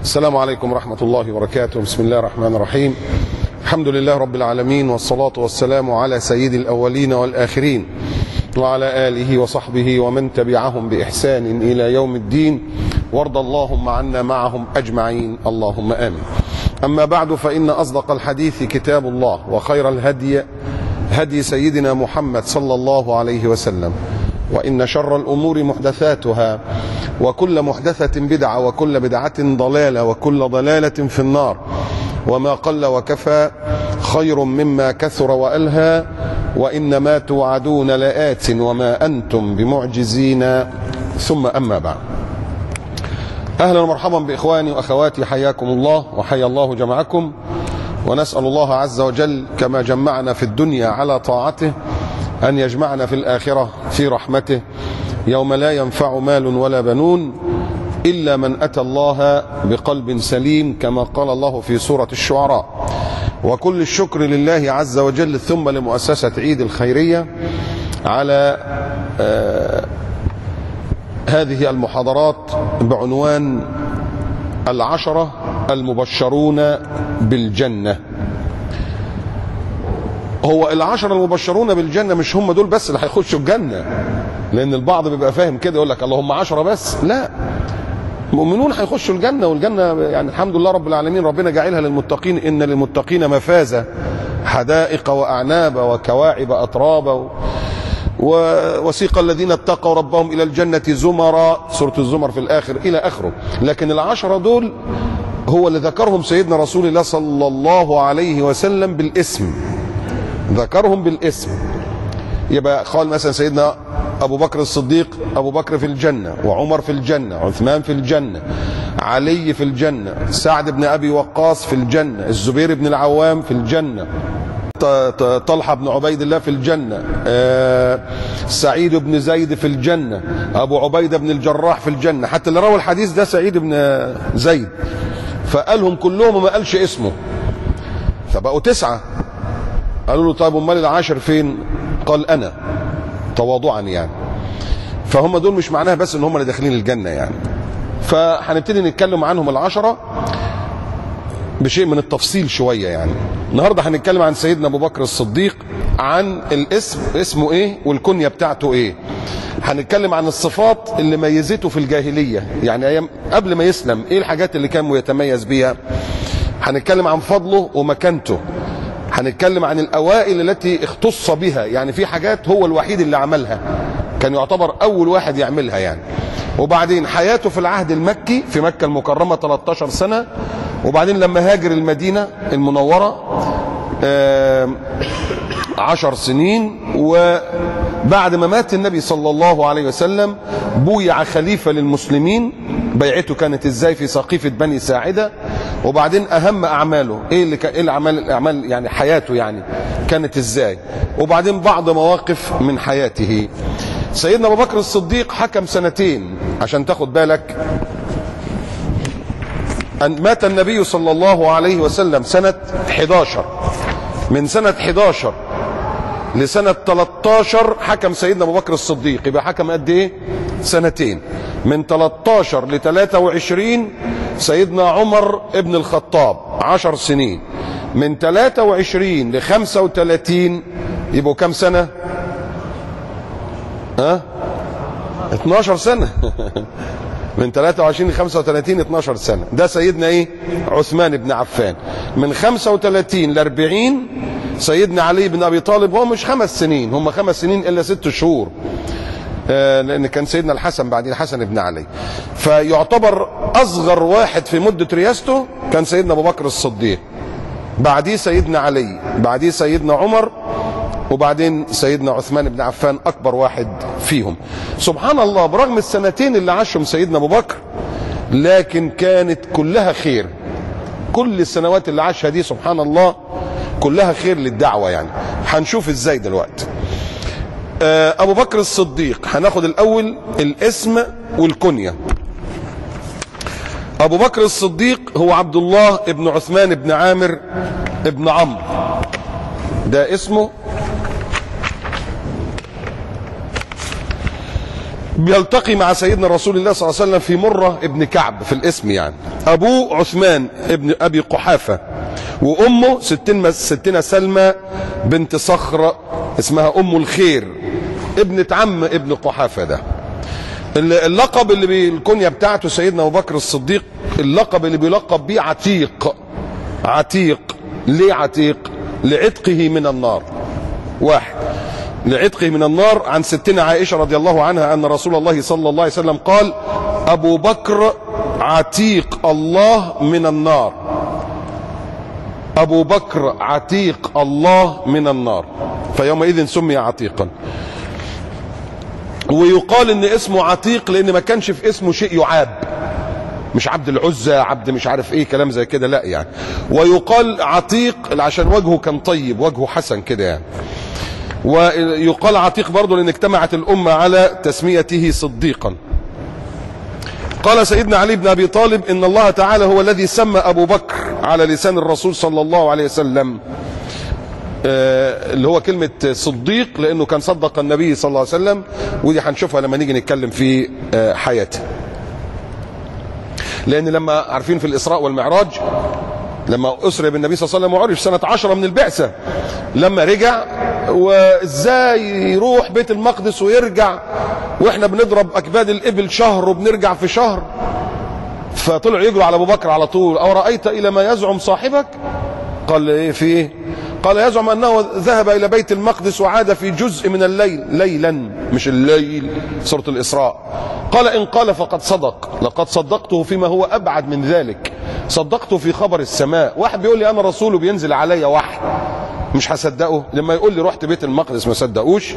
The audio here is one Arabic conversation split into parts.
السلام عليكم ورحمة الله وبركاته. بسم الله الرحمن الرحيم. الحمد لله رب العالمين، والصلاة والسلام على سيد الأولين والآخرين وعلى آله وصحبه ومن تبعهم بإحسان إلى يوم الدين، وارض اللهم عنا معهم أجمعين، اللهم آمين. أما بعد، فإن أصدق الحديث كتاب الله، وخير الهدي هدي سيدنا محمد صلى الله عليه وسلم، وإن شر الأمور محدثاتها، وكل محدثة بدعة، وكل بدعة ضلالة، وكل ضلالة في النار. وما قل وكفى خير مما كثر وألهى، وإنما توعدون لآت وما أنتم بمعجزين. ثم أما بعد، أهلا ومرحبا بإخواني وأخواتي، حياكم الله وحيا الله جمعكم، ونسأل الله عز وجل كما جمعنا في الدنيا على طاعته أن يجمعنا في الآخرة في رحمته، يوم لا ينفع مال ولا بنون إلا من أتى الله بقلب سليم، كما قال الله في سورة الشعراء. وكل الشكر لله عز وجل، ثم لمؤسسة عيد الخيرية على هذه المحاضرات بعنوان 10 المبشرون بالجنة. هو 10 المبشرون بالجنة مش هم دول بس اللي هيخشوا الجنة، لأن البعض بيبقى فاهم كده يقول لك اللهم 10 بس. لا، المؤمنون هيخشوا الجنة، والجنة يعني الحمد لله رب العالمين ربنا جعلها للمتقين. إن للمتقين مفازة، حدائق وأعناب وكواعب أترابا، ووسيق الذين اتقوا ربهم إلى الجنة زمرا، سورة الزمر في الآخر إلى آخره. لكن 10 دول هو اللي ذكرهم سيدنا رسول الله صلى الله عليه وسلم بالاسم، ذكرهم بالاسم. يبقى قال مثلا سيدنا أبو بكر الصديق، أبو بكر في الجنة، وعمر في الجنة، عثمان في الجنة، علي في الجنة، سعد بن أبي وقاص في الجنة، الزبير بن العوام في الجنة، طلحة بن عبيد الله في الجنة، سعيد بن زيد في الجنة، أبو عبيدة بن الجراح في الجنة. حتى اللي روى الحديث ده سعيد بن زيد، فقالهم كلهم وما قالش اسمه، فبقوا 9. قالوا له طيب امال العاشر فين؟ قال انا، تواضعا يعني. فهم دول مش معناها بس ان هم اللي داخلين الجنه يعني. فهنبتدي نتكلم عنهم 10 بشيء من التفصيل شويه يعني. النهارده هنتكلم عن سيدنا ابو بكر الصديق، عن الاسم، اسمه ايه والكنيه بتاعته ايه. هنتكلم عن الصفات اللي ميزته في الجاهليه، يعني ايام قبل ما يسلم ايه الحاجات اللي كان يتميز بيها. هنتكلم عن فضله ومكانته. هنتكلم عن الأوائل التي اختص بها، يعني في حاجات هو الوحيد اللي عملها، كان يعتبر أول واحد يعملها يعني. وبعدين حياته في العهد المكي في مكة المكرمة 13 سنة، وبعدين لما هاجر المدينة المنورة 10 سنين، وبعد ما مات النبي صلى الله عليه وسلم بويع خليفة للمسلمين. بيعته كانت ازاي في سقيفة بني ساعدة. وبعدين اهم اعماله ايه، اللي كان الاعمال يعني حياته يعني كانت ازاي. وبعدين بعض مواقف من حياته. سيدنا ابو بكر الصديق حكم 2 سنين، عشان تاخد بالك ان مات النبي صلى الله عليه وسلم سنة 11. من سنة 11 لسنة 13 حكم سيدنا ابو بكر الصديق. يبقى حكم قد ايه؟ 2 سنين. من 13 ل 23 سيدنا عمر ابن الخطاب 10 سنين. من 23 ل 35 يبقوا كم سنة؟ 12 سنة. من 23 ل 35 12 سنة. ده سيدنا ايه؟ عثمان بن عفان. من 35 ل 40 سيدنا علي بن ابي طالب. هو مش 5 سنين، هم 5 سنين الا 6 شهور، لان كان سيدنا الحسن بعدين الحسن بن علي. فيعتبر اصغر واحد في مدة رياسته كان سيدنا ابو بكر الصديق، بعديه سيدنا علي، بعديه سيدنا عمر، وبعدين سيدنا عثمان بن عفان اكبر واحد فيهم. سبحان الله، برغم السنتين اللي عاشهم سيدنا ابو بكر، لكن كانت كلها خير. كل السنوات اللي عاشها دي سبحان الله كلها خير للدعوة يعني. هنشوف ازاي دلوقتي. ابو بكر الصديق هناخد الاول الاسم والكنية. ابو بكر الصديق هو عبد الله ابن عثمان ابن عامر ابن عمرو، ده اسمه. بيلتقي مع سيدنا رسول الله صلى الله عليه وسلم في مرة ابن كعب في الاسم يعني. ابوه عثمان ابن ابي قحافة، وامه ستنا سلمى بنت صخر اسمها ام الخير، ابنة عم ابن قحافة ده. اللقب اللي بالكنية بتاعته سيدنا ابو بكر الصديق، اللقب اللي بيلقب بيه عتيق. عتيق ليه عتيق؟ لعتقه من النار. واحد، لعتقه من النار. عن ستنا عائشة رضي الله عنها أن رسول الله صلى الله عليه وسلم قال: أبو بكر عتيق الله من النار. أبو بكر عتيق الله من النار، فيومئذ سمي عتيقا. ويقال ان اسمه عتيق لان ما كانش في اسمه شيء يعاب، مش عبد العزى، عبد مش عارف ايه كلام زي كده، لا يعني. ويقال عتيق عشان وجهه كان طيب، وجهه حسن كده يعني. ويقال عتيق برضه لان اجتمعت الامه على تسميته صديقا. قال سيدنا علي بن ابي طالب: ان الله تعالى هو الذي سمى ابو بكر على لسان الرسول صلى الله عليه وسلم اللي هو كلمة صديق، لانه كان صدق النبي صلى الله عليه وسلم، ودي هنشوفها لما نيجي نتكلم في حياته. لان لما عارفين في الاسراء والمعراج لما اسري بالنبي صلى الله عليه وسلم وعرف سنة 10 من البعثة، لما رجع وازاي يروح بيت المقدس ويرجع واحنا بنضرب اكباد الابل شهر وبنرجع في شهر، فطلعوا يجروا على ابو بكر على طول: او رأيت الى ما يزعم صاحبك؟ قال ايه في ايه؟ قال: يزعم انه ذهب الى بيت المقدس وعاد في جزء من الليل، ليلا مش الليل، سورة الاسراء. قال: ان قال فقد صدق، لقد صدقته فيما هو ابعد من ذلك، صدقته في خبر السماء. واحد بيقول لي انا رسول وبينزل عليا وحي، مش هصدقه؟ لما يقول لي رحت بيت المقدس ما صدقوش.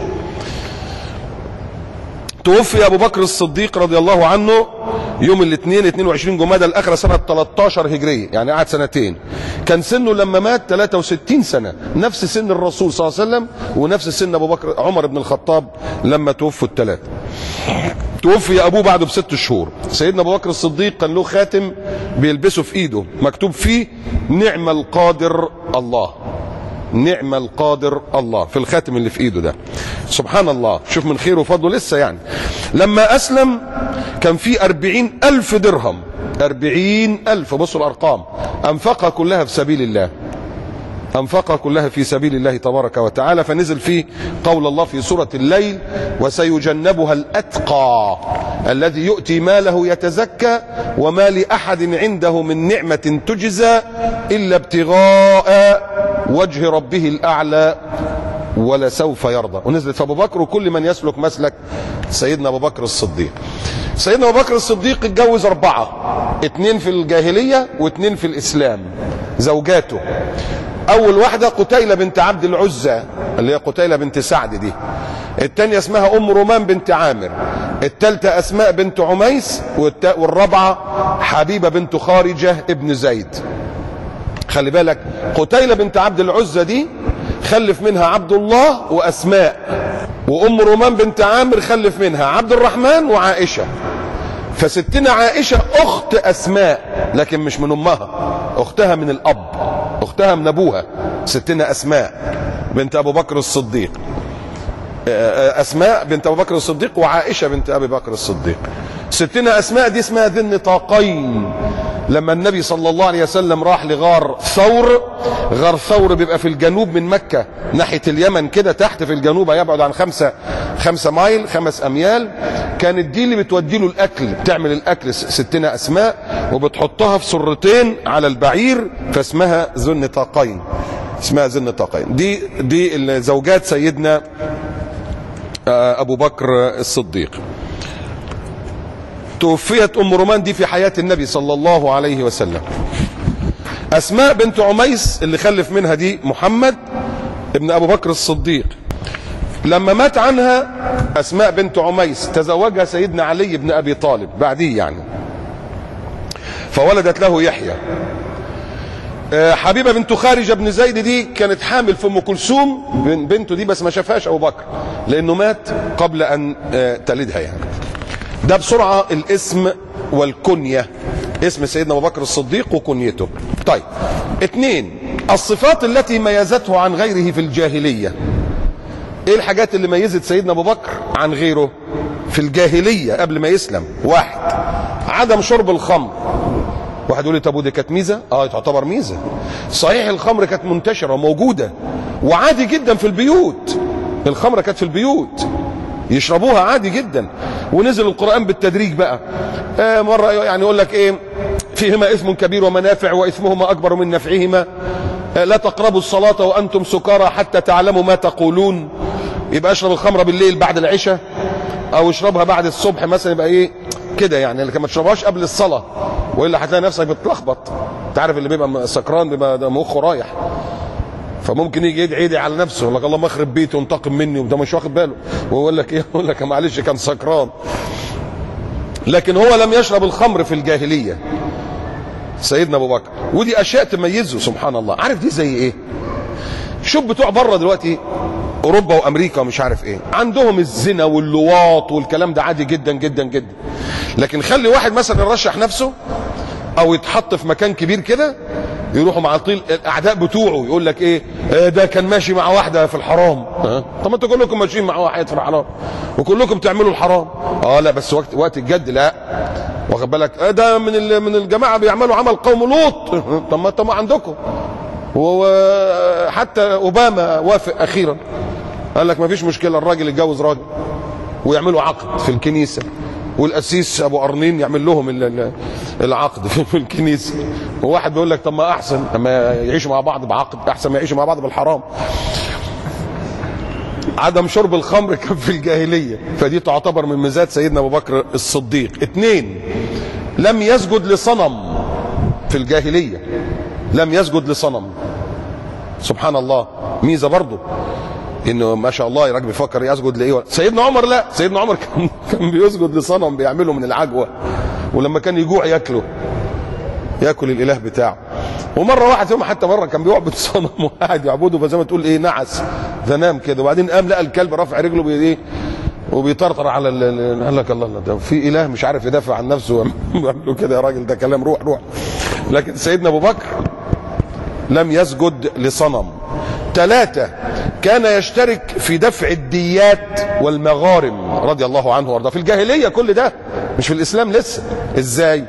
توفي ابو بكر الصديق رضي الله عنه يوم الاثنين 22 جمادى الاخره سنه 13 هجريه، يعني قعد سنتين. كان سنه لما مات 63 سنه، نفس سن الرسول صلى الله عليه وسلم ونفس سن ابو بكر عمر بن الخطاب لما توفوا الثلاثه. توفي ابوه بعده ب6 شهور. سيدنا ابو بكر الصديق كان له خاتم بيلبسه في ايده مكتوب فيه: نعم القادر الله. نعم القادر الله في الخاتم اللي في ايده ده. سبحان الله، شوف من خيره وفضله لسه يعني. لما اسلم كان في 40,000 درهم، 40,000، بصوا الارقام، انفقها كلها في سبيل الله، انفقها كلها في سبيل الله تبارك وتعالى. فنزل فيه قول الله في سورة الليل: وسيجنبها الاتقى الذي يؤتي ماله يتزكى وما لأحد عنده من نعمة تجزى إلا ابتغاء وجه ربه الأعلى ولسوف يرضى. ونزلت في أبو بكر: وكل من يسلك مسلك سيدنا أبو بكر الصديق. سيدنا أبو بكر الصديق اتجوز 4، 2 في الجاهلية و2 في الإسلام، زوجاته. أول واحدة قتيلة بنت عبد العزى اللي هي قتيلة بنت سعد دي، الثانية اسمها أم رومان بنت عامر، الثالثة أسماء بنت عميس، والرابعة حبيبة بنت خارجة ابن زيد. خلي بالك، قتيلة بنت عبد العزى دي خلف منها عبد الله وأسماء، وأم رومان بنت عامر خلف منها عبد الرحمن وعائشة. فستنا عائشة أخت أسماء لكن مش من أمها، أختها من الأب، أختها من أبوها، ستنا أسماء بنت أبو بكر الصديق. أسماء بنت أبو بكر الصديق وعائشة بنت أبي بكر الصديق. ستنا أسماء دي اسمها ذي النطاقين. لما النبي صلى الله عليه وسلم راح لغار ثور، غار ثور بيبقى في الجنوب من مكة ناحية اليمن كده تحت في الجنوب، يبعد عن 5 مايل، 5 أميال. كانت دي اللي بتودي له الأكل، بتعمل الأكل ستنا أسماء وبتحطها في سرتين على البعير، فاسمها ذو النطاقين، اسمها ذو النطاقين. دي زوجات سيدنا أبو بكر الصديق. توفيت أم رومان دي في حياة النبي صلى الله عليه وسلم. أسماء بنت عميس اللي خلف منها دي محمد ابن أبو بكر الصديق. لما مات عنها أسماء بنت عميس تزوجها سيدنا علي بن أبي طالب بعديه يعني، فولدت له يحيى. حبيبة بنت خارجة بن زيد دي كانت حامل في أم كلثوم بنته دي، بس ما شافهاش أبو بكر لأنه مات قبل أن تلدها يعني. ده بسرعة الاسم والكنية، اسم سيدنا أبو بكر الصديق وكنيته. طيب، 2 الصفات التي ميزته عن غيره في الجاهلية. ايه الحاجات اللي ميزت سيدنا أبو بكر عن غيره في الجاهلية قبل ما يسلم. واحد، عدم شرب الخمر. واحد يقول لي طب ودي كانت ميزة؟ تعتبر ميزة. صحيح الخمر كانت منتشرة وموجودة وعادي جدا في البيوت، الخمرة كانت في البيوت يشربوها عادي جدا، ونزل القرآن بالتدريج بقى. مرة يعني يقول لك ايه، فيهما اثم كبير ومنافع واثمهما اكبر من نفعهما، لا تقربوا الصلاة وانتم سكارى حتى تعلموا ما تقولون. يبقى اشرب الخمرة بالليل بعد العشاء، او اشربها بعد الصبح مثلا، يبقى ايه كده يعني، لكن ما تشربهاش قبل الصلاة والا هتلاقي نفسك بتلخبط. تعرف اللي بيبقى سكران بيبقى مخه رايح، فممكن يجي يدعي على نفسه يقول لك اللهم اخرب بيتي وانتقم مني، وده مش واخد باله، ويقول لك ايه، يقول لك معلش كان سكران. لكن هو لم يشرب الخمر في الجاهلية سيدنا ابو بكر، ودي اشياء تميزه سبحان الله. عارف دي زي ايه؟ شوف بتوع بره دلوقتي اوروبا وامريكا ومش عارف ايه، عندهم الزنا واللواط والكلام ده عادي جدا جدا جدا. لكن خلي واحد مثلا يرشح نفسه او يتحط في مكان كبير كده، يروحوا مع طيل الاعداء بتوعه يقول لك ايه، ده كان ماشي مع واحده في الحرام. طب ما انتوا كلكم ماشيين مع واحد في الحرام وكلكم تعملوا الحرام. لا بس وقت الجد لا، واخد بالك، ده من الجماعه بيعملوا عمل قوم لوط. طب ما عندكم. وحتى اوباما وافق اخيرا، قال لك ما فيش مشكله الراجل يتجوز راجل، ويعملوا عقد في الكنيسه، والقسيس ابو قرنين يعمل لهم العقد في الكنيسه. وواحد بيقول لك طب ما احسن اما يعيشوا مع بعض بعقد احسن ما يعيشوا مع بعض بالحرام. عدم شرب الخمر كان في الجاهليه، فدي تعتبر من ميزات سيدنا ابو بكر الصديق. اثنين، لم يسجد لصنم في الجاهليه، لم يسجد لصنم. سبحان الله، ميزه برضه انه ما شاء الله الراجل بيفكر يسجد لايه. سيدنا عمر لا، سيدنا عمر كان بيسجد لصنم بيعمله من العجوه، ولما كان يجوع ياكل الاله بتاعه. ومره واحد فيهم حتى مره كان بيعبد صنم وقاعد يعبده، فزي ما تقول ايه نعس ذنام كده، وبعدين قام لقى الكلب رافع رجله بايه وبيطرطر على قال لك الله ده في اله مش عارف يدافع عن نفسه بيعملوا كده يا راجل، ده كلام روح. لكن سيدنا ابو بكر لم يسجد لصنم. ثلاثة، كان يشترك في دفع الديات والمغارم رضي الله عنه وارضاه في الجاهلية. كل ده مش في الإسلام لسه. ازاي؟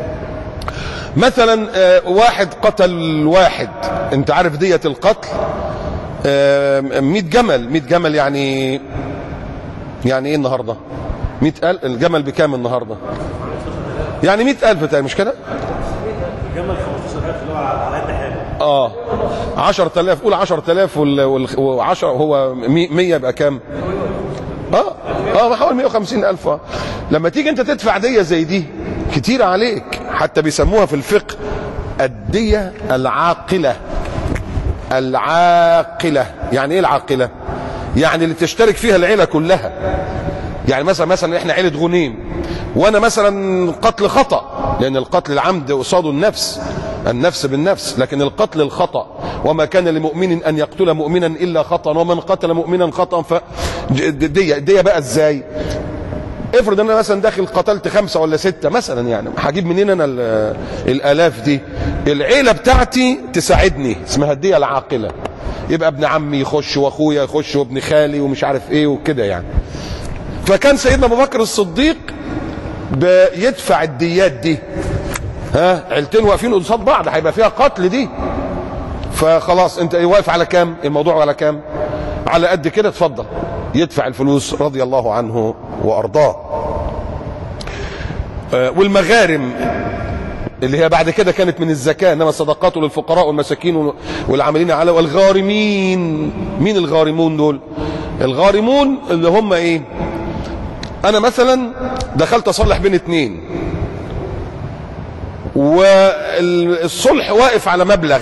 مثلا واحد قتل واحد، انت عارف دية القتل 100 جمل. 100 جمل يعني ايه النهاردة؟ 100,000 الجمل بكام النهاردة؟ يعني 100,000 تاني، مش كده؟ جمل 15,000 اللي هو على قد حاجه. 10,000، قول 10,000 و10 هو 100 يبقى كام؟ حوالي 150,000. لما تيجي انت تدفع دية زي دي كتير عليك، حتى بيسموها في الفقه الدية العاقلة. العاقلة يعني ايه العاقلة؟ يعني اللي تشترك فيها العيلة كلها. يعني مثلا احنا عيلة غنيم، وانا مثلا قتل خطأ، لان القتل العمد قصاده النفس بالنفس، لكن القتل الخطأ، وما كان لمؤمن ان يقتل مؤمنا الا خطأ ومن قتل مؤمنا خطأ دية بقى ازاي؟ افرض انا مثلا داخل قتلت 5 ولا 6 مثلا، يعني هجيب منين انا الالاف دي؟ العيلة بتاعتي تساعدني، اسمها الدية العاقلة. يبقى ابن عمي يخش واخويا يخش وابن خالي ومش عارف ايه وكده يعني. فكان سيدنا ابو بكر الصديق بيدفع الديات دي. عيلتين واقفين قصاد بعض هيبقى فيها قتل دي، فخلاص انت واقف على كام؟ الموضوع على كام؟ على قد كده، اتفضل يدفع الفلوس رضي الله عنه وارضاه. والمغارم اللي هي بعد كده كانت من الزكاة، انما الصدقات للفقراء والمساكين والعاملين على والغارمين. مين الغارمون دول؟ الغارمون اللي هم ايه؟ انا مثلا دخلت اصلح بين 2 والصلح واقف على مبلغ،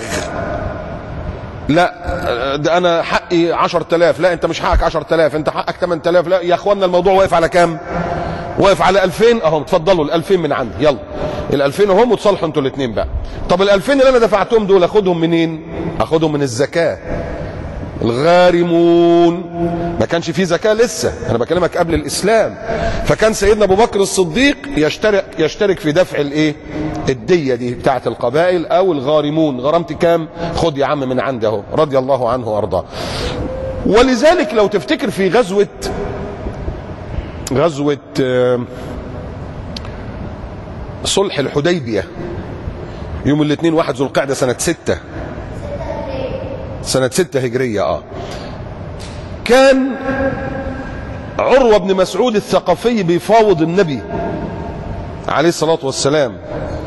لا ده انا حقي 10,000، لا انت مش حقك 10,000، انت حقك 8,000. لا يا اخوانا الموضوع واقف على كام؟ واقف على 2000 اهم، اتفضلوا ال2000 من عندي، يلا ال2000 اهم وتصالحوا انتوا الاثنين بقى. طب ال2000 اللي انا دفعتهم دول اخدهم منين؟ اخدهم من الزكاة. الغارمون ما كانش فيه زكاة لسه، انا بكلمك قبل الاسلام. فكان سيدنا ابو بكر الصديق يشترك في دفع الايه؟ الدية دي بتاعت القبائل او الغارمون. غرمت كام؟ خد يا عم من عنده اهو، رضي الله عنه وارضاه. ولذلك لو تفتكر في غزوة غزوة صلح الحديبية يوم الاثنين 1 ذو القعدة سنة 6 هجرية. كان عروة بن مسعود الثقفي بيفاوض النبي عليه الصلاة والسلام،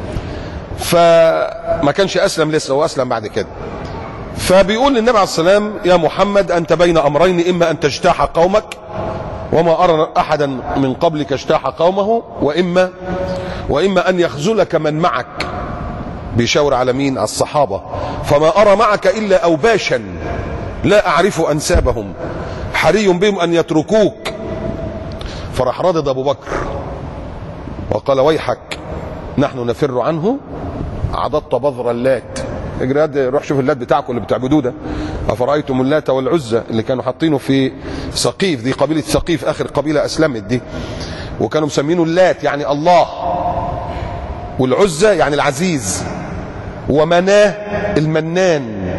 فما كانش أسلم لسه، هو أسلم بعد كده. فبيقول للنبي عليه السلام: يا محمد أنت بين أمرين، إما أن تجتاح قومك وما أرى أحدا من قبلك اجتاح قومه، وإما أن يخذلك من معك. بيشاور على مين؟ على الصحابة. فما أرى معك إلا أوباشا لا أعرف أنسابهم، حري بهم أن يتركوك. فراح ردد أبو بكر وقال: ويحك، نحن نفر عنه، عضدت بذر اللات. اجري روح شوف اللات بتاعكم اللي بتعبدوه ده. أفرأيتم اللات والعزى اللي كانوا حاطينه في ثقيف، دي قبيلة ثقيف آخر قبيلة أسلمت دي، وكانوا مسمينه اللات يعني الله، والعزى يعني العزيز، ومناه المنان.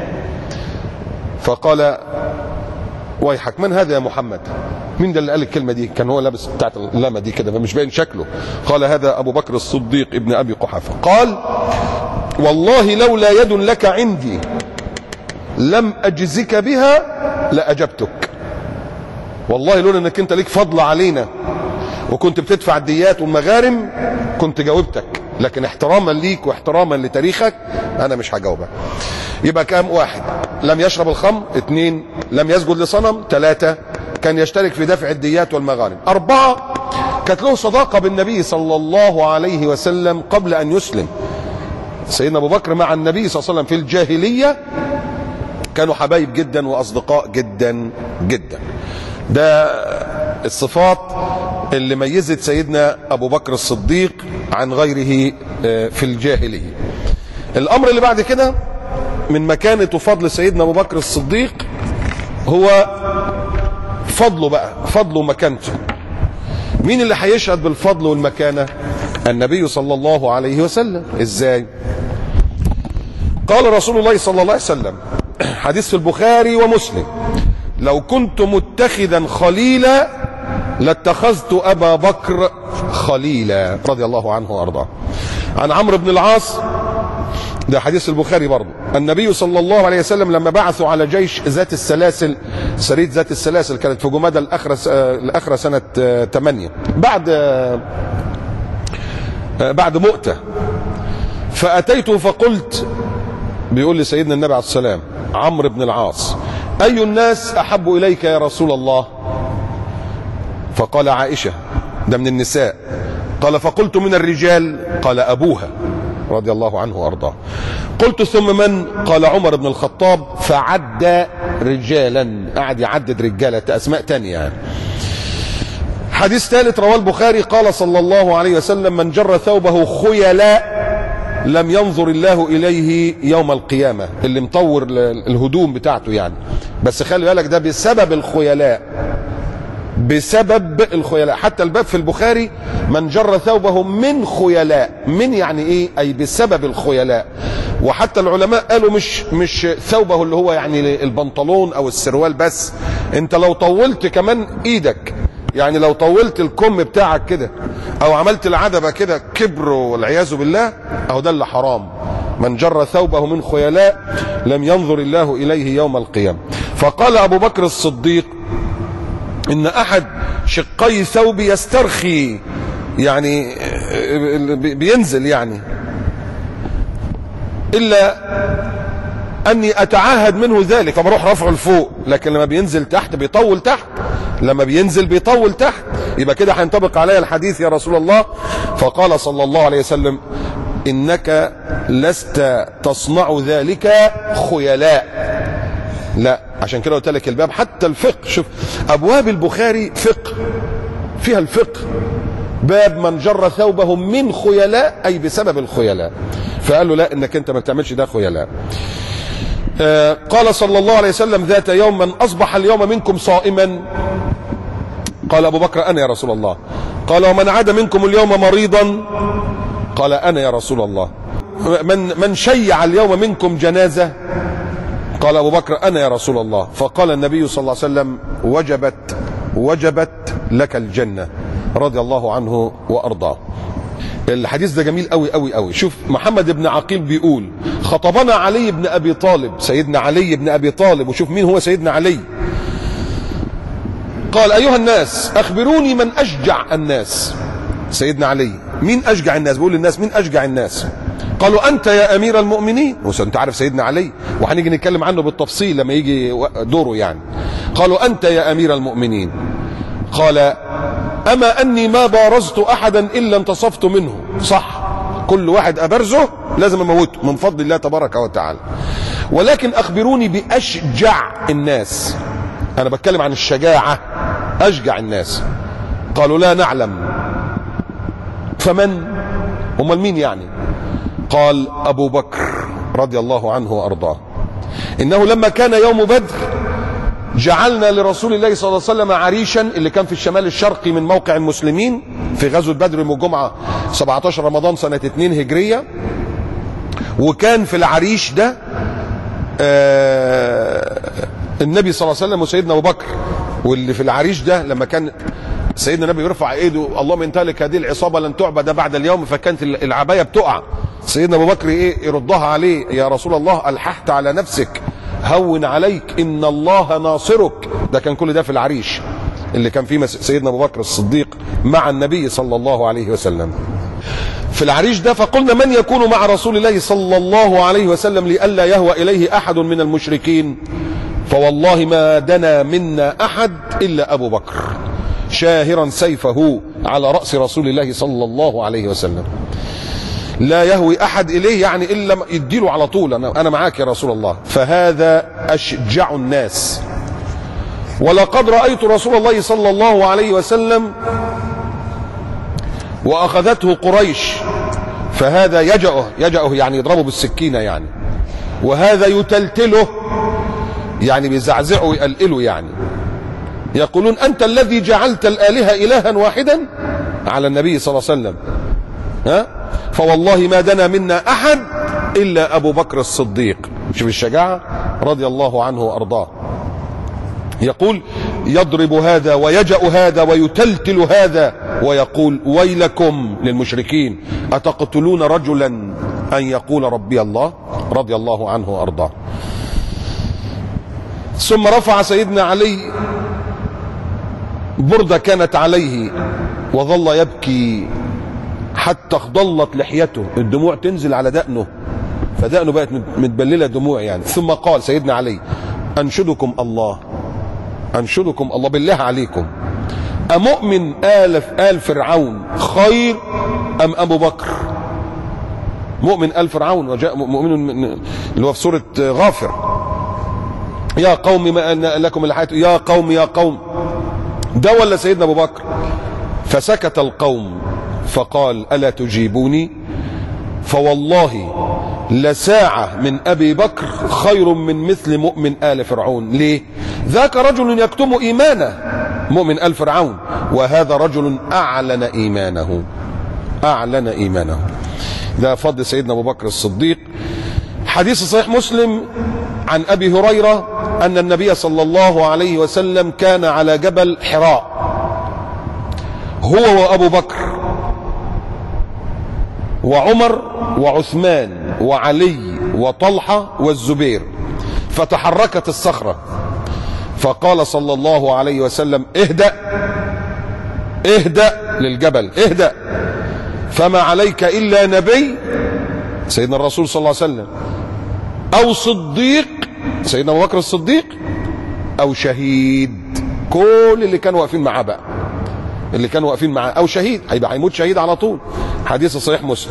فقال: ويحك، من هذا يا محمد؟ مين ده اللي قال الكلمة دي؟ كان هو لابس بتاعت اللامة دي كده فمش باين شكله. قال: هذا أبو بكر الصديق ابن أبي قحافة. قال: والله لولا يد لك عندي لم أجزك بها لأجبتك. والله لولا انك انت ليك فضل علينا وكنت بتدفع الديات والمغارم كنت جاوبتك، لكن احتراما ليك واحتراما لتاريخك انا مش هجاوبك. يبقى كام؟ 1 لم يشرب الخمر، 2 لم يسجد لصنم، 3 كان يشترك في دفع الديات والمغارم، 4 كانت له صداقة بالنبي صلى الله عليه وسلم قبل أن يسلم. سيدنا أبو بكر مع النبي صلى الله عليه وسلم في الجاهلية كانوا حبايب جدا وأصدقاء جدا جدا. ده الصفات اللي ميزت سيدنا أبو بكر الصديق عن غيره في الجاهلية. الأمر اللي بعد كده من مكانة وفضل سيدنا أبو بكر الصديق هو فضله بقى، فضله ومكانته. مين اللي هيشهد بالفضل والمكانة؟ النبي صلى الله عليه وسلم. ازاي؟ قال رسول الله صلى الله عليه وسلم، حديث في البخاري ومسلم: لو كنت متخذا خليلا لاتخذت أبا بكر خليلا، رضي الله عنه وأرضاه. عن عمرو بن العاص، ده حديث البخاري برضه، النبي صلى الله عليه وسلم لما بعثوا على جيش ذات السلاسل، سرية ذات السلاسل كانت في جمادى الأخرى سنة 8 بعد مؤتة، فأتيته فقلت، بيقول لسيدنا النبي عليه السلام عمرو بن العاص: أي الناس أحب إليك يا رسول الله؟ فقال: عائشة، ده من النساء. قال: فقلت: من الرجال؟ قال: أبوها، رضي الله عنه وأرضاه. قلت: ثم من؟ قال: عمر بن الخطاب. فعد رجالا، قعد يعدد رجالة أسماء تانية يعني. حديث ثالث رواه البخاري، قال صلى الله عليه وسلم: من جر ثوبه خيلاء لم ينظر الله إليه يوم القيامة. اللي مطور الهدوم بتاعته يعني، بس خلي بالك ده بسبب الخيلاء، بسبب الخيلاء. حتى الباب في البخاري: من جر ثوبه من خيلاء. من يعني ايه؟ اي بسبب الخيلاء. وحتى العلماء قالوا مش ثوبه اللي هو يعني البنطلون او السروال بس، انت لو طولت كمان ايدك، يعني لو طولت الكم بتاعك كده او عملت العدبة كده كبر والعياذ بالله، اهو ده اللي حرام. من جر ثوبه من خيلاء لم ينظر الله اليه يوم القيامة. فقال ابو بكر الصديق: ان احد شقي ثوبي يسترخي، يعني بينزل يعني، الا اني اتعاهد منه ذلك فبروح رفعه لفوق، لكن لما بينزل تحت بيطول تحت، لما بينزل بيطول تحت. يبقى كده هينطبق علي الحديث يا رسول الله. فقال صلى الله عليه وسلم: انك لست تصنع ذلك خيلاء. لا، عشان كده قلت لك الباب حتى الفقه، شوف ابواب البخاري فقه فيها الفقه. باب من جر ثوبه من خيلاء اي بسبب الخيلاء، فقال له: لا، انك انت ما بتعملش ده خيلاء. قال صلى الله عليه وسلم ذات يوم: من اصبح اليوم منكم صائما؟ قال ابو بكر: انا يا رسول الله. قال: ومن عاد منكم اليوم مريضا؟ قال: انا يا رسول الله. من شيع اليوم منكم جنازة؟ قال ابو بكر: انا يا رسول الله. فقال النبي صلى الله عليه وسلم: وجبت لك الجنة. رضي الله عنه وأرضاه. الحديث ده جميل قوي قوي قوي. شوف محمد بن عقيل بيقول خطبنا علي بن أبي طالب، سيدنا علي بن أبي طالب، وشوف مين هو سيدنا علي. قال أيها الناس أخبروني من أشجع الناس. سيدنا علي مين أشجع الناس؟ بيقول للناس مين أشجع الناس؟ قالوا أنت يا أمير المؤمنين. وأنت عارف سيدنا علي وهنيجي نتكلم عنه بالتفصيل لما يجي دوره يعني. قالوا أنت يا أمير المؤمنين. قال أما أني ما بارزت أحدا إلا انتصفت منه. صح، كل واحد أبرزه لازم أموته من فضل الله تبارك وتعالى، ولكن أخبروني بأشجع الناس. أنا بتكلم عن الشجاعة، أشجع الناس. قالوا لا نعلم. فمن؟ هم مين يعني؟ قال أبو بكر رضي الله عنه وأرضاه. إنه لما كان يوم بدر جعلنا لرسول الله صلى الله عليه وسلم عريشا، اللي كان في الشمال الشرقي من موقع المسلمين في غزوة بدر يوم الجمعة 17 رمضان سنة 2 هجرية. وكان في العريش ده النبي صلى الله عليه وسلم وسيدنا أبو بكر. واللي في العريش ده لما كان سيدنا النبي يرفع ايده اللهم ان تهلك هذه العصابه لن تعبد بعد اليوم، فكانت العبايه بتقع، سيدنا ابو بكر يردها عليه يا رسول الله الححت على نفسك، هون عليك ان الله ناصرك. ده كان كل ده في العريش اللي كان فيه سيدنا ابو بكر الصديق مع النبي صلى الله عليه وسلم في العريش ده. فقلنا من يكون مع رسول الله صلى الله عليه وسلم لئلا يهوى اليه احد من المشركين؟ فوالله ما دنا منا احد الا ابو بكر شاهرا سيفه على رأس رسول الله صلى الله عليه وسلم. لا يهوي أحد إليه يعني إلا يديله على طول أنا معاك يا رسول الله. فهذا أشجع الناس. ولقد رأيت رسول الله صلى الله عليه وسلم وأخذته قريش، فهذا يجأه يعني يضربه بالسكينة يعني، وهذا يتلتله يعني بيزعزعه ويقلقله يعني. يقولون أنت الذي جعلت الآلهة إلها واحدا على النبي صلى الله عليه وسلم. فوالله ما دنا منا أحد إلا أبو بكر الصديق. شوف الشجاعة رضي الله عنه وأرضاه. يقول يضرب هذا ويجأ هذا ويتلتل هذا ويقول ويلكم للمشركين أتقتلون رجلا أن يقول ربي الله. رضي الله عنه وأرضاه. ثم رفع سيدنا علي بردة كانت عليه وظل يبكي حتى اخضلت لحيته، الدموع تنزل على دقنه، فدقنه بقت متبللة دموع يعني. ثم قال سيدنا علي أنشدكم الله، أنشدكم الله بالله عليكم، أمؤمن آل فرعون خير أم أبو بكر؟ مؤمن آل فرعون وجاء مؤمن اللي هو في سورة غافر. يا قوم ما أن لكم الحياة، يا قوم يا قوم، ده ولا سيدنا ابو بكر؟ فسكت القوم فقال الا تجيبوني؟ فوالله لساعة من ابي بكر خير من مثل مؤمن آل فرعون. ليه؟ ذاك رجل يكتم ايمانه مؤمن آل فرعون، وهذا رجل اعلن ايمانه، اعلن ايمانه. ده فضل سيدنا ابو بكر الصديق. حديث صحيح مسلم عن ابي هريرة ان النبي صلى الله عليه وسلم كان على جبل حراء هو وابو بكر وعمر وعثمان وعلي وطلحة والزبير، فتحركت الصخرة فقال صلى الله عليه وسلم اهدأ اهدأ للجبل، اهدأ فما عليك إلا نبي سيدنا الرسول صلى الله عليه وسلم أو صديق سيدنا أبو بكر الصديق أو شهيد. كل اللي كانوا واقفين معاه بقى، اللي كانوا واقفين معاه، أو شهيد، هيبقى هيموت شهيد على طول. حديث صحيح مسلم.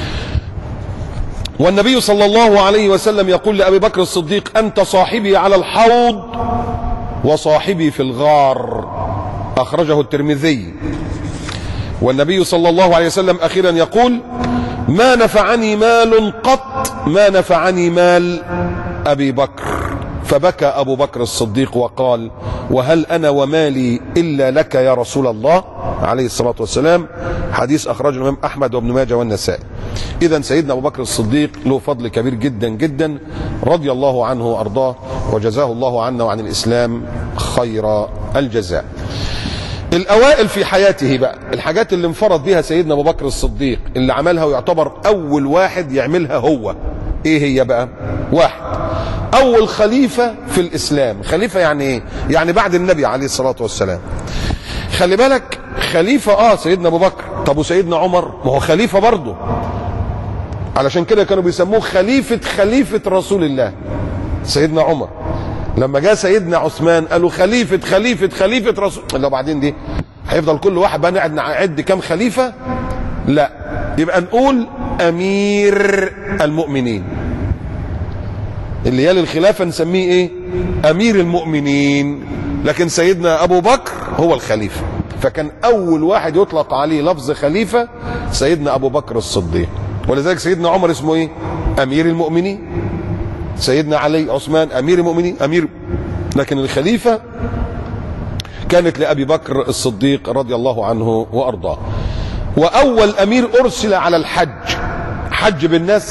والنبي صلى الله عليه وسلم يقول لأبي بكر الصديق أنت صاحبي على الحوض وصاحبي في الغار، أخرجه الترمذي. والنبي صلى الله عليه وسلم أخيرا يقول ما نفعني مال قط ما نفعني مال أبي بكر. فبكى أبو بكر الصديق وقال وهل أنا ومالي إلا لك يا رسول الله عليه الصلاة والسلام. حديث أخرجه الإمام أحمد وابن ماجه والنسائي. إذن سيدنا أبو بكر الصديق له فضل كبير جدا جدا، رضي الله عنه وأرضاه، وجزاه الله عنا وعن الإسلام خير الجزاء. الاوائل في حياته بقى، الحاجات اللي انفرد بها سيدنا ابو بكر الصديق اللي عملها ويعتبر اول واحد يعملها هو، ايه هي بقى؟ واحد، اول خليفة في الاسلام. خليفة يعني ايه؟ يعني بعد النبي عليه الصلاة والسلام. خلي بالك، خليفة سيدنا ابو بكر. طب وسيدنا عمر؟ ما هو خليفة برضه، علشان كده كانوا بيسموه خليفة رسول الله. سيدنا عمر لما جاء سيدنا عثمان قالوا خليفة رسول الله. بعدين دي هيفضل كل واحد بقى نقعد نعد كام خليفة؟ لا، يبقى نقول امير المؤمنين. اللي يلي الخلافة نسميه ايه؟ امير المؤمنين. لكن سيدنا ابو بكر هو الخليفة، فكان اول واحد يطلق عليه لفظ خليفة سيدنا ابو بكر الصديق. ولذلك سيدنا عمر اسمه ايه؟ امير المؤمنين. سيدنا علي عثمان امير المؤمنين، امير. لكن الخليفة كانت لأبي بكر الصديق رضي الله عنه وأرضاه. وأول أمير أرسل على الحج، حج بالناس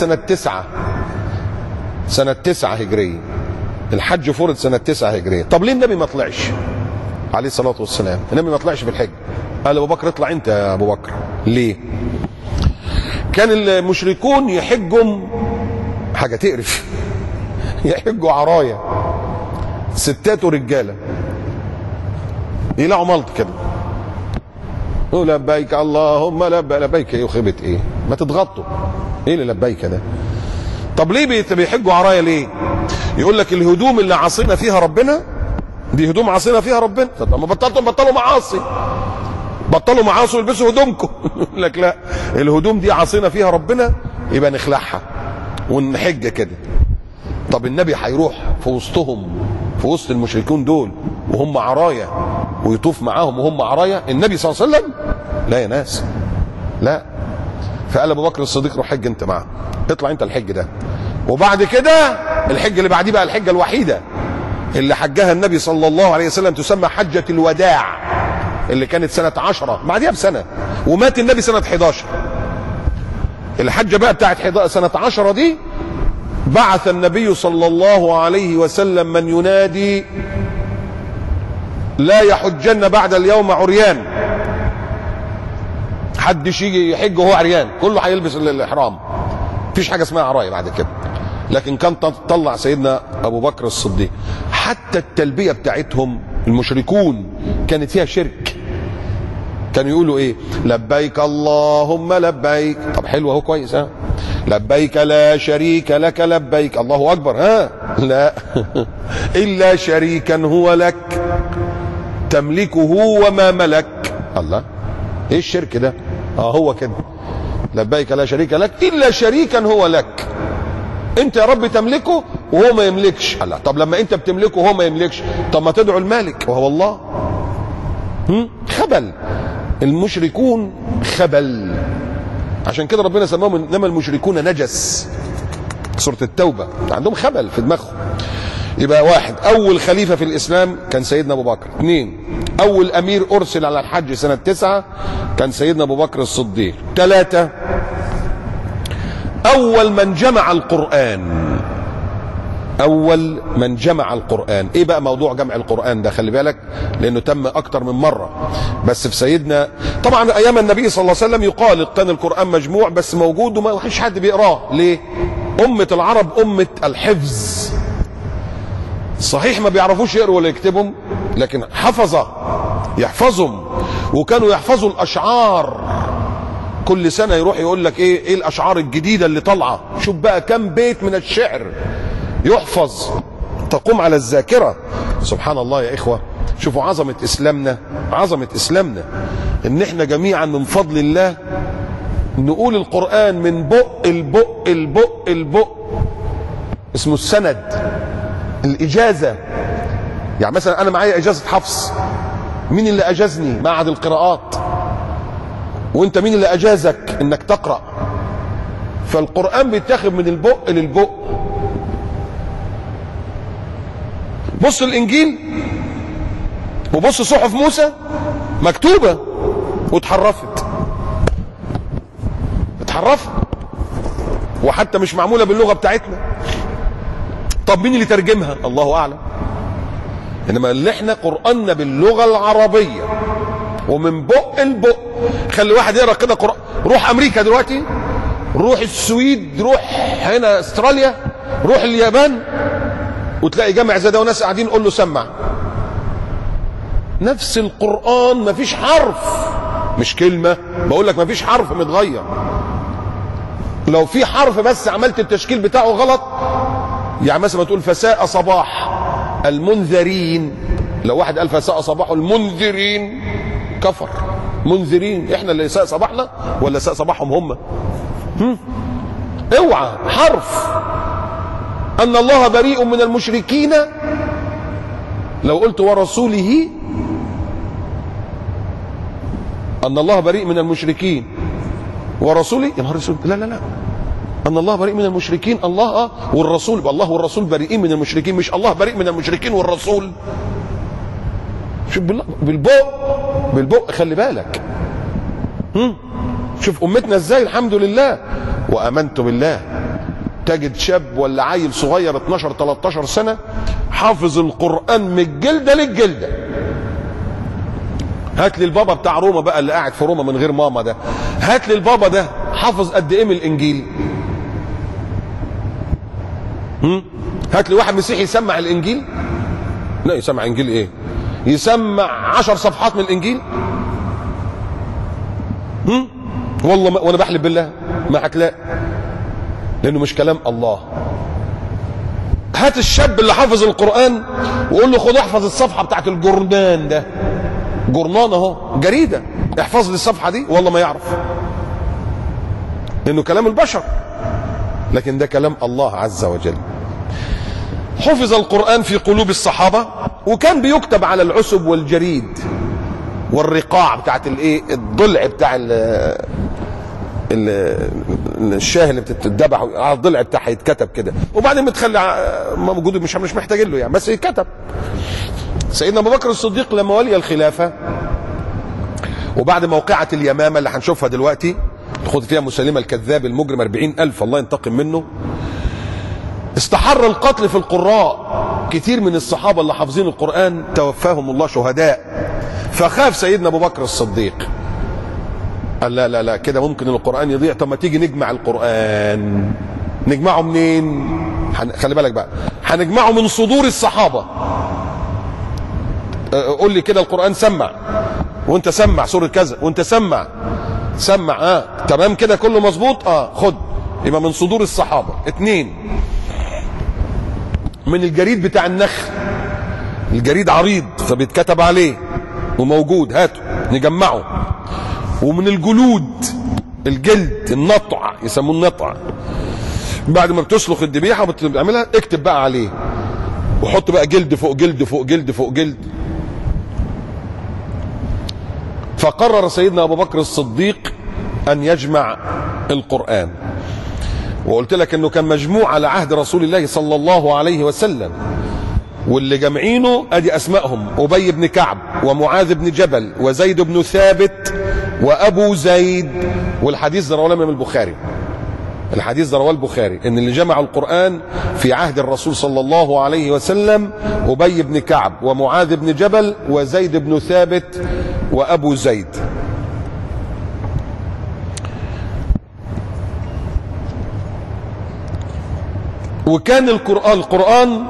سنة 9 هجرية. الحج فرض سنة 9 هجرية. طب ليه النبي ما طلعش عليه الصلاة والسلام؟ النبي ما طلعش في الحج. قال أبو بكر اطلع أنت يا أبو بكر. ليه؟ كان المشركون يحجوا حاجة تقرف، يحجوا عرايا، ستات ورجالة، يلاقوا ملط كده، يقول لبيك اللهم لبيك. ايه وخيبة ايه؟ ما تتغطوا. ايه اللي لبيك ده؟ طب ليه بيحجوا عرايا ليه؟ يقول لك الهدوم اللي عصينا فيها ربنا دي هدوم عصينا فيها ربنا. طب ما بطلوا معاصي، بطلوا معاصي والبسوا هدومكم. يقول لك لا، الهدوم دي عصينا فيها ربنا يبقى نخلعها ونحج كده. طب النبي هيروح في وسطهم، في وسط المشركين دول وهم عرايا، ويطوف معاهم وهم عرايا؟ النبي صلى الله عليه وسلم لا يا ناس، لا. فقال ابو بكر الصديق روح حج انت معاه، اطلع انت الحج ده. وبعد كده الحج اللي بعديه بقى الحجه الوحيده اللي حجها النبي صلى الله عليه وسلم، تسمى حجه الوداع، اللي كانت سنه 10 بعديها بسنه، ومات النبي سنه 11. الحجه بقى بتاعت سنه 10 دي بعث النبي صلى الله عليه وسلم من ينادي لا يحجن بعد اليوم عريان. حدش يجي يحج وهو عريان، كله هيلبس الاحرام، مفيش حاجه اسمها عرايه بعد كده. لكن كان طلع سيدنا ابو بكر الصديق. حتى التلبيه بتاعتهم المشركون كانت فيها شرك. كانوا يقولوا ايه؟ لبيك اللهم لبيك. طب حلو اهو، كويس. لبيك لا شريك لك لبيك. الله اكبر. لا. الا شريكا هو لك تملكه وما ملك. الله، ايه الشرك ده؟ هو كده، لبيك لا شريك لك الا شريكا هو لك. انت يا رب تملكه وهو ما يملكش. الله، طب لما انت بتملكه وهو ما يملكش، طب ما تدعو المالك وهو الله. خبل. المشركون خبل، عشان كده ربنا سماهم انما المشركون نجس، سورة التوبة. عندهم خبل في دماغهم. يبقى واحد، اول خليفة في الاسلام كان سيدنا ابو بكر. اثنين، اول امير ارسل على الحج سنة 9 كان سيدنا ابو بكر الصديق. 3، اول من جمع القرآن. اول من جمع القرآن. ايه بقى موضوع جمع القرآن ده؟ خلي بالك لانه تم اكتر من مرة. بس في سيدنا طبعا ايام النبي صلى الله عليه وسلم يقال كان القرآن مجموع بس موجود وما فيش حد بيقراه. ليه؟ امة العرب امة الحفظ. صحيح ما بيعرفوش يقروا ولا يكتبهم، لكن حفظة يحفظهم. وكانوا يحفظوا الاشعار. كل سنة يروح يقول لك ايه الاشعار الجديدة اللي طالعة. شوف بقى كم بيت من الشعر يحفظ، تقوم على الذاكرة. سبحان الله يا إخوة. شوفوا عظمة إسلامنا، عظمة إسلامنا إن إحنا جميعا من فضل الله نقول القرآن من بق البق. اسمه السند، الإجازة. يعني مثلا أنا معايا إجازة حفظ، مين اللي أجازني؟ معهد القراءات. وأنت مين اللي أجازك إنك تقرأ؟ فالقرآن بيتاخد من البق للبق. بص الانجيل وبص صحف موسى مكتوبة واتحرفت، وحتى مش معمولة باللغة بتاعتنا. طب مين اللي ترجمها؟ الله اعلم. انما اللي احنا قرآننا باللغة العربية ومن بق البق. خلي واحد يقرا كده قرآن. روح امريكا دلوقتي، روح السويد، روح هنا استراليا، روح اليابان، وتلاقي جامع زي ده وناس قاعدين قول له سمع. نفس القرآن مفيش حرف، مش كلمة، بقول لك مفيش حرف متغير. لو في حرف بس عملت التشكيل بتاعه غلط، يعني مثلا ما تقول فساء صباح المنذرين، لو واحد قال فساء صباح المنذرين كفر. منذرين احنا اللي ساء صباحنا ولا ساء صباحهم هم؟ اوعى حرف. ان الله بريء من المشركين، لو قلت ورسوله، ان الله بريء من المشركين ورسوله، يا نهار اسود، لا لا لا، ان الله بريء من المشركين، الله والرسول، الله والرسول بريئين من المشركين، مش الله بريء من المشركين والرسول. شوف بالبق خلي بالك. شوف امتنا ازاي، الحمد لله. وامنت بالله، تجد شاب ولا عيل صغير 12 13 سنه حافظ القران من الجلده للجلده. هات لي البابا بتاع روما بقى اللي قاعد في روما من غير ماما ده، هات لي البابا ده حافظ قد ايه من الانجيل؟ هات لي واحد مسيحي يسمع الانجيل؟ لا، يسمع انجيل ايه؟ يسمع 10 صفحات من الانجيل؟ والله وانا بحلف بالله ما هتلاقي، لانه مش كلام الله. هات الشاب اللي حافظ القرآن وقول له خد احفظ الصفحة بتاعت الجرنان ده، جرنان اهو، جريدة، احفظ لي الصفحة دي، والله ما يعرف، لانه كلام البشر، لكن ده كلام الله عز وجل. حفظ القرآن في قلوب الصحابة، وكان بيكتب على العسب والجريد والرقاع بتاعت الايه، الضلع بتاع الشاه اللي بتتذبح على الضلع بتاعها يتكتب كده، وبعدين بتخلي موجود، مش محتاجين له يعني، بس يتكتب. سيدنا ابو بكر الصديق لما ولي الخلافه، وبعد موقعة اليمامة اللي هنشوفها دلوقتي، خد فيها مسيلمة الكذاب المجرم 40,000 الله ينتقم منه، استحر القتل في القراء. كتير من الصحابة اللي حافظين القرآن توفاهم الله شهداء، فخاف سيدنا ابو بكر الصديق، قال لا لا لا كده ممكن القرآن يضيع، طب ما تيجي نجمع القرآن. نجمعه منين؟ خلي بالك بقى، هنجمعه من صدور الصحابة. قول لي كده القرآن سمع، وانت سمع سورة كذا، وانت سمع تمام كده كله مظبوط، خد، يبقى من صدور الصحابة. 2 من الجريد بتاع النخل، الجريد عريض فبيتكتب عليه وموجود، هاته نجمعه. ومن الجلود، الجلد، النطع، يسموه النطع، بعد ما بتسلخ الذبيحه وبتعملها اكتب بقى عليه، وحط بقى جلد فوق جلد فوق جلد فوق جلد. فقرر سيدنا ابو بكر الصديق ان يجمع القرآن، وقلت لك انه كان مجموع على عهد رسول الله صلى الله عليه وسلم، واللي جمعينه ادي اسمائهم: ابي بن كعب، ومعاذ بن جبل، وزيد بن ثابت، وابو زيد. والحديث ده رواه الامام البخاري، الحديث ده رواه البخاري، ان اللي جمع القرآن في عهد الرسول صلى الله عليه وسلم ابي بن كعب، ومعاذ بن جبل، وزيد بن ثابت، وابو زيد. وكان القرآن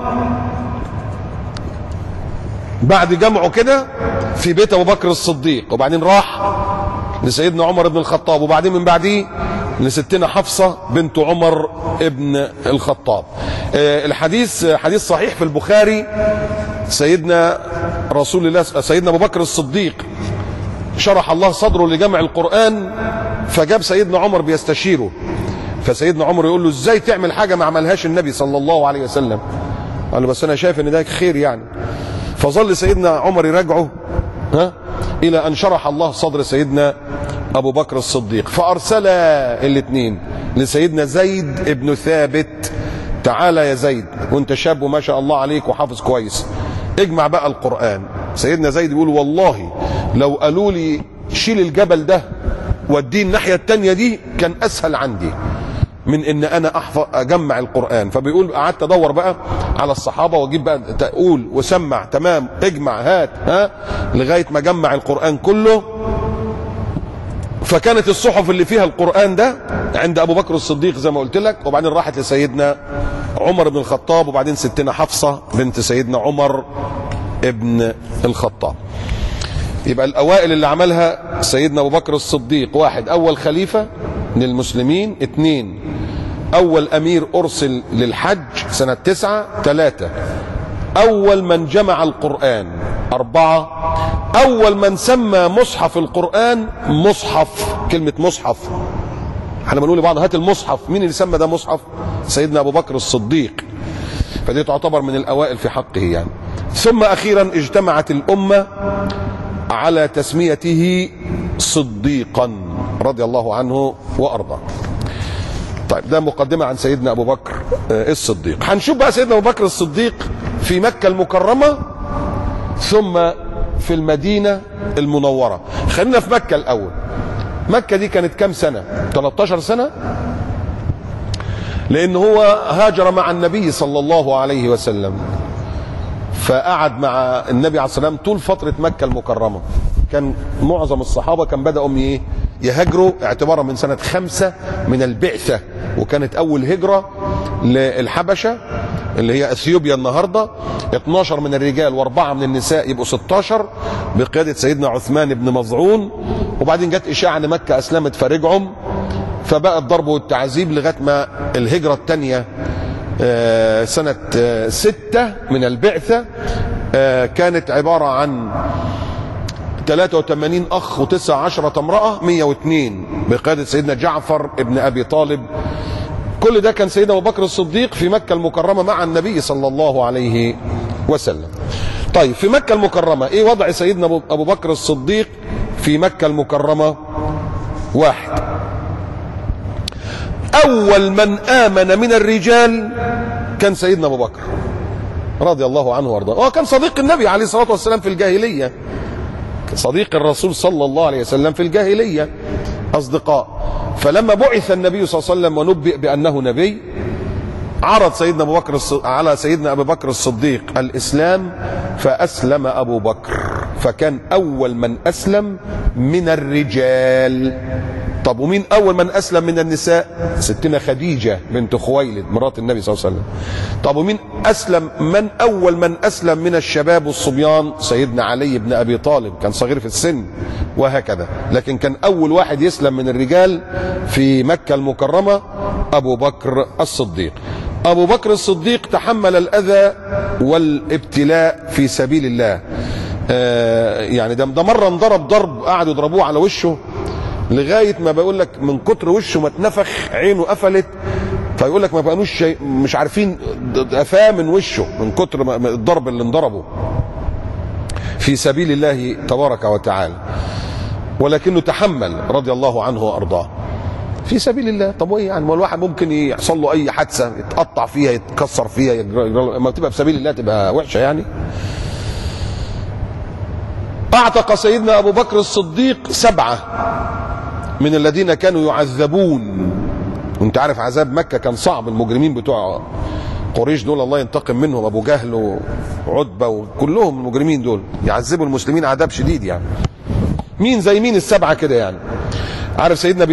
بعد جمعه كده في بيت ابو بكر الصديق، وبعدين راح لسيدنا عمر بن الخطاب، وبعدين من بعديه لستنا حفصة بنت عمر ابن الخطاب. الحديث حديث صحيح في البخاري. سيدنا رسول الله سيدنا ابو بكر الصديق شرح الله صدره لجمع القرآن، فجاب سيدنا عمر بيستشيره، فسيدنا عمر يقول له ازاي تعمل حاجة ما عملهاش النبي صلى الله عليه وسلم؟ قال له بس انا شايف ان ده خير يعني. فظل سيدنا عمر يراجعه الى ان شرح الله صدر سيدنا ابو بكر الصديق، فارسل الاثنين لسيدنا زيد ابن ثابت: تعالى يا زيد، وانت شاب وما شاء الله عليك وحافظ كويس، اجمع بقى القرآن. سيدنا زيد بيقول والله لو قالوا لي شيل الجبل ده وديه الناحية التانية دي كان اسهل عندي، من ان انا احفظ اجمع القرآن. فبيقول قعدت ادور بقى على الصحابة واجيب بقى تقول وسمع تمام اجمع هات لغاية ما جمع القرآن كله. فكانت الصحف اللي فيها القرآن ده عند ابو بكر الصديق زي ما قلت لك، وبعدين راحت لسيدنا عمر بن الخطاب، وبعدين ستنا حفصة بنت سيدنا عمر ابن الخطاب. يبقى الاوائل اللي عملها سيدنا ابو بكر الصديق: واحد، اول خليفة للمسلمين. اثنين، اول امير ارسل للحج سنة 9. 3، اول من جمع القرآن. 4، اول من سمى مصحف القرآن مصحف. كلمة مصحف احنا بنقول لبعض هات المصحف، مين اللي سمى ده مصحف؟ سيدنا ابو بكر الصديق. فدي تعتبر من الاوائل في حقه يعني. ثم اخيرا اجتمعت الامة على تسميته صديقا رضي الله عنه وارضاه. طيب ده مقدمة عن سيدنا ابو بكر الصديق. هنشوف بقى سيدنا ابو بكر الصديق في مكة المكرمة ثم في المدينة المنورة. خلينا في مكة الاول. مكة دي كانت كام سنة؟ 13 سنة، لان هو هاجر مع النبي صلى الله عليه وسلم، فقعد مع النبي عليه الصلاة والسلام طول فترة مكة المكرمة. كان معظم الصحابة كان بدأوا يهاجروا اعتبارا من سنة 5 من البعثة، وكانت أول هجرة للحبشة اللي هي أثيوبيا النهاردة. 12 من الرجال و4 من النساء يبقوا 16 بقيادة سيدنا عثمان بن مظعون. وبعدين جت إشاعة أن مكة أسلمت فرجعهم، فبقى الضرب والتعذيب لغاية ما الهجرة الثانية سنة 6 من البعثة كانت عبارة عن 83 أخ و19 امرأة، 102 بقيادة سيدنا جعفر ابن أبي طالب. كل ده كان سيدنا أبو بكر الصديق في مكة المكرمة مع النبي صلى الله عليه وسلم. طيب في مكة المكرمة ايه وضع سيدنا أبو بكر الصديق في مكة المكرمة؟ 1، أول من آمن من الرجال كان سيدنا أبو بكر رضي الله عنه وارضاه. هو كان صديق النبي عليه الصلاة والسلام في الجاهلية، صديق الرسول صلى الله عليه وسلم في الجاهلية، أصدقاء. فلما بعث النبي صلى الله عليه وسلم ونبئ بأنه نبي، عرض سيدنا أبو بكر على سيدنا أبو بكر الصديق الإسلام، فأسلم أبو بكر، فكان أول من أسلم من الرجال. طب ومين أول من أسلم من النساء؟ ستنا خديجة بنت خويلد مرات النبي صلى الله عليه وسلم. طب ومين أسلم؟ من أول من أسلم من الشباب والصبيان؟ سيدنا علي بن أبي طالب، كان صغير في السن، وهكذا. لكن كان أول واحد يسلم من الرجال في مكة المكرمة أبو بكر الصديق. أبو بكر الصديق تحمل الأذى والابتلاء في سبيل الله. يعني ده مرة انضرب ضرب قعدوا يضربوه على وشه لغايه ما بقول لك من كتر وشه ما اتنفخ، عينه قفلت، فيقول لك ما بقانوش مش عارفين قفاه من وشه من كتر ما الضرب اللي انضربه في سبيل الله تبارك وتعالى. ولكنه تحمل رضي الله عنه وارضاه في سبيل الله. طب وايه يعني؟ ما الواحد ممكن يحصل له اي حادثه يتقطع فيها يتكسر فيها، ما تبقى في سبيل الله تبقى وحشه يعني. اعتق سيدنا ابو بكر الصديق 7 من الذين كانوا يعذبون. وانت عارف عذاب مكة كان صعب، المجرمين بتوع قريش دول الله ينتقم منهم، ابو جهل وعتبة وكلهم المجرمين دول يعذبوا المسلمين عذاب شديد يعني. مين زي مين ال7 كده يعني؟ عارف سيدنا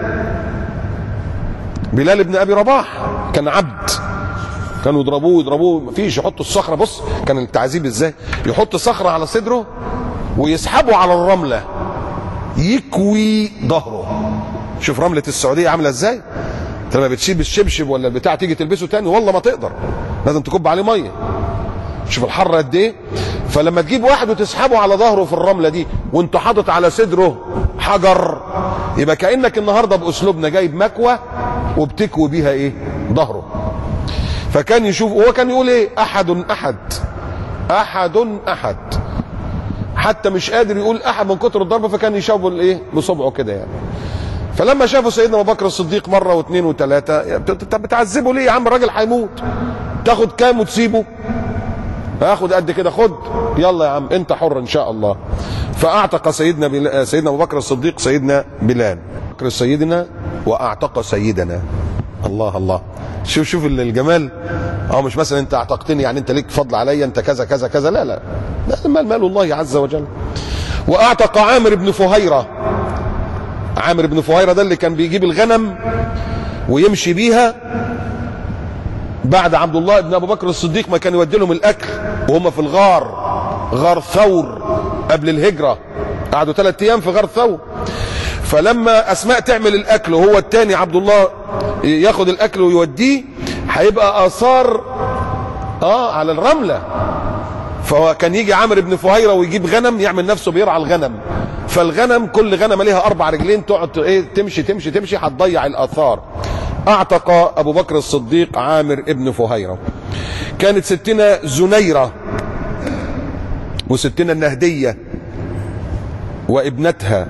بلال ابن ابي رباح كان عبد، كانوا يضربوه مفيش، يحطوا الصخرة. بص كان التعذيب ازاي، يحط صخرة على صدره ويسحبه على الرملة يكوي ظهره. شوف رملة السعودية عاملة ازاي، انت لما بتشيل الشبشب ولا البتاع تيجي تلبسه تاني والله ما تقدر، لازم تكب عليه ميه. شوف الحر قد ايه. فلما تجيب واحد وتسحبه على ظهره في الرملة دي وانت حاطط على صدره حجر، يبقى كأنك النهارده باسلوبنا جايب مكوى وبتكوي بيها ايه؟ ظهره. فكان يشوف، هو كان يقول ايه؟ احد احد احد احد، حتى مش قادر يقول احد من كتر الضربه، فكان يشاور الايه؟ بصبعه كده يعني. فلما شافوا سيدنا ابو بكر الصديق مره واثنين وثلاثه، طب بتعذبه ليه يا عم؟ الراجل هيموت، تاخد كام وتسيبه؟ هاخد قد كده، خد يلا يا عم انت حر ان شاء الله. فاعتق سيدنا ابو بكر الصديق سيدنا بلال، بكر سيدنا واعتق سيدنا. الله الله، شوف الجمال. مش مثلا انت اعتقتني يعني انت ليك فضل عليا، انت كذا كذا كذا، لا لا، المال مال الله عز وجل. واعتق عامر بن فهيرة. عامر بن فهيرة ده اللي كان بيجيب الغنم ويمشي بيها بعد عبد الله بن ابو بكر الصديق ما كان يودي لهم الاكل وهم في الغار، غار ثور قبل الهجرة، قعدوا 3 ايام في غار ثور. فلما اسماء تعمل الاكل وهو التاني عبد الله ياخد الاكل ويوديه، هيبقى اثار على الرملة. فكان يجي عامر بن فهيرة ويجيب غنم يعمل نفسه بيرعى الغنم، فالغنم كل غنمه ليها 4 رجلين تقعد تمشي تمشي تمشي هتضيع الاثار. اعتق ابو بكر الصديق عامر بن فهيرة. كانت ستنا زنيرة وستنا النهدية وابنتها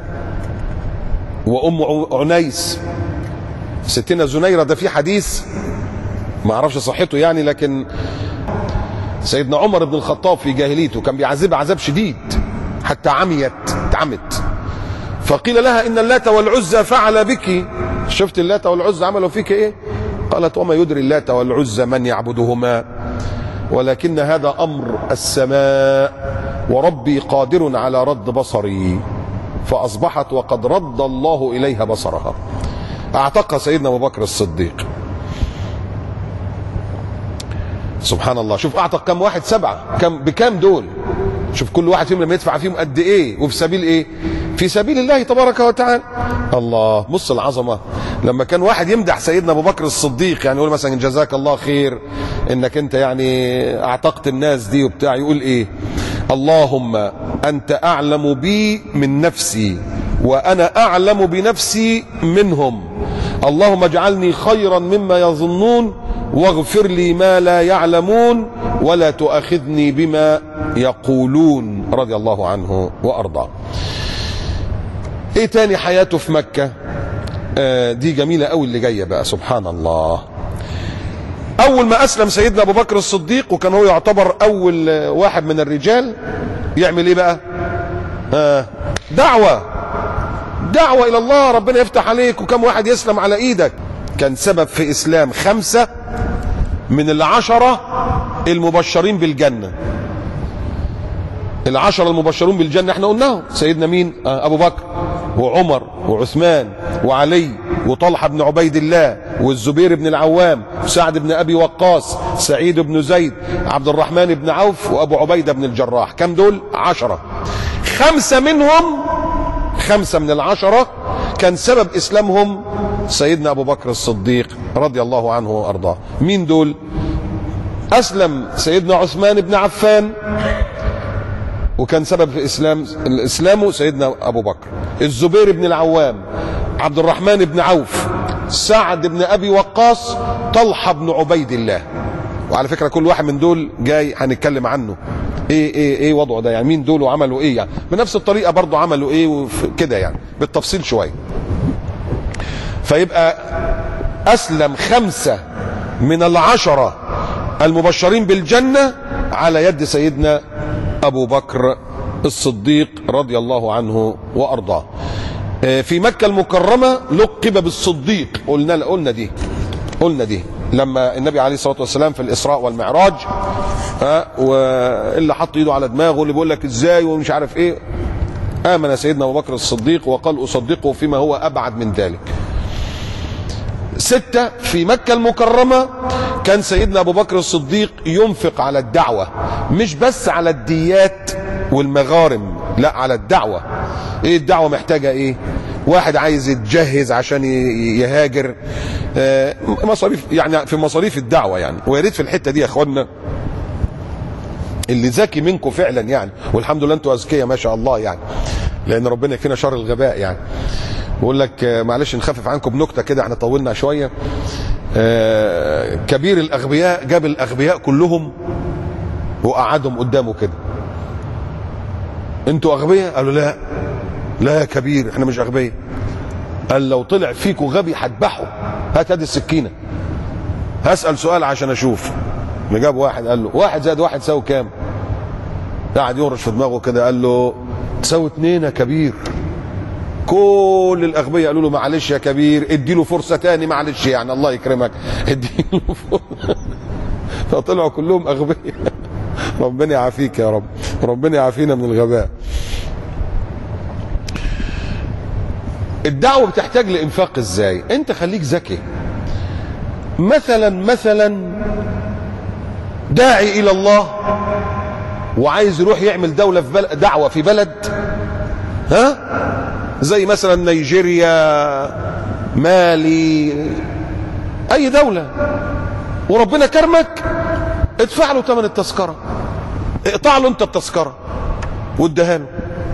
وام عنيس. ستنا زنيرة ده في حديث ما اعرفش صحته يعني، لكن سيدنا عمر بن الخطاب في جاهليته كان بيعذبها عذاب شديد حتى اتعمت. فقيل لها ان اللات والعزى فعل بك، شفت اللات والعزى عملوا فيك ايه؟ قالت وما يدري اللات والعزى من يعبدهما، ولكن هذا امر السماء وربي قادر على رد بصري. فاصبحت وقد رد الله اليها بصرها. اعتقها سيدنا ابو بكر الصديق. سبحان الله، شوف اعتق كم واحد؟ 7. بكام دول؟ شوف كل واحد فيهم لما يدفع فيهم قد ايه، وفي سبيل ايه؟ في سبيل الله تبارك وتعالى. الله، بص العظمه. لما كان واحد يمدح سيدنا ابو بكر الصديق، يعني يقول مثلا جزاك الله خير انك انت يعني اعتقت الناس دي وبتاع، يقول ايه؟ اللهم انت اعلم بي من نفسي وانا اعلم بنفسي منهم، اللهم اجعلني خيرا مما يظنون واغفر لي ما لا يعلمون ولا تؤاخذني بما يقولون. رضي الله عنه وارضاه. ايه تاني حياته في مكة؟ دي جميلة قوي اللي جاية بقى. سبحان الله. اول ما اسلم سيدنا ابو بكر الصديق، وكان هو يعتبر اول واحد من الرجال، يعمل ايه بقى؟ دعوة الى الله، ربنا يفتح عليك وكم واحد يسلم على ايدك. كان سبب في اسلام 5 من 10 المبشرين بالجنة. 10 المبشرون بالجنة احنا قلناهم، سيدنا مين؟ ابو بكر وعمر وعثمان وعلي وطلحة بن عبيد الله والزبير بن العوام وسعد بن ابي وقاص، سعيد بن زيد، عبد الرحمن بن عوف، وابو عبيدة بن الجراح. كم دول؟ 10. 5 منهم، 5 من 10 كان سبب اسلامهم سيدنا ابو بكر الصديق رضي الله عنه وارضاه. مين دول؟ اسلم سيدنا عثمان بن عفان، وكان سبب في اسلامه سيدنا ابو بكر. الزبير بن العوام، عبد الرحمن بن عوف، سعد بن ابي وقاص، طلحة بن عبيد الله. وعلى فكرة كل واحد من دول جاي هنتكلم عنه ايه وضعه ده، يعني مين دول وعملوا ايه، يعني بنفس الطريقة برضو عملوا ايه كده، يعني بالتفصيل شوية. فيبقى اسلم 5 من 10 المبشرين بالجنة على يد سيدنا ابو بكر الصديق رضي الله عنه وارضاه. في مكة المكرمة لقب بالصديق، قلنا دي لما النبي عليه الصلاة والسلام في الاسراء والمعراج، واللي حط ايده على دماغه واللي بيقول لك ازاي ومش عارف ايه، امن سيدنا ابو بكر الصديق وقال اصدقه فيما هو ابعد من ذلك. 6 في مكة المكرمة كان سيدنا ابو بكر الصديق ينفق على الدعوة، مش بس على الديات والمغارم، لا على الدعوة. ايه الدعوة محتاجة ايه؟ واحد عايز يتجهز عشان يهاجر، مصاريف، يعني في مصاريف الدعوة يعني. ويا ريت في الحتة دي يا اخوانا اللي ذكي منكم فعلا يعني، والحمد لله انتوا اذكياء ما شاء الله يعني، لان ربنا يكفينا شر الغباء يعني. بقول لك معلش نخفف عنكم بنكته كده، احنا طولنا شويه. كبير الاغبياء جاب الاغبياء كلهم وقعدهم قدامه كده. انتوا اغبياء؟ قالوا لا يا كبير احنا مش اغبياء. قال لو طلع فيكم غبي هذبحه، هات هذه السكينه، هسال سؤال عشان اشوف. جاب واحد قال له 1 زائد 1 يساوي كام؟ قاعد يورش في دماغه كده، قال له تساوي 2 يا كبير. كل الاغبياء قالوا له معلش يا كبير اديله فرصه تاني، معلش يعني الله يكرمك اديله فرصه. فطلعوا كلهم اغبياء. ربنا يعافيك يا رب، ربنا يعافينا من الغباء. الدعوه بتحتاج لانفاق ازاي؟ انت خليك ذكي. مثلا داعي الى الله وعايز يروح يعمل دولة في بلد، دعوة في بلد، ها، زي مثلا نيجيريا، مالي، اي دولة، وربنا كرمك، ادفع له ثمن التذكرة، اقطع له انت التذكرة واديها له.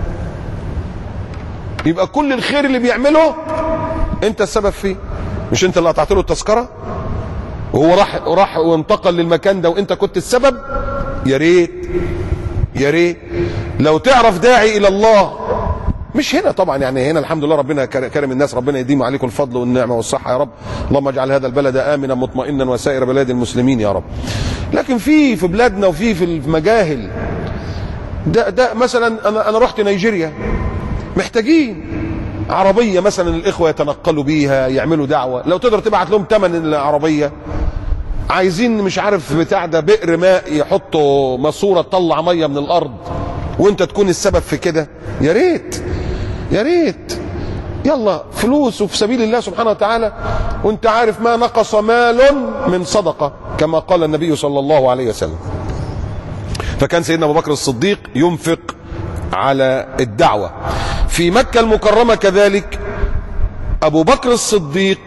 يبقى كل الخير اللي بيعمله انت السبب فيه، مش انت اللي قطعت له التذكرة وهو راح وانتقل للمكان ده وانت كنت السبب. يا ريت يا ريت لو تعرف داعي الى الله، مش هنا طبعا، يعني هنا الحمد لله ربنا كرم الناس، ربنا يديم عليكم الفضل والنعمه والصحه يا رب. اللهم اجعل هذا البلد امنا مطمئنا وسائر بلاد المسلمين يا رب. لكن في بلادنا وفي المجاهل ده مثلا انا رحت نيجيريا، محتاجين عربيه مثلا الاخوه يتنقلوا بيها يعملوا دعوه، لو تقدر تبعت لهم ثمن العربيه. عايزين مش عارف بتاع ده بئر ماء يحطوا ماسوره تطلع ميه من الارض وانت تكون السبب في كده، يا ريت يا ريت. يلا فلوس وفي سبيل الله سبحانه وتعالى، وانت عارف ما نقص مال من صدقه كما قال النبي صلى الله عليه وسلم. فكان سيدنا ابو بكر الصديق ينفق على الدعوه. في مكه المكرمه كذلك ابو بكر الصديق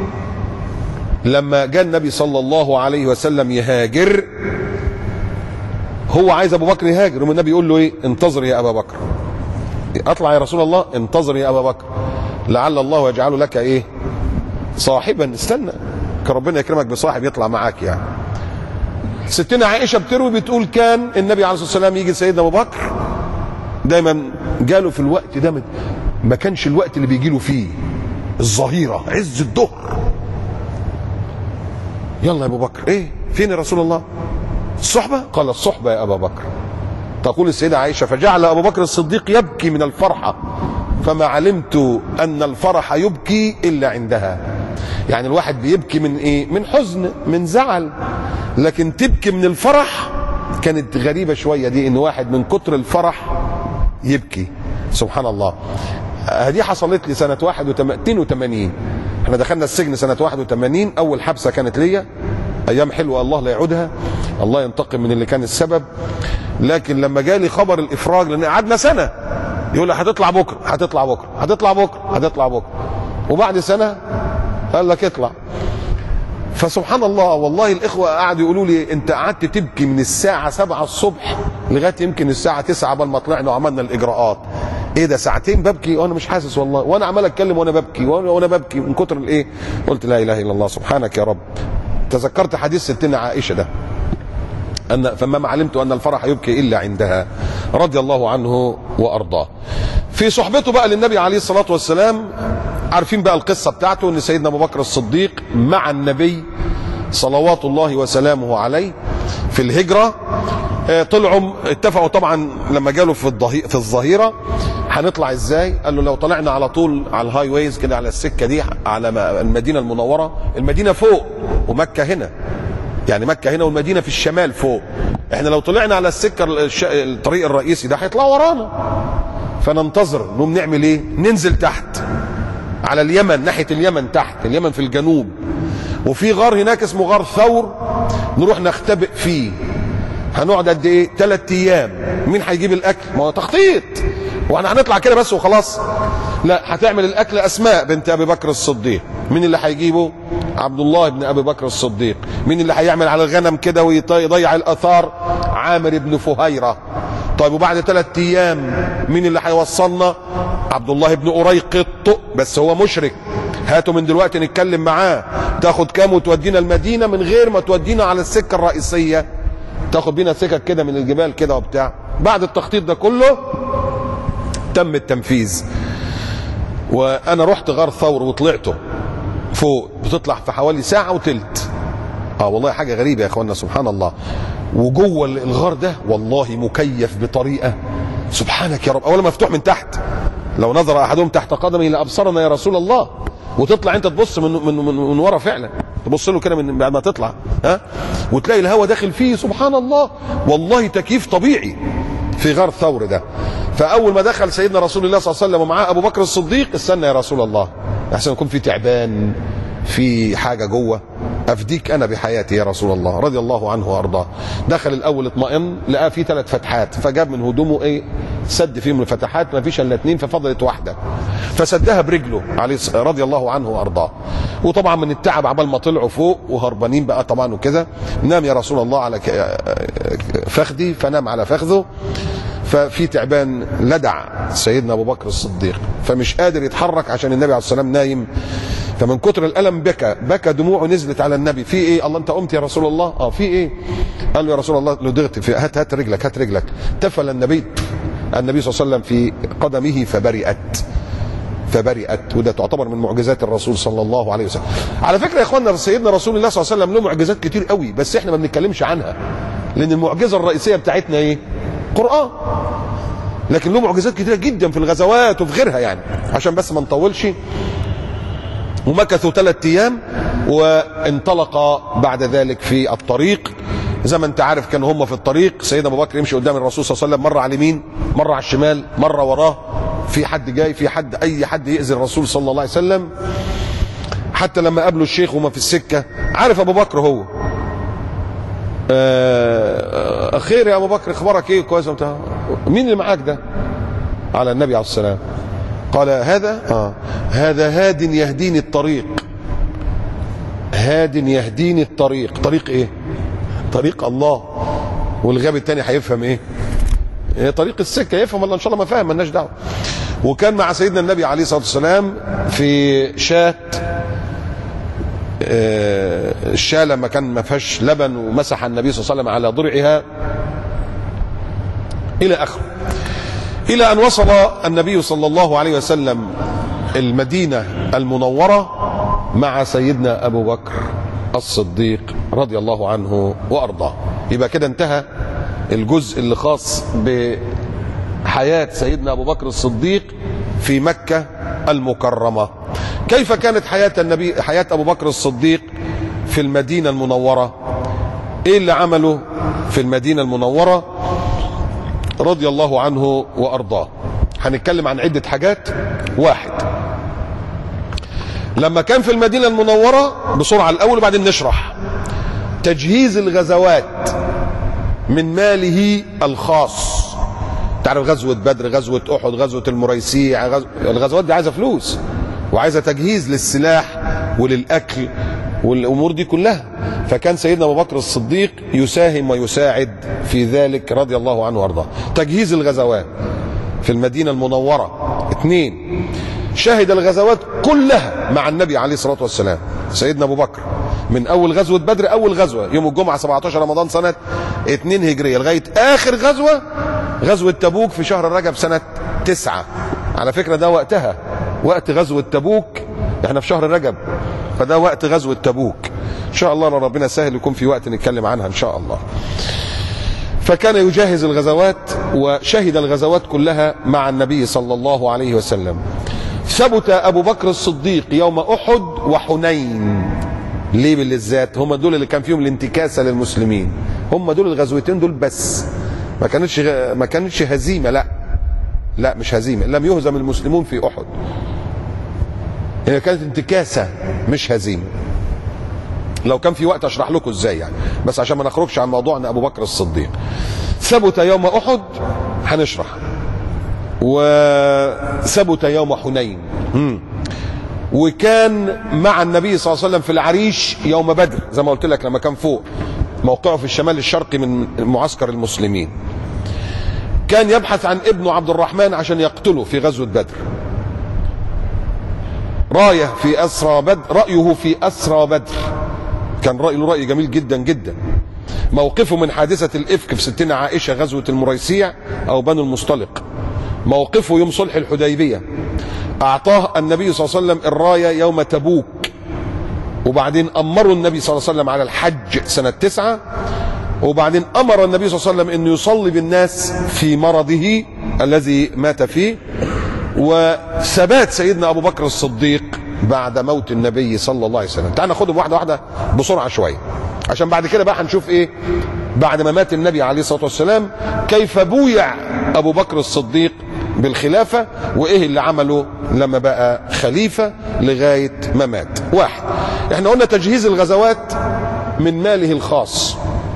لما جاء النبي صلى الله عليه وسلم يهاجر، هو عايز ابو بكر يهاجر، والنبي يقول له ايه؟ انتظر يا ابا بكر. اطلع يا رسول الله، انتظر يا ابا بكر لعل الله يجعل لك ايه؟ صاحبا. استنى ربنا يكرمك بصاحب يطلع معاك يعني. ستنا عائشه بتروي بتقول كان النبي عليه الصلاه والسلام يجي سيدنا ابو بكر دايما جاله في الوقت ده، ما كانش الوقت اللي بيجي له فيه الظهيره عز الظهر. يلا يا ابو بكر، ايه فين يا رسول الله؟ الصحبه؟ قال الصحبه يا ابا بكر. تقول السيده عائشه فجعل ابو بكر الصديق يبكي من الفرحه فما علمت ان الفرح يبكي الا عندها. يعني الواحد بيبكي من ايه؟ من حزن، من زعل، لكن تبكي من الفرح كانت غريبه شويه دي، ان واحد من كتر الفرح يبكي. سبحان الله. هذه حصلت لي سنه 82. احنا دخلنا السجن سنه 81، اول حبسه كانت ليا، ايام حلوه الله لا يعودها، الله ينتقم من اللي كان السبب. لكن لما جالي خبر الافراج، لان قعدنا سنه يقول لي هتطلع بكره هتطلع بكره هتطلع بكره هتطلع بكره، وبعد سنه قال لك اطلع. فسبحان الله والله الاخوه قعدوا يقولوا لي انت قعدت تبكي من الساعه 7 الصبح لغايه يمكن الساعه 9 قبل ما طلعنا وعملنا الاجراءات. ايه ده ساعتين ببكي وانا مش حاسس والله، وانا عمال اتكلم وانا ببكي وانا ببكي من كتر الايه. قلت لا اله الا الله سبحانك يا رب. تذكرت حديث ستنا عائشه ده، ان فما علمت ان الفرح يبكي الا عندها، رضي الله عنه وارضاه. في صحبته بقى للنبي عليه الصلاه والسلام، عارفين بقى القصه بتاعته، ان سيدنا ابو بكر الصديق مع النبي صلوات الله وسلامه عليه في الهجره، طلعوا اتفقوا طبعا لما جاله في الظهيره هنطلع ازاي؟ قال له لو طلعنا على طول على الهاي ويز كده، على السكه دي على المدينه المنوره، المدينه فوق ومكه هنا، يعني مكه هنا والمدينه في الشمال فوق. احنا لو طلعنا على السكه الطريق الرئيسي ده هيطلعوا ورانا، فننتظر. نقوم نعمل ايه؟ ننزل تحت على اليمن، ناحيه اليمن تحت، اليمن في الجنوب، وفي غار هناك اسمه غار ثور نروح نختبئ فيه. هنقعد قد ايه؟ 3 ايام. مين هيجيب الاكل؟ ما هو تخطيط، واحنا هنطلع كده بس وخلاص؟ لا، هتعمل الاكل اسماء بنت ابي بكر الصديق. مين اللي هيجيبه؟ عبد الله بن ابي بكر الصديق. مين اللي هيعمل على الغنم كده ويضيع الاثار؟ عامر بن فهيره. طيب وبعد 3 ايام مين اللي هيوصلنا؟ عبد الله بن أريقط، بس هو مشرك، هاتوا من دلوقتي نتكلم معاه. تاخد كام وتودينا المدينه من غير ما تودينا على السكه الرئيسيه، تاخد بينا سكك كده من الجبال كده وبتاع. بعد التخطيط ده كله تم التنفيذ، وانا رحت غار ثور وطلعته فوق، بتطلع في حوالي ساعه وتلت. والله حاجه غريبه يا اخوانا سبحان الله. وجوه الغار ده والله مكيف بطريقه سبحانك يا رب. اولا مفتوح من تحت، لو نظر احدهم تحت قدمه لابصرنا يا رسول الله. وتطلع انت تبص من ورا فعلا، تبص له كده من بعد ما تطلع، ها، وتلاقي الهواء داخل فيه، سبحان الله، والله تكييف طبيعي في غار ثور ده. فاول ما دخل سيدنا رسول الله صلى الله عليه وسلم ومعاه ابو بكر الصديق، استنى يا رسول الله احسن يكون في تعبان، في حاجه جوه، افديك انا بحياتي يا رسول الله، رضي الله عنه وارضاه. دخل الاول اطمئن، لقى فيه 3 فتحات، فجاب من هدومه ايه، سد فيهم الفتحات، ما فيش الا 2، ففضلت واحده فسدها برجله عليه رضي الله عنه وارضاه. وطبعا من التعب عبال ما طلعوا فوق وهربانين بقى طبعا وكده، نام يا رسول الله على فخذي، فنام على فخذه. ففي تعبان لدع سيدنا ابو بكر الصديق، فمش قادر يتحرك عشان النبي عليه الصلاه والسلام نايم، فمن كتر الالم بكى دموعه نزلت على النبي. في ايه؟ الله انت قمت يا رسول الله؟ في ايه؟ قال له يا رسول الله لدغت، هات رجلك. تفل النبي صلى الله عليه وسلم في قدمه فبرئت، وده تعتبر من معجزات الرسول صلى الله عليه وسلم. على فكره يا اخواننا، سيدنا رسول الله صلى الله عليه وسلم له معجزات كتير قوي، بس احنا ما بنتكلمش عنها، لان المعجزه الرئيسيه بتاعتنا ايه؟ قرآن. لكن له معجزات كتيره جدا في الغزوات وفي غيرها يعني، عشان بس ما نطولش. ومكثوا 3 ايام وانطلق بعد ذلك في الطريق. زي ما انت عارف كانوا هم في الطريق، سيدنا ابو بكر يمشي قدام الرسول صلى الله عليه وسلم، مره على اليمين مره على الشمال مره وراه، في حد جاي، في حد، اي حد يؤذي الرسول صلى الله عليه وسلم. حتى لما قابلوا الشيخ وما في السكه، عارف ابو بكر هو خير يا ابو بكر، اخبارك ايه؟ كويس. مين اللي معاك ده؟ على النبي عليه السلام. قال هذا هاد يهديني الطريق. هاد يهديني الطريق. طريق ايه؟ طريق الله. والغاب التاني هيفهم ايه؟ طريق السكه، يفهم ولا ان شاء الله ما فاهم، مالناش دعوه. وكان مع سيدنا النبي عليه الصلاه والسلام في شاة، الشاة لما كان ما فيهاش لبن، ومسح النبي صلى الله عليه وسلم على ضرعها الى اخره، الى ان وصل النبي صلى الله عليه وسلم المدينه المنوره مع سيدنا ابو بكر الصديق رضي الله عنه وارضاه. يبقى كده انتهى الجزء اللي خاص بحياه سيدنا ابو بكر الصديق في مكه المكرمه. كيف كانت حياه ابو بكر الصديق في المدينه المنوره؟ ايه اللي عمله في المدينه المنوره رضي الله عنه وارضاه؟ هنتكلم عن عده حاجات. 1، لما كان في المدينه المنوره، بسرعه الاول وبعدين نشرح، تجهيز الغزوات من ماله الخاص. تعرف غزوه بدر، غزوه احد، غزوه المريسيع، الغزوات دي عايزه فلوس وعايزه تجهيز للسلاح وللاكل والامور دي كلها. فكان سيدنا ابو بكر الصديق يساهم ويساعد في ذلك رضي الله عنه وارضاه. تجهيز الغزوات في المدينه المنوره. 2، شهد الغزوات كلها مع النبي عليه الصلاه والسلام سيدنا ابو بكر، من اول غزوه بدر، اول غزوه يوم الجمعه 17 رمضان سنه 2 هجريه، لغايه اخر غزوه، غزوه تبوك في شهر رجب سنه 9. على فكره ده وقتها، وقت غزوه تبوك، احنا في شهر رجب، فده وقت غزوه تبوك. ان شاء الله ربنا سهل يكون في وقت نتكلم عنها ان شاء الله. فكان يجهز الغزوات وشهد الغزوات كلها مع النبي صلى الله عليه وسلم. ثبت ابو بكر الصديق يوم احد وحنين. ليه بالذات؟ هم دول اللي كان فيهم الانتكاسه للمسلمين، هم دول الغزوتين دول بس. ما كانتش هزيمه، لا مش هزيمه، لم يهزم المسلمون في احد، هي كانت انتكاسه مش هزيمه. لو كان في وقت اشرح لكم ازاي يعني، بس عشان ما نخرجش عن موضوعنا ابو بكر الصديق. ثبت يوم احد، هنشرح. وثبت يوم حنين. وكان مع النبي صلى الله عليه وسلم في العريش يوم بدر، زي ما قلت لك لما كان فوق موقعه في الشمال الشرقي من معسكر المسلمين. كان يبحث عن ابنه عبد الرحمن عشان يقتله في غزوة بدر. رأيه في أسرى بدر، كان له رأي جميل جدا جدا. موقفه من حادثة الإفك في ستنا عائشة، غزوة المريسيع أو بنو المصطلق. موقفه يوم صلح الحديبية. أعطاه النبي صلى الله عليه وسلم الراية يوم تبوك، وبعدين أمروا النبي صلى الله عليه وسلم على الحج سنة 9، وبعدين أمر النبي صلى الله عليه وسلم أن يصلي بالناس في مرضه الذي مات فيه، وثبات سيدنا ابو بكر الصديق بعد موت النبي صلى الله عليه وسلم. تعال ناخدهم واحده واحده بسرعه شويه، عشان بعد كده بقى هنشوف ايه بعد ما مات النبي عليه الصلاه والسلام كيف بويع ابو بكر الصديق بالخلافه، وايه اللي عمله لما بقى خليفه لغايه ما مات. واحد، احنا قلنا تجهيز الغزوات من ماله الخاص.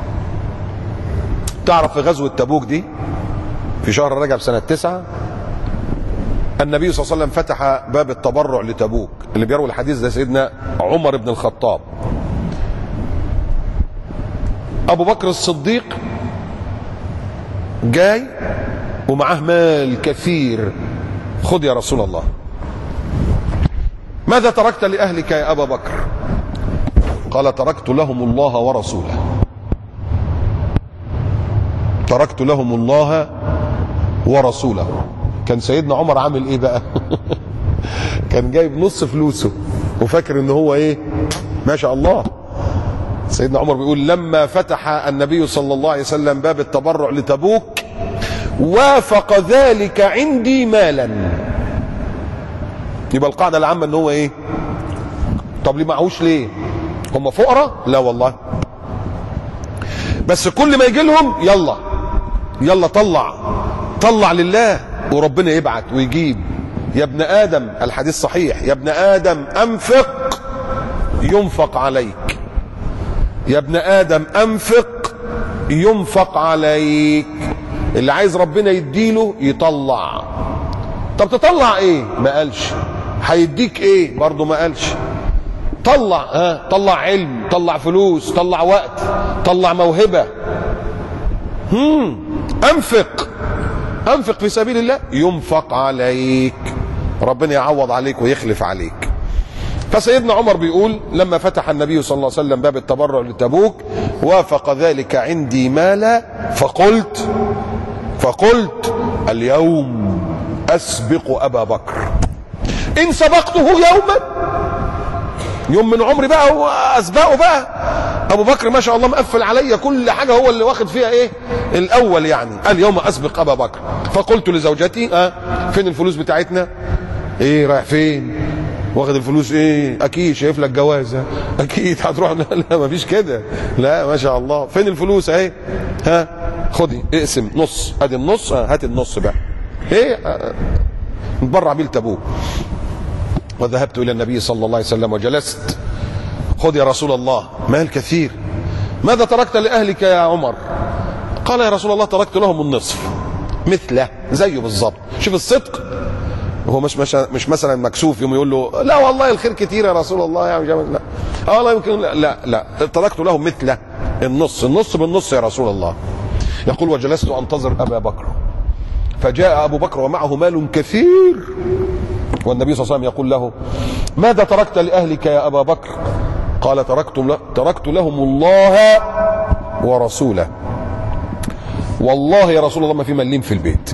تعرف في غزوه تبوك دي في شهر رجب سنه 9 النبي صلى الله عليه وسلم فتح باب التبرع لتبوك. اللي بيروي الحديث ده سيدنا عمر بن الخطاب. ابو بكر الصديق جاي ومعاه مال كثير. خذ يا رسول الله. ماذا تركت لأهلك يا أبا بكر؟ قال تركت لهم الله ورسوله. تركت لهم الله ورسوله. كان سيدنا عمر عامل ايه بقى؟ كان جايب نص فلوسه وفاكر ان هو ايه ما شاء الله. سيدنا عمر بيقول لما فتح النبي صلى الله عليه وسلم باب التبرع لتبوك وافق ذلك عندي مالا. يبقى القاعده العامه ان هو ايه؟ طب ليه معهوش ليه؟ هم فقراء؟ لا والله، بس كل ما يجي لهم يلا يلا طلع لله وربنا يبعت ويجيب. يا ابن ادم، الحديث صحيح، يا ابن ادم انفق ينفق عليك. يا ابن ادم انفق ينفق عليك. اللي عايز ربنا يديله يطلع. طب تطلع ايه؟ ما قالش. هيديك ايه؟ برضه ما قالش. طلع، طلع علم، طلع فلوس، طلع وقت، طلع موهبة. انفق في سبيل الله ينفق عليك، ربنا يعوض عليك ويخلف عليك. فسيدنا عمر بيقول لما فتح النبي صلى الله عليه وسلم باب التبرع لتبوك وافق ذلك عندي مالا فقلت اليوم اسبق ابا بكر. ان سبقته يوم من عمري بقى واسبقه بقى. ابو بكر ما شاء الله مقفل عليا كل حاجه، هو اللي واخد فيها ايه الاول يعني. اليوم اسبق ابا بكر. فقلت لزوجتي فين الفلوس بتاعتنا؟ ايه رايح فين؟ واخد الفلوس ايه؟ اكيد شايف لك جوازه، اكيد هتروح. لا ما فيش كده، لا ما شاء الله. فين الفلوس اهي؟ خدي اقسم نص، ادي النص، هات النص بقى. ايه نتبرع بيه لتبوك. وذهبت الى النبي صلى الله عليه وسلم وجلست. خذ يا رسول الله مال كثير. ماذا تركت لاهلك يا عمر؟ قال يا رسول الله تركت لهم النصف. مثله زيه بالظبط. شوف الصدق، هو مش مثلا مكسوف يوم يقول له لا والله الخير كتير يا رسول الله يا لا والله يمكن لا تركت لهم مثله النص بالنص يا رسول الله. يقول وجلست انتظر ابا بكر فجاء ابو بكر ومعه مال كثير والنبي صلى الله عليه وسلم يقول له ماذا تركت لاهلك يا ابا بكر؟ قال تركت لهم الله ورسوله. والله يا رسول الله ما في مليم في البيت.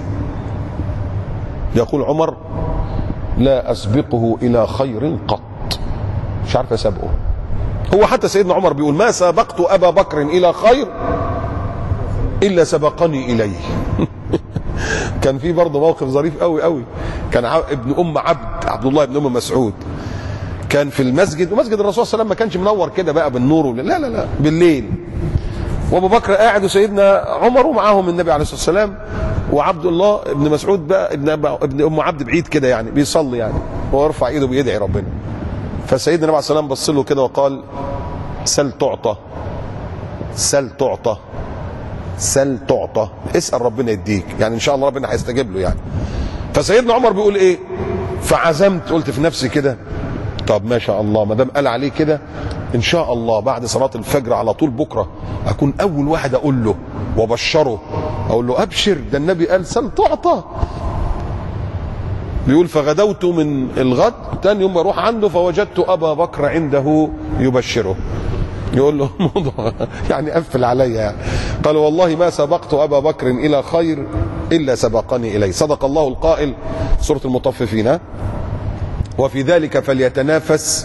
يقول عمر لا أسبقه إلى خير قط. مش عارف أسبقه. هو حتى سيدنا عمر بيقول ما سبقت أبا بكر إلى خير إلا سبقني إليه. كان في برضه موقف ظريف قوي قوي. كان ابن أم عبد الله ابن أم مسعود كان في المسجد، ومسجد الرسول صلى الله عليه وسلم ما كانش منور كده بقى بالنور لا بالليل. وابو بكر قاعد وسيدنا عمر ومعاهم النبي عليه الصلاه والسلام، وعبد الله ابن مسعود بقى ابن ام عبد بعيد كده يعني بيصلي يعني، هو رفع ايده بيدعي ربنا. فسيدنا النبي عليه الصلاه والسلام بص له كده وقال سل تعطى سل تعطى سل تعطى، اسال ربنا يديك، يعني ان شاء الله ربنا هيستجيب له يعني. فسيدنا عمر بيقول ايه؟ فعزمت، قلت في نفسي كده طب ما شاء الله ما دام قال عليه كده ان شاء الله بعد صلاه الفجر على طول بكره اكون اول واحد اقول له وابشره، اقول له ابشر ده النبي قال سل تعطى. بيقول فغدوت من الغد، تاني يوم بروح عنده فوجدت ابا بكر عنده يبشره، يقول له موضوع يعني قفل عليا يعني. قال والله ما سبقت ابا بكر الى خير الا سبقني اليه. صدق الله القائل سوره المطففين وفي ذلك فليتنافس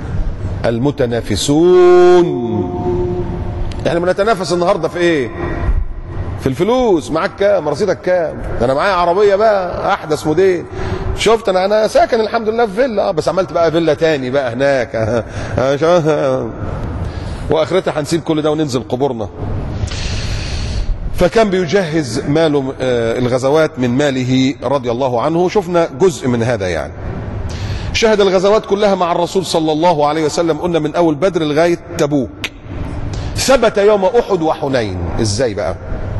المتنافسون. احنا بنتنافس النهارده في ايه؟ في الفلوس. معاك كام؟ رصيدك كام؟ ده انا معايا عربيه بقى احدث موديل، شفت انا ساكن الحمد لله في فيلا، بس عملت بقى فيلا تاني بقى هناك واخرتها هنسيب كل ده وننزل قبورنا. فكان بيجهز ماله الغزوات من ماله رضي الله عنه. شفنا جزء من هذا يعني. شهد الغزوات كلها مع الرسول صلى الله عليه وسلم، قلنا من اول بدر لغايه تبوك. ثبت يوم احد وحنين. ازاي بقى؟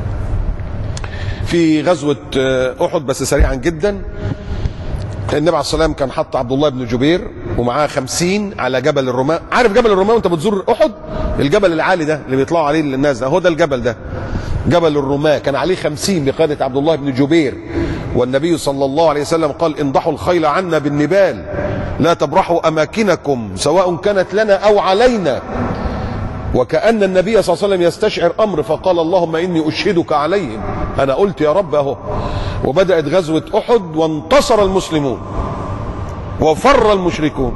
في غزوه احد بس سريعا جدا، النبي عليه الصلاه والسلام كان حط عبد الله بن جبير ومعاه 50 على جبل الرماة. عارف جبل الرماة وانت بتزور احد؟ الجبل العالي ده اللي بيطلعوا عليه الناس ده، هو ده الجبل ده، جبل الرماة. كان عليه 50 بقيادة عبد الله بن جبير. والنبي صلى الله عليه وسلم قال: انضحوا الخيل عنا بالنبال، لا تبرحوا اماكنكم سواء كانت لنا او علينا. وكأن النبي صلى الله عليه وسلم يستشعر امر، فقال: اللهم اني اشهدك عليهم. انا قلت يا رب اهو. وبدأت غزوة احد وانتصر المسلمون وفر المشركون،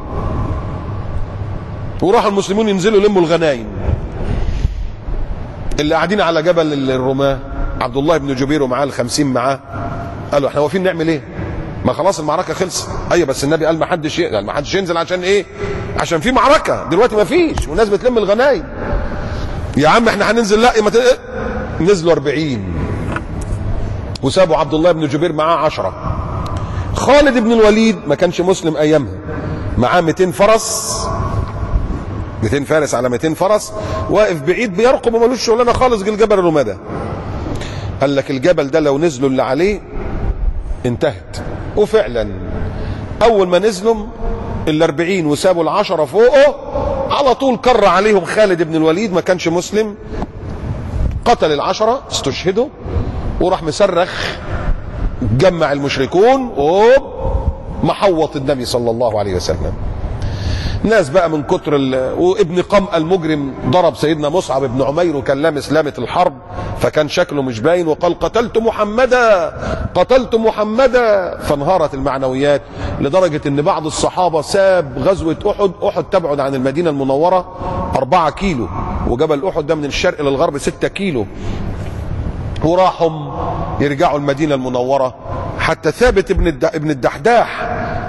وراح المسلمون ينزلوا يلموا الغنايم. اللي قاعدين على جبل الرماة عبد الله بن جبير ومعاه 50 معاه، قالوا: احنا واقفين نعمل ايه؟ ما خلاص المعركه خلصت. ايوه بس النبي قال ما حدش ينزل. عشان ايه؟ عشان في معركه دلوقتي ما فيش والناس بتلم الغنايم. يا عم احنا هننزل. لا نزلوا 40 وسابوا عبد الله بن جبير معاه 10. خالد بن الوليد ما كانش مسلم ايامها، معاه 200 فرس، 200 فارس على 200 فرس، واقف بعيد بيرقب ومالوش شغلانه خالص غير جبل الرماة ده. قال لك الجبل ده لو نزلوا اللي عليه انتهت. وفعلا اول ما نزلوا ال40 وسابوا ال10 فوقه، على طول كر عليهم خالد بن الوليد، ما كانش مسلم، قتل ال10 استشهدوا، وراح مصرخ جمع المشركون محوط النبي صلى الله عليه وسلم. ناس بقى من كتر وابن قمأ المجرم ضرب سيدنا مصعب بن عمير وكان لامس لامة الحرب، فكان شكله مش باين، وقال: قتلت محمدا قتلت محمدا. فانهارت المعنويات لدرجة ان بعض الصحابة ساب غزوة احد. احد تبعد عن المدينة المنورة 4 كيلو، وجبل احد ده من الشرق للغرب 6 كيلو، وراحوا يرجعوا المدينة المنورة. حتى ثابت ابن الدحداح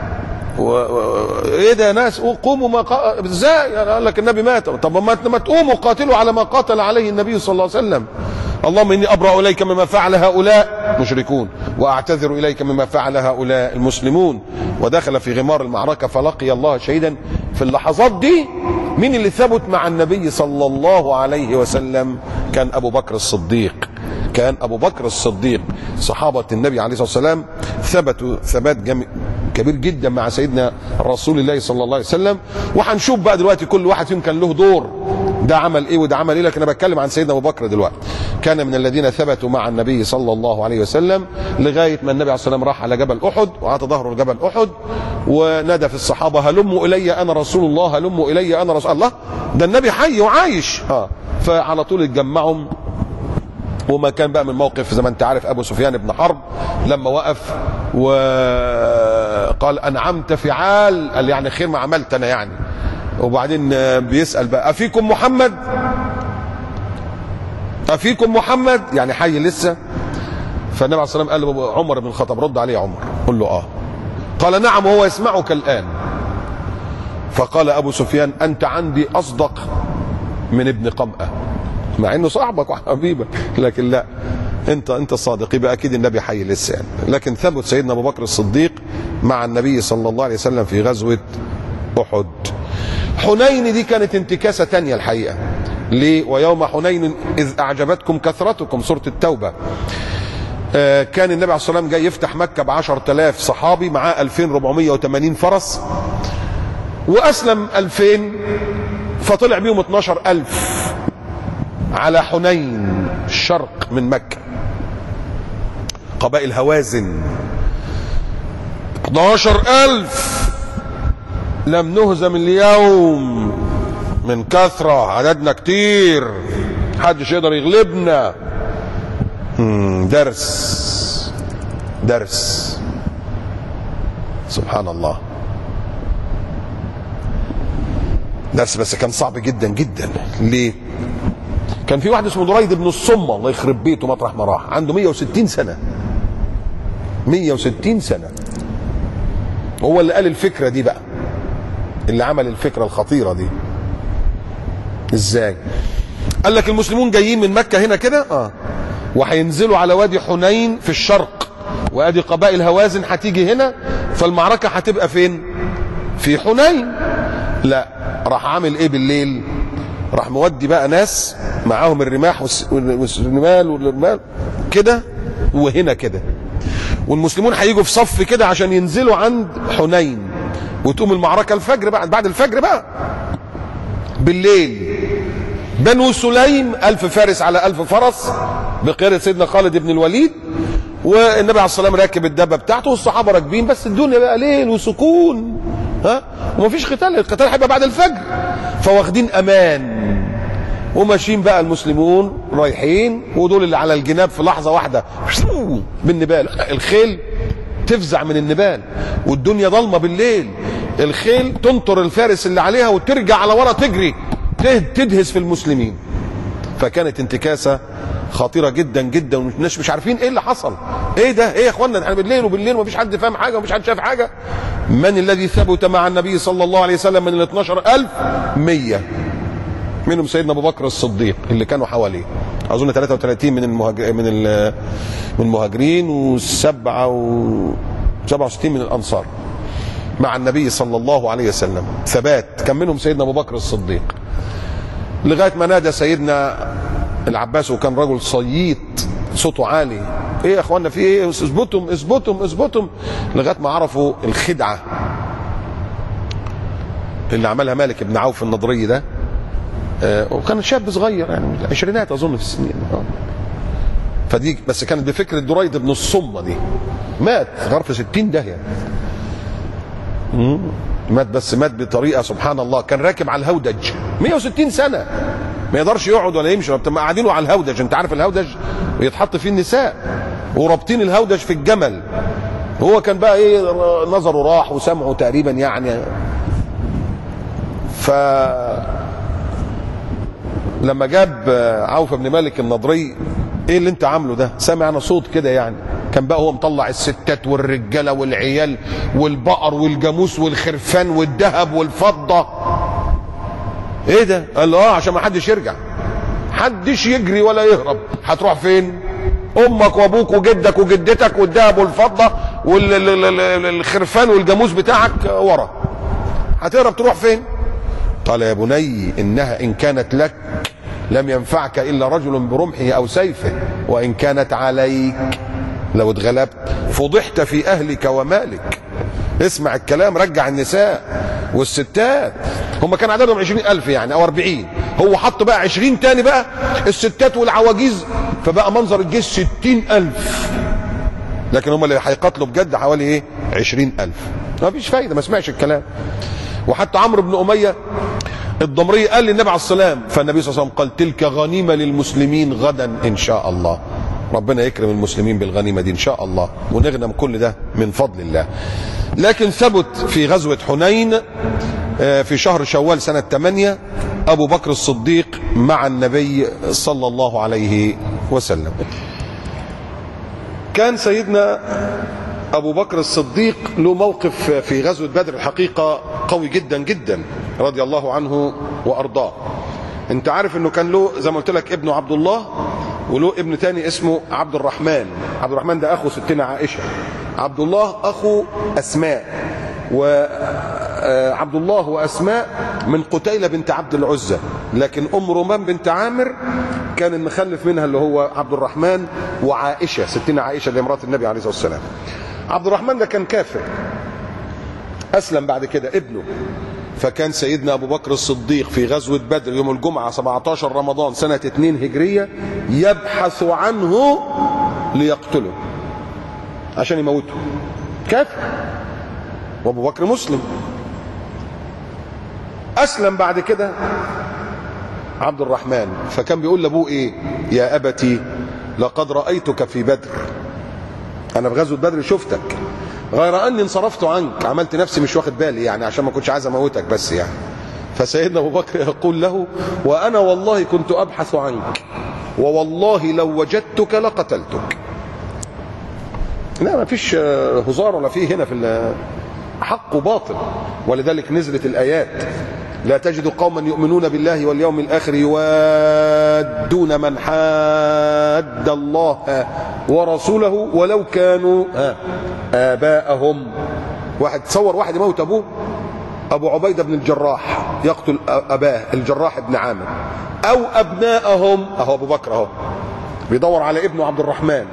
ايه ده يا ناس قوموا ازاي؟ قال لك النبي مات. طب ما تقوموا قاتلوا على ما قاتل عليه النبي صلى الله عليه وسلم. اللهم اني ابرأ اليك مما فعل هؤلاء مشركون واعتذر اليك مما فعل هؤلاء المسلمون. ودخل في غمار المعركة فلقي الله شهيدا. في اللحظات دي مين اللي ثبت مع النبي صلى الله عليه وسلم؟ كان ابو بكر الصديق. كان ابو بكر الصديق. صحابة النبي عليه الصلاة والسلام ثبتوا ثبات كبير جدا مع سيدنا رسول الله صلى الله عليه وسلم. وهنشوف بقى دلوقتي كل واحد فيهم كان له دور، ده عمل ايه وده عمل ايه، لكن انا بتكلم عن سيدنا ابو بكر دلوقتي. كان من الذين ثبتوا مع النبي صلى الله عليه وسلم لغايه ما النبي عليه الصلاه والسلام راح على جبل احد وعطى ظهره لجبل احد ونادى في الصحابه: هلموا الي انا رسول الله، هلموا الي انا رسول الله. ده النبي حي وعايش. فعلى طول اتجمعوا. وما كان بقى من موقف زي ما انت عارف ابو سفيان بن حرب لما وقف وقال: انعمت فعال، قال يعني خير ما عملت انا يعني. وبعدين بيسأل بقى: افيكم محمد؟ افيكم محمد؟ يعني حي لسه. فالنبي عليه الصلاه والسلام قال له عمر بن الخطاب: رد عليه يا عمر. قل له قال: نعم وهو يسمعك الان. فقال ابو سفيان: انت عندي اصدق من ابن قمأة، مع انه صاحبك وحبيبك، لكن لا، انت الصادق. يبقى اكيد النبي حي لسه يعني. لكن ثبت سيدنا ابو بكر الصديق مع النبي صلى الله عليه وسلم في غزوة احد. حنين دي كانت انتكاسة تانية الحقيقة. ليه؟ ويوم حنين اذ اعجبتكم كثرتكم، سورة التوبة. كان النبي عليه الصلاة والسلام جاي يفتح مكة ب10,000 صحابي، معاه 2480 فرس، واسلم 2000، فطلع بيهم 12,000 على حنين الشرق من مكة، قبائل هوازن. 12,000 لم نهزم اليوم من كثرة، عددنا كتير، محدش يقدر يغلبنا. درس سبحان الله. درس بس كان صعب جدا جدا. ليه؟ كان في واحد اسمه دريد بن الصمة، الله يخرب بيته مطرح ما راح، عنده 160 سنة. 160 سنة هو اللي قال الفكرة دي بقى، اللي عمل الفكرة الخطيرة دي. ازاي؟ قال لك المسلمون جايين من مكة هنا كده وهينزلوا على وادي حنين في الشرق، وادي قبائل هوازن هتيجي هنا، فالمعركة هتبقى فين؟ في حنين. لا، راح عامل ايه بالليل؟ راح مودي بقى ناس معاهم الرماح والرمال والرمال كده وهنا كده، والمسلمون هيجوا في صف كده عشان ينزلوا عند حنين، وتقوم المعركة الفجر بقى، بعد الفجر بقى بالليل. بنو سليم 1000 فارس على 1000 فرس بقيادة سيدنا خالد بن الوليد، والنبي عليه الصلاة والسلام راكب الدابة بتاعته والصحابة راكبين، بس الدنيا بقى ليل وسكون ومفيش قتال، القتال هيبقى بعد الفجر، فواخدين امان وماشيين بقى المسلمون رايحين، ودول اللي على الجناب في لحظة واحدة بالنبال، الخيل تفزع من النبال والدنيا ضلمة بالليل، الخيل تنطر الفارس اللي عليها وترجع على ورا تجري تدهس في المسلمين. فكانت انتكاسة خطيرة جدا جدا، والناس مش عارفين ايه اللي حصل، ايه ده، ايه يا اخوانا، احنا بالليل ومفيش حد فاهم حاجة ومفيش حد شاف حاجة. من الذي ثبت مع النبي صلى الله عليه وسلم من ال 12,000؟ 100 منهم سيدنا ابو بكر الصديق اللي كانوا حواليه، اظن 33 من المهاجرين و67 من الانصار مع النبي صلى الله عليه وسلم، ثبات. كان منهم سيدنا ابو بكر الصديق، لغايه ما نادى سيدنا العباس، وكان رجل صييط صوته عالي، ايه يا اخوانا في ايه، اثبتم اثبتم اثبتم، لغايه ما عرفوا الخدعه اللي عملها مالك بن عوف النضري ده. وكان شاب صغير يعني عشرينات اظن في السنين، فدي بس كانت بفكره دريد بن الصمه دي، مات غرف 60 داهيه، مات، بس مات بطريقه سبحان الله. كان راكب على الهودج 160 سنه، ما يقدرش يقعد ولا يمشي، قاعدينه على الهودج، انت عارف الهودج يتحط فيه النساء، ورابطين الهودج في الجمل، هو كان بقى ايه، نظره راح وسمعه تقريبا يعني. ف لما جاب عوف بن مالك النضري، ايه اللي انت عامله ده؟ سامع انا صوت كده يعني، كان بقى هو مطلع الستات والرجاله والعيال والبقر والجاموس والخرفان والذهب والفضه. ايه ده؟ قال له عشان ما حدش يرجع، حدش يجري ولا يهرب. هتروح فين؟ امك وابوك وجدك وجدتك والذهب والفضه والخرفان والجاموس بتاعك ورا، هتهرب تروح فين؟ قال يا بني انها ان كانت لك لم ينفعك الا رجل برمحه او سيفه، وان كانت عليك لو اتغلبت فضحت في اهلك ومالك. اسمع الكلام، رجع النساء والستات، هم كان عددهم 20,000 يعني او 40، هو حط بقى 20 تاني بقى الستات والعواجيز، فبقى منظر الجيش 60,000، لكن هم اللي هيقاتلوا بجد حوالي ايه؟ 20,000. ما فيش فايده، ما سمعش الكلام. وحتى عمرو بن اميه الضمري قال للنبي عليه السلام، فالنبي صلى الله عليه وسلم قال تلك غنيمه للمسلمين غدا ان شاء الله. ربنا يكرم المسلمين بالغنيمه دي ان شاء الله، ونغنم كل ده من فضل الله. لكن ثبت في غزوه حنين في شهر شوال سنه 8 ابو بكر الصديق مع النبي صلى الله عليه وسلم. كان سيدنا ابو بكر الصديق له موقف في غزوه بدر الحقيقه قوي جدا جدا رضي الله عنه وارضاه. انت عارف انه كان له زي ما قلت لك ابنه عبد الله، وله ابن تاني اسمه عبد الرحمن. عبد الرحمن ده اخو ستنا عائشه، عبد الله اخو اسماء، وعبد الله واسماء من قتيلة بنت عبد العزى، لكن ام رومان بنت عامر كان المخلف منها اللي هو عبد الرحمن وعائشه، ستنا عائشه اللي مرات النبي عليه الصلاه والسلام. عبد الرحمن ده كان كافر، اسلم بعد كده ابنه. فكان سيدنا ابو بكر الصديق في غزوه بدر يوم الجمعه 17 رمضان سنه 2 هجريه يبحث عنه ليقتله عشان يموته، كافر، وابو بكر مسلم. اسلم بعد كده عبد الرحمن، فكان بيقول لابوه ايه؟ يا ابتي لقد رايتك في بدر، انا في غزوه بدر شفتك، غير اني انصرفت عنك، عملت نفسي مش واخد بالي يعني عشان ما كنتش عايز اموتك بس يعني. فسيدنا ابو بكر يقول له وانا والله كنت ابحث عنك، ووالله لو وجدتك لقتلتك. لا ما فيش هزار ولا فيه هنا في حق وباطل. ولذلك نزلت الآيات: لا تجد قوما يؤمنون بالله واليوم الآخر يوادون من حاد الله ورسوله ولو كانوا آباءهم. واحد تصور واحد يموت أبوه، أبو عبيدة بن الجراح يقتل أباه الجراح بن عامر، أو أبناءهم، أهو أبو بكر أهو بيدور على ابنه عبد الرحمن،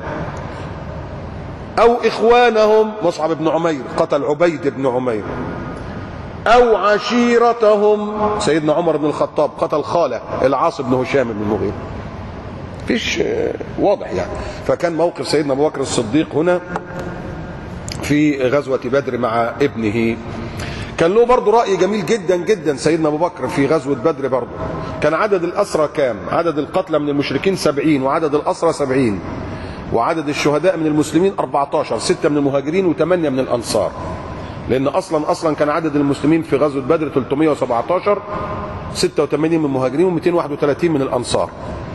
أو إخوانهم مصعب بن عمير قتل عبيد بن عمير، أو عشيرتهم سيدنا عمر بن الخطاب قتل خاله العاص بن هشام بن المغيرة. فيش واضح يعني. فكان موقف سيدنا أبو بكر الصديق هنا في غزوة بدر مع ابنه. كان له برضه رأي جميل جدا جدا سيدنا أبو بكر في غزوة بدر برضه. كان عدد الأسرى كام؟ عدد القتلى من المشركين 70، وعدد الأسرى 70، وعدد الشهداء من المسلمين 14، 6 من المهاجرين و8 من الأنصار. لأن أصلا كان عدد المسلمين في غزوة بدر 317، 86 من المهاجرين و231 من الأنصار.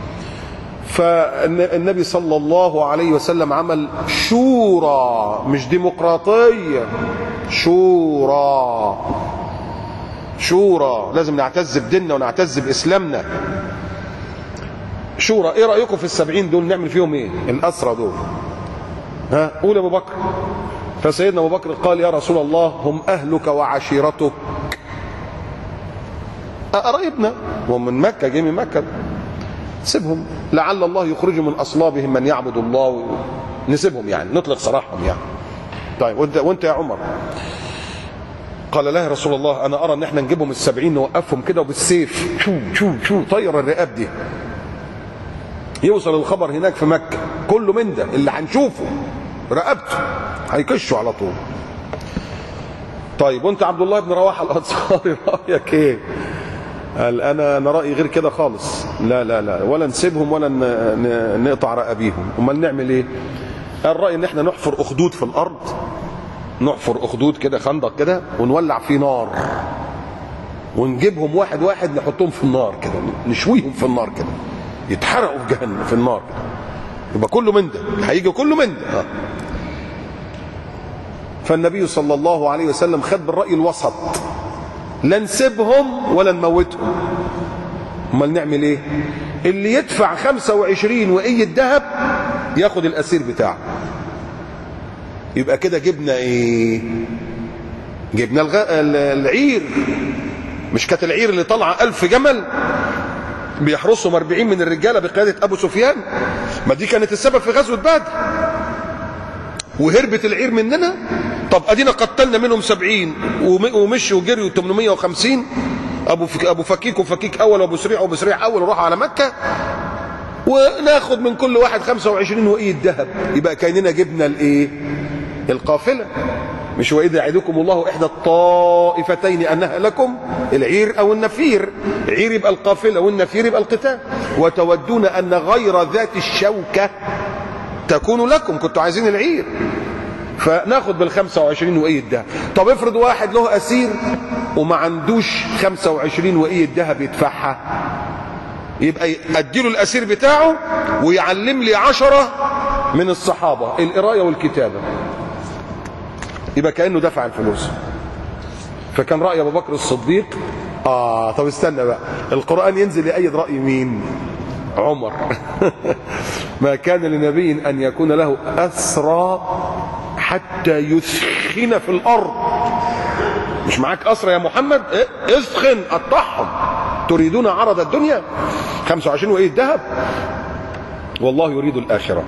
فالنبي صلى الله عليه وسلم عمل شورى، مش ديمقراطية، شورى. لازم نعتز بديننا ونعتز بإسلامنا. شورى. ايه رأيكم في ال70 دول نعمل فيهم ايه؟ الأسرى دول. ها قول أبو بكر. فسيدنا أبو بكر قال: يا رسول الله هم أهلك وعشيرتك. قرايبنا وهم من مكة، جاي من مكة، سيبهم لعل الله يخرج من أصلابهم من يعبد الله، نسيبهم يعني، نطلق سراحهم يعني. طيب وانت يا عمر؟ قال: لا يا رسول الله، أنا أرى إن احنا نجيبهم ال70 نوقفهم كده وبالسيف شو طير الرقاب دي، يوصل الخبر هناك في مكة كله من ده اللي هنشوفه رقبته هيكشوا على طول. طيب وانت عبد الله بن رواحه الانصاري رايك ايه؟ قال: انا رايي غير كده خالص، لا ولا نسيبهم ولا نقطع رقابيهم. امال نعمل ايه؟ قال: رايي ان احنا نحفر اخدود في الارض، نحفر اخدود كده، خندق كده، ونولع فيه نار، ونجيبهم واحد واحد نحطهم في النار كده، نشويهم في النار كده، يتحرقوا في جهنم في النار كده. يبقى كله من ده، هيجي كله من ده. فالنبي صلى الله عليه وسلم خد بالرأي الوسط، لا نسيبهم ولا نموتهم. امال نعمل ايه؟ اللي يدفع 25 وقية ذهب ياخد الأسير بتاعه. يبقى كده جبنا ايه؟ جبنا العير. مش كانت العير اللي طلع 1000 جمل بيحرسهم 40 من الرجاله بقياده ابو سفيان؟ ما دي كانت السبب في غزوه بدر، وهربت العير مننا. طب ادينا قتلنا منهم 70 ومشوا وجريوا 850. ابو فكيك وفكيك اول وابو سريع وابو سريع اول وراحوا على مكه، وناخد من كل واحد 25 وقية ذهب. يبقى كاننا جبنا الايه؟ القافله. مش وإذ يعدكم الله إحدى الطائفتين أنها لكم، العير أو النفير. عير يبقى القافلة، والنفير يبقى القتال. وتودون أن غير ذات الشوكة تكون لكم، كنتوا عايزين العير، فناخد بال25 وقية ذهب. طب افرض واحد له أسير وما عندوش 25 وقية ذهب يدفعها، يبقى أديله الأسير بتاعه ويعلم لي 10 من الصحابة القراية والكتابة، يبقى كأنه دفع الفلوس. فكان رأي أبو بكر الصديق طب استنى بقى، القرآن ينزل يأيد رأي مين؟ عمر. ما كان لنبي أن يكون له أسرى حتى يثخن في الأرض. مش معاك أسرى يا محمد؟ اسخن، قطعهم. تريدون عرض الدنيا؟ 25 وقية ذهب؟ والله يريد الآخرة.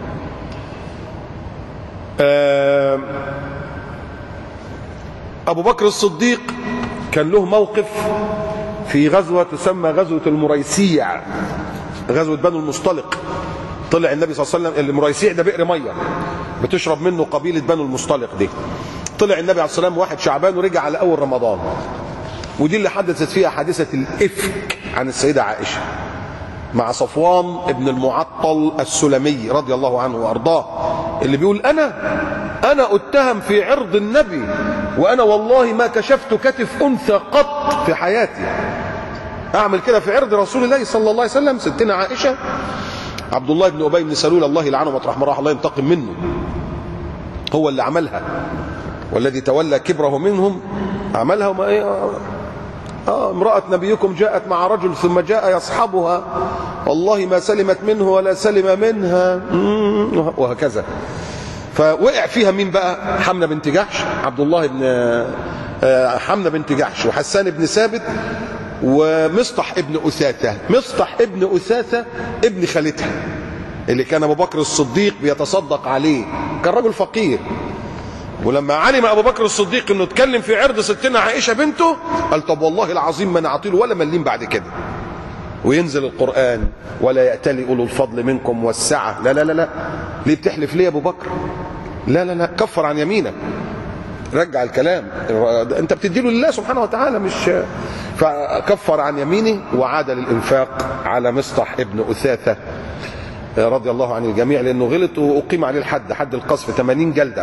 أبو بكر الصديق كان له موقف في غزوة تسمى غزوة المريسيع، غزوة بنو المصطلق. طلع النبي صلى الله عليه وسلم، المريسيع ده بئر مية بتشرب منه قبيلة بنو المصطلق دي. طلع النبي عليه الصلاة والسلام 1 شعبان ورجع على أول رمضان، ودي اللي حدثت فيها حادثة الإفك عن السيدة عائشة مع صفوان ابن المعطل السلمي رضي الله عنه وأرضاه، اللي بيقول أنا أتهم في عرض النبي، وأنا والله ما كشفت كتف أنثى قط في حياتي. أعمل كده في عرض رسول الله صلى الله عليه وسلم؟ ستنا عائشة. عبد الله بن أبي بن سلول الله يلعنه مطرح ما راح الله ينتقم منه، هو اللي عملها. والذي تولى كبره منهم عملها وما ايه. امرأة نبيكم جاءت مع رجل ثم جاء يصحبها والله ما سلمت منه ولا سلم منها، وهكذا. فوقع فيها مين بقى؟ حمنة بنت جحش، عبد الله بن حمنة بنت جحش، وحسان بن ثابت، ومصطح ابن أثاثة. مصطح ابن أثاثة ابن خالتها اللي كان أبو بكر الصديق بيتصدق عليه، كان رجل فقير. ولما علم أبو بكر الصديق انه اتكلم في عرض ستنا عائشة بنته، قال طب والله العظيم ما نعطيله ولا مليم بعد كده. وينزل القرآن ولا يأتلي أولو الفضل منكم والسعة. لا لا لا لا، ليه بتحلف ليه يا أبو بكر؟ لا لا لا، كفر عن يمينك، رجع الكلام، انت بتديله لله سبحانه وتعالى مش. فكفر عن يمينه وعاد للإنفاق على مصطح ابن أثاثة رضي الله عن الجميع، لأنه غلط وأقيم عليه الحد، حد القذف 80 جلدة.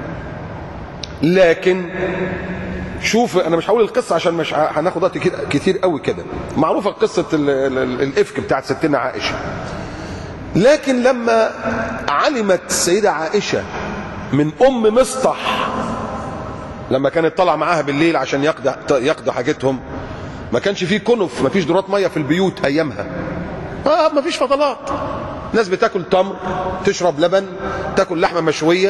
لكن شوف، انا مش هقول القصه عشان مش هناخد وقت كتير قوي كده، معروفه قصه الافك بتاعت ستنا عائشه. لكن لما علمت السيده عائشه من ام مصطح، لما كانت طالعه معاها بالليل عشان يقضوا حاجتهم، ما كانش فيه كنف، ما فيش دورات ميه في البيوت ايامها، ما فيش فضلات، ناس بتاكل تمر، تشرب لبن، تاكل لحمه مشويه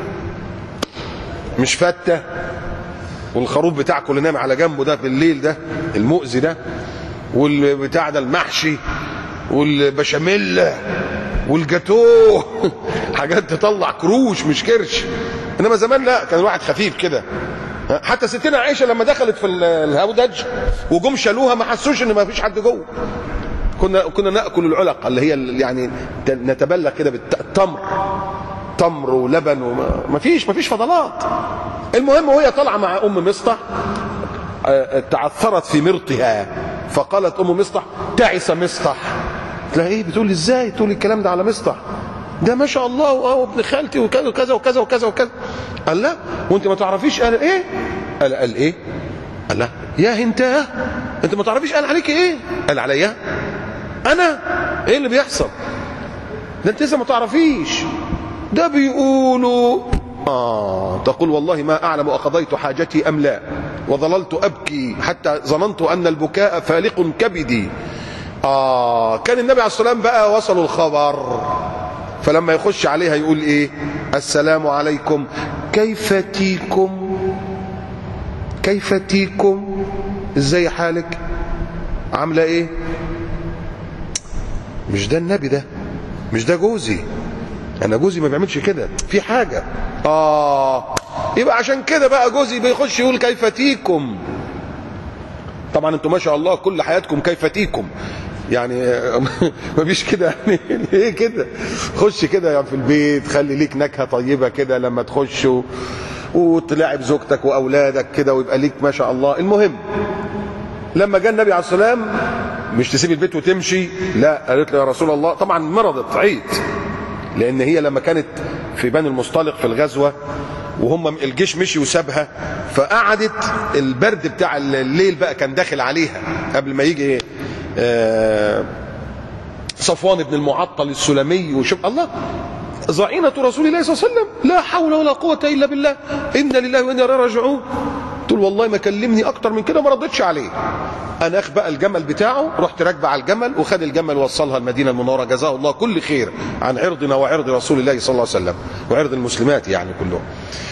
مش فته، والخروف بتاعكم اللي نام على جنبه ده بالليل ده المؤذي ده، والبتاع ده المحشي والبشاميل والجاتوه حاجات تطلع كروش مش كرش. انما زمان لا، كان الواحد خفيف كده. حتى ستنا عائشه لما دخلت في الهودج وجم شالوها ما حسوش ان ما فيش حد جوه. كنا ناكل العلق اللي هي يعني نتبلى كده بالتمر، تمر ولبن، وما فيش فضلات. المهم وهي طالعه مع ام مصطح تعثرت في مرطها، فقالت ام مصطح تعس مصطح. تلاقي ايه بتقول ازاي تقول الكلام ده على مصطح؟ ده ما شاء الله وابن خالتي وكذا وكذا وكذا وكذا وكذا. قال لا وانت ما تعرفيش قال ايه؟ قال ايه؟ قال لا يا انت ما تعرفيش قال عليك ايه؟ قال عليا انا ايه اللي بيحصل؟ ده انت لسه ما تعرفيش، ده بيقولوا تقول والله ما أعلم أقضيت حاجتي أم لا، وظللت أبكي حتى ظننت أن البكاء فالق كبدي. كان النبي عليه الصلاة والسلام بقى وصلوا الخبر، فلما يخش عليها يقول إيه؟ السلام عليكم كيف تيكم، ازاي حالك، عاملة إيه؟ مش ده النبي، ده مش ده جوزي، انا جوزي ما بيعملش كده، في حاجه. يبقى عشان كده بقى جوزي بيخش يقول كيف تيكم. طبعا انتم ما شاء الله كل حياتكم كيف تيكم، يعني ما فيش كده يعني ايه كده. خش كده يعني في البيت، خلي ليك نكهه طيبه كده لما تخش وتلاعب زوجتك واولادك كده ويبقى ليك ما شاء الله. المهم لما جاء النبي عليه الصلاه والسلام، مش تسيب البيت وتمشي، لا، قالت له يا رسول الله، طبعا مرضت عيت، لان هي لما كانت في بني المصطلق في الغزوه وهم الجيش مشي وسابها، فقعدت البرد بتاع الليل بقى كان داخل عليها قبل ما يجي صفوان بن المعطل السلمي، وشوف الله ظعينة رسول الله صلى الله عليه وسلم، لا حول ولا قوة الا بالله، انا لله وانا اليه راجعون. تقول والله ما كلمني اكتر من كده، ما ردتش عليه. انا اخ بقى الجمل بتاعه، رحت راكبه على الجمل وخد الجمل ووصلها المدينه المنوره، جزاه الله كل خير عن عرضنا وعرض رسول الله صلى الله عليه وسلم وعرض المسلمات يعني كلهم.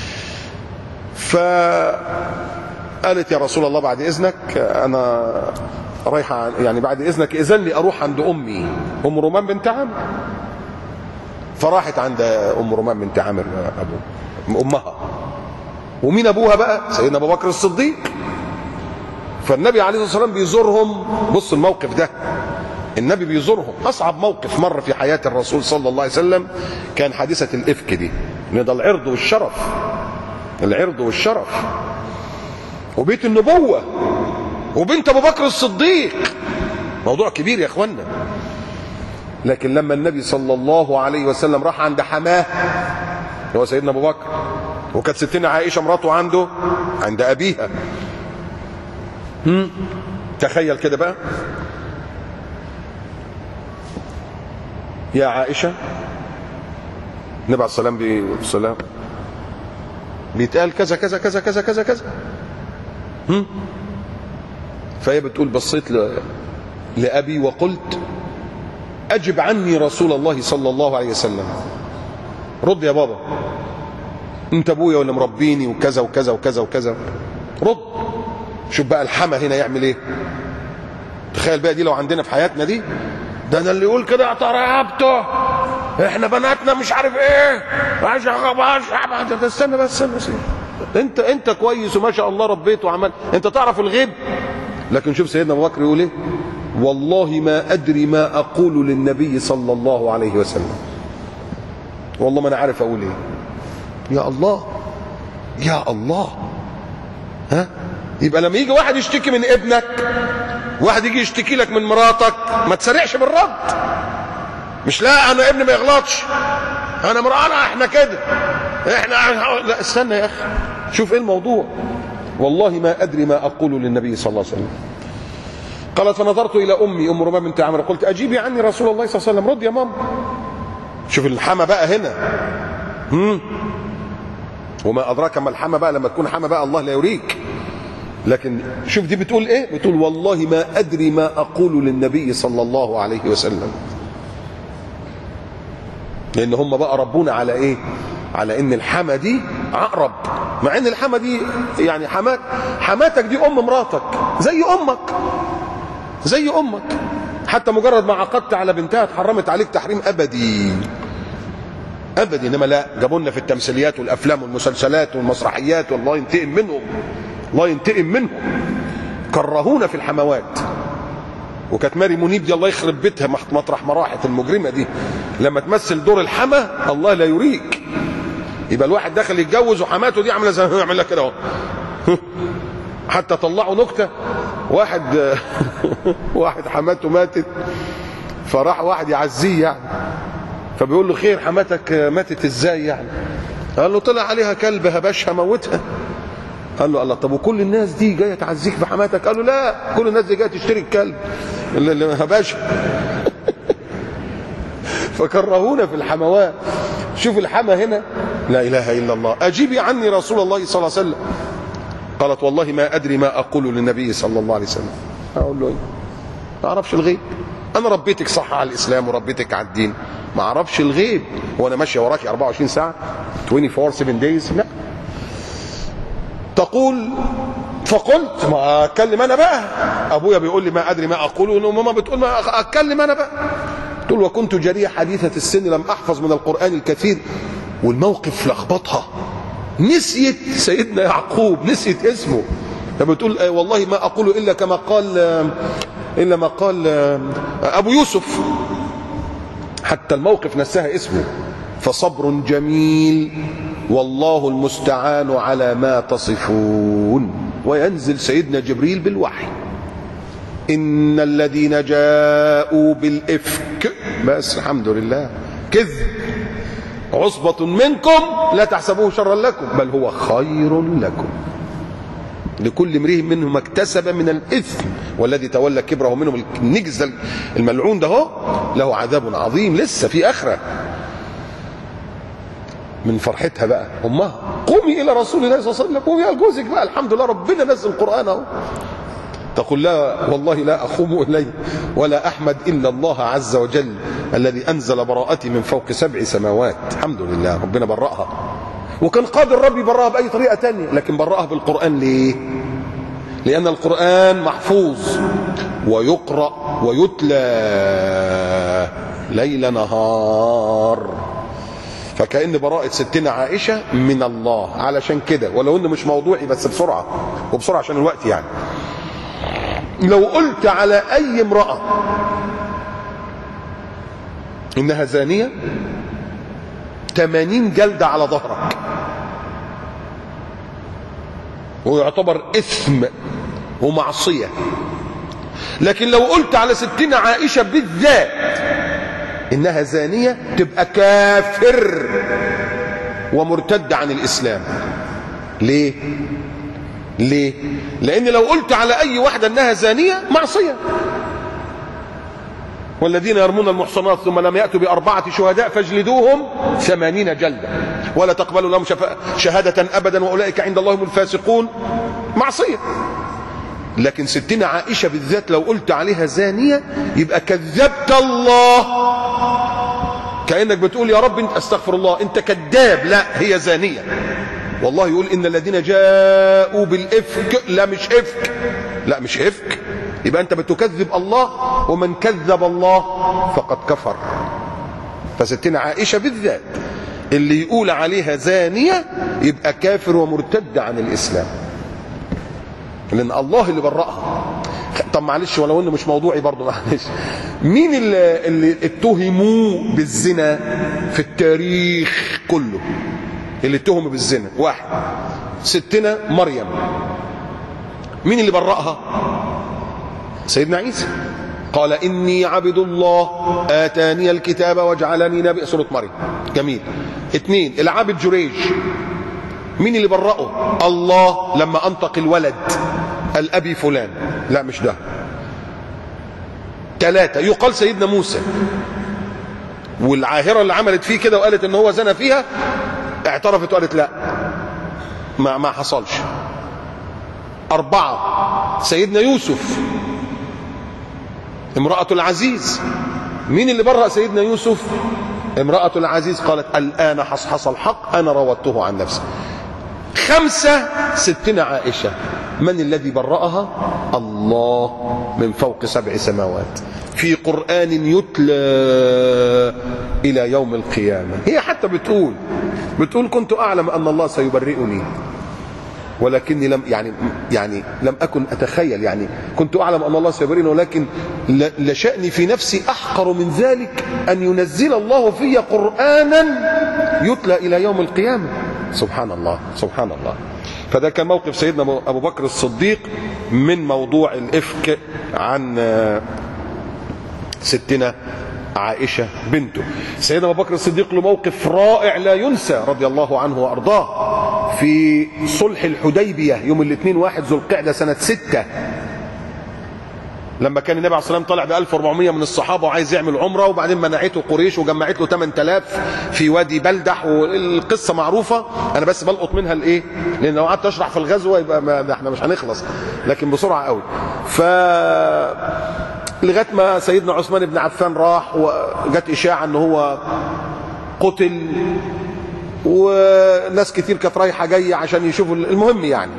فقالت يا رسول الله بعد اذنك انا رايحه، يعني بعد اذنك اذن لي اروح عند امي ام رومان بنت عامر. فراحت عند ام رومان بنت عامر امها. ومين ابوها بقى؟ سيدنا ابو بكر الصديق. فالنبي عليه الصلاه والسلام بيزورهم. بص الموقف ده، النبي بيزورهم. اصعب موقف مر في حياه الرسول صلى الله عليه وسلم كان حادثه الافك دي، ان ده العرض والشرف، العرض والشرف، وبيت النبوه وبنت ابو بكر الصديق، موضوع كبير يا اخوانا. لكن لما النبي صلى الله عليه وسلم راح عند حماه هو سيدنا ابو بكر، وكانت ستنا عائشه مراته عنده عند ابيها. تخيل كده بقى يا عائشه، النبي عليه الصلاه والسلام بيتقال كذا كذا كذا كذا كذا كذا. فهي بتقول بصيت لأبي وقلت أجب عني رسول الله صلى الله عليه وسلم، رد يا بابا، انت ابويا ولا مربيني وكذا وكذا وكذا وكذا، رد. شوف بقى الحما هنا يعمل ايه. تخيل بقى دي لو عندنا في حياتنا دي، ده انا اللي يقول كده اعترابته، احنا بناتنا مش عارف ايه، استنى بس انت كويس وما شاء الله ربيت وعمل، انت تعرف الغيب. لكن شوف سيدنا ابو بكر يقول ايه، والله ما ادري ما اقول للنبي صلى الله عليه وسلم، والله ما انا عارف اقول ايه. يا الله يا الله. ها، يبقى لما يجي واحد يشتكي من ابنك، واحد يجي يشتكي لك من مراتك، ما تسرعش بالرد. مش لا انا ابني ما يغلطش، انا مرأنا احنا كده، احنا لا استنى يا اخي، شوف ايه الموضوع. والله ما ادري ما اقول للنبي صلى الله عليه وسلم. قالت فنظرت الى امي ام رباب بنت عمرو قلت اجيبي عني رسول الله صلى الله عليه وسلم، رد يا ماما. شوف الحما بقى هنا. وما ادراك ما الحما بقى، لما تكون حما بقى الله لا يريك. لكن شوف دي بتقول ايه، بتقول والله ما ادري ما اقول للنبي صلى الله عليه وسلم. لان هم بقى ربونا على ايه، على ان الحما دي عقرب، مع ان الحما دي يعني حماتك دي ام مراتك، زي امك، حتى مجرد ما عقدت على بنتها اتحرمت عليك تحريم ابدي. انما لا، جابوا لنا في التمثيليات والافلام والمسلسلات والمسرحيات، والله ينتقم منهم، الله ينتقم منهم، كرهونا في الحموات. وكانت ماري منيب دي الله يخرب بيتها مطرح ما راحت المجرمه دي، لما تمثل دور الحما الله لا يريك. يبقى الواحد داخل يتجوز وحماته دي عامله زي ما يعمل لك كده اهو. حتى طلعوا نكته، واحد حماته ماتت، فراح واحد يعزيه يعني، فبيقول له خير حماتك ماتت ازاي يعني؟ قال له طلع عليها كلب هبشها موتها. قال له الله، طب وكل الناس دي جايه تعزيك في حماتك؟ قال له لا، كل الناس دي جايه تشتري الكلب اللي هبشها. فكرهونا في الحموات. شوف الحما هنا، لا اله الا الله، اجيبي عني رسول الله صلى الله عليه وسلم. قالت والله ما ادري ما اقول للنبي صلى الله عليه وسلم. اقول له ايه؟ ما اعرفش الغيب، انا ربيتك صح على الاسلام وربيتك على الدين، ما اعرفش الغيب وانا ماشيه وراكي 24 ساعه 24 days. لا. تقول فقلت ما اتكلم انا بقى، ابويا بيقول لي ما ادري ما اقول، وماما بتقول ما اتكلم انا بقى. تقول وكنت جريء حديثه السن لم احفظ من القران الكثير. والموقف لخبطها، نسيت سيدنا يعقوب، نسيت اسمه. فبتقول والله ما اقول الا ما قال ابو يوسف، حتى الموقف نساها اسمه. فصبر جميل والله المستعان على ما تصفون. وينزل سيدنا جبريل بالوحي، إن الذين جاءوا بالإفك، بس الحمد لله، كذب، عصبة منكم لا تحسبوه شرا لكم بل هو خير لكم، لكل امرئ منهم اكتسب من الإثم والذي تولى كبره منهم النجز الملعون ده هو له عذاب عظيم. لسه في آخرة. من فرحتها بقى امها، قومي الى رسول الله صلى الله عليه وسلم، قومي يا جوزك بقى، الحمد لله ربنا نزل القران اهو. تقول لا والله لا اقوم اليه ولا احمد الا الله عز وجل الذي انزل براءتي من فوق 7 سماوات. الحمد لله ربنا برأها، وكان قادر ربي يبرأها باي طريقه تانية، لكن برأها بالقران. ليه؟ لان القران محفوظ ويقرأ ويتلى ليل نهار، فكأن براءة ستنا عائشة من الله. علشان كده، ولو انه مش موضوعي بس بسرعة عشان الوقت يعني، لو قلت على اي امرأة انها زانية 80 جلدة على ظهرك، ويعتبر اثم ومعصية. لكن لو قلت على ستنا عائشة بالذات انها زانية تبقى كافر ومرتد عن الاسلام. ليه؟ لان لو قلت على اي واحدة انها زانية معصية، والذين يرمون المحصنات ثم لم يأتوا ب4 شهداء فاجلدوهم 80 جلدة ولا تقبلوا لهم شهادة أبدا وأولئك عند الله هم الفاسقون. معصية. لكن ستنا عائشة بالذات لو قلت عليها زانية يبقى كذبت الله، كأنك بتقول يا رب انت استغفر الله انت كذاب. لا، هي زانية. والله يقول إن الذين جاءوا بالإفك، لا مش إفك، لا مش إفك، يبقى أنت بتكذب الله، ومن كذب الله فقد كفر. فستنا عائشة بالذات اللي يقول عليها زانية يبقى كافر ومرتد عن الإسلام، لأن الله اللي برأها. طب معلش ولو انه مش موضوعي برضه، معلش، مين اللي اتهموا بالزنا في التاريخ كله؟ اللي اتهموا بالزنا واحد، ستنا مريم. مين اللي برأها؟ سيدنا عيسى. قال إني عبد الله آتاني الكتاب وجعلني نبي، سورة مريم. جميل. 2 العابد جريج. مين اللي برأه؟ الله لما أنطق الولد الأبي فلان. لا مش ده. 3 يقال سيدنا موسى، والعاهرة اللي عملت فيه كده وقالت ان هو زنى فيها اعترفت وقالت لا ما حصلش. 4 سيدنا يوسف امرأة العزيز. مين اللي برأ سيدنا يوسف؟ امرأة العزيز قالت الآن حصحص الحق أنا راودته عن نفسي. 5 ستنا عائشة. من الذي برأها؟ الله من فوق 7 سماوات في قرآن يتلى إلى يوم القيامة. هي حتى بتقول كنت أعلم أن الله سيبرئني ولكني لم أكن أتخيل، يعني كنت أعلم أن الله سيبرئني ولكن لشأني في نفسي أحقر من ذلك أن ينزل الله في قرآنا يتلى إلى يوم القيامة. سبحان الله سبحان الله. فده كان موقف سيدنا أبو بكر الصديق من موضوع الإفك عن ستنا عائشة بنته. سيدنا أبو بكر الصديق له موقف رائع لا ينسى رضي الله عنه وأرضاه في صلح الحديبية يوم الاثنين 1 ذو القعدة سنة 6، لما كان النبي عليه الصلاة والسلام طالع ب 1400 من الصحابة وعايز يعمل عمرة، وبعدين منعته قريش وجمعت له 8000 في وادي بلدح، والقصة معروفة. أنا بس بلقط منها الإيه؟ لأن لو قعدت أشرح في الغزوة يبقى إحنا مش هنخلص، لكن بسرعة قوي. لغاية ما سيدنا عثمان بن عفان راح وجت إشاعة أنه هو قتل، وناس كتير كانت رايحة جاية عشان يشوفوا المهم يعني.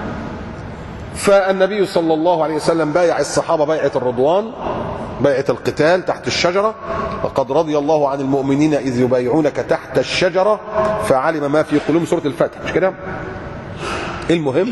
فالنبي صلى الله عليه وسلم بايع الصحابة بيعة الرضوان، بيعة القتال تحت الشجرة. وقد رضي الله عن المؤمنين إذ يبايعونك تحت الشجرة فعلم ما في قلوبهم، سورة الفتح، مش كده؟ المهم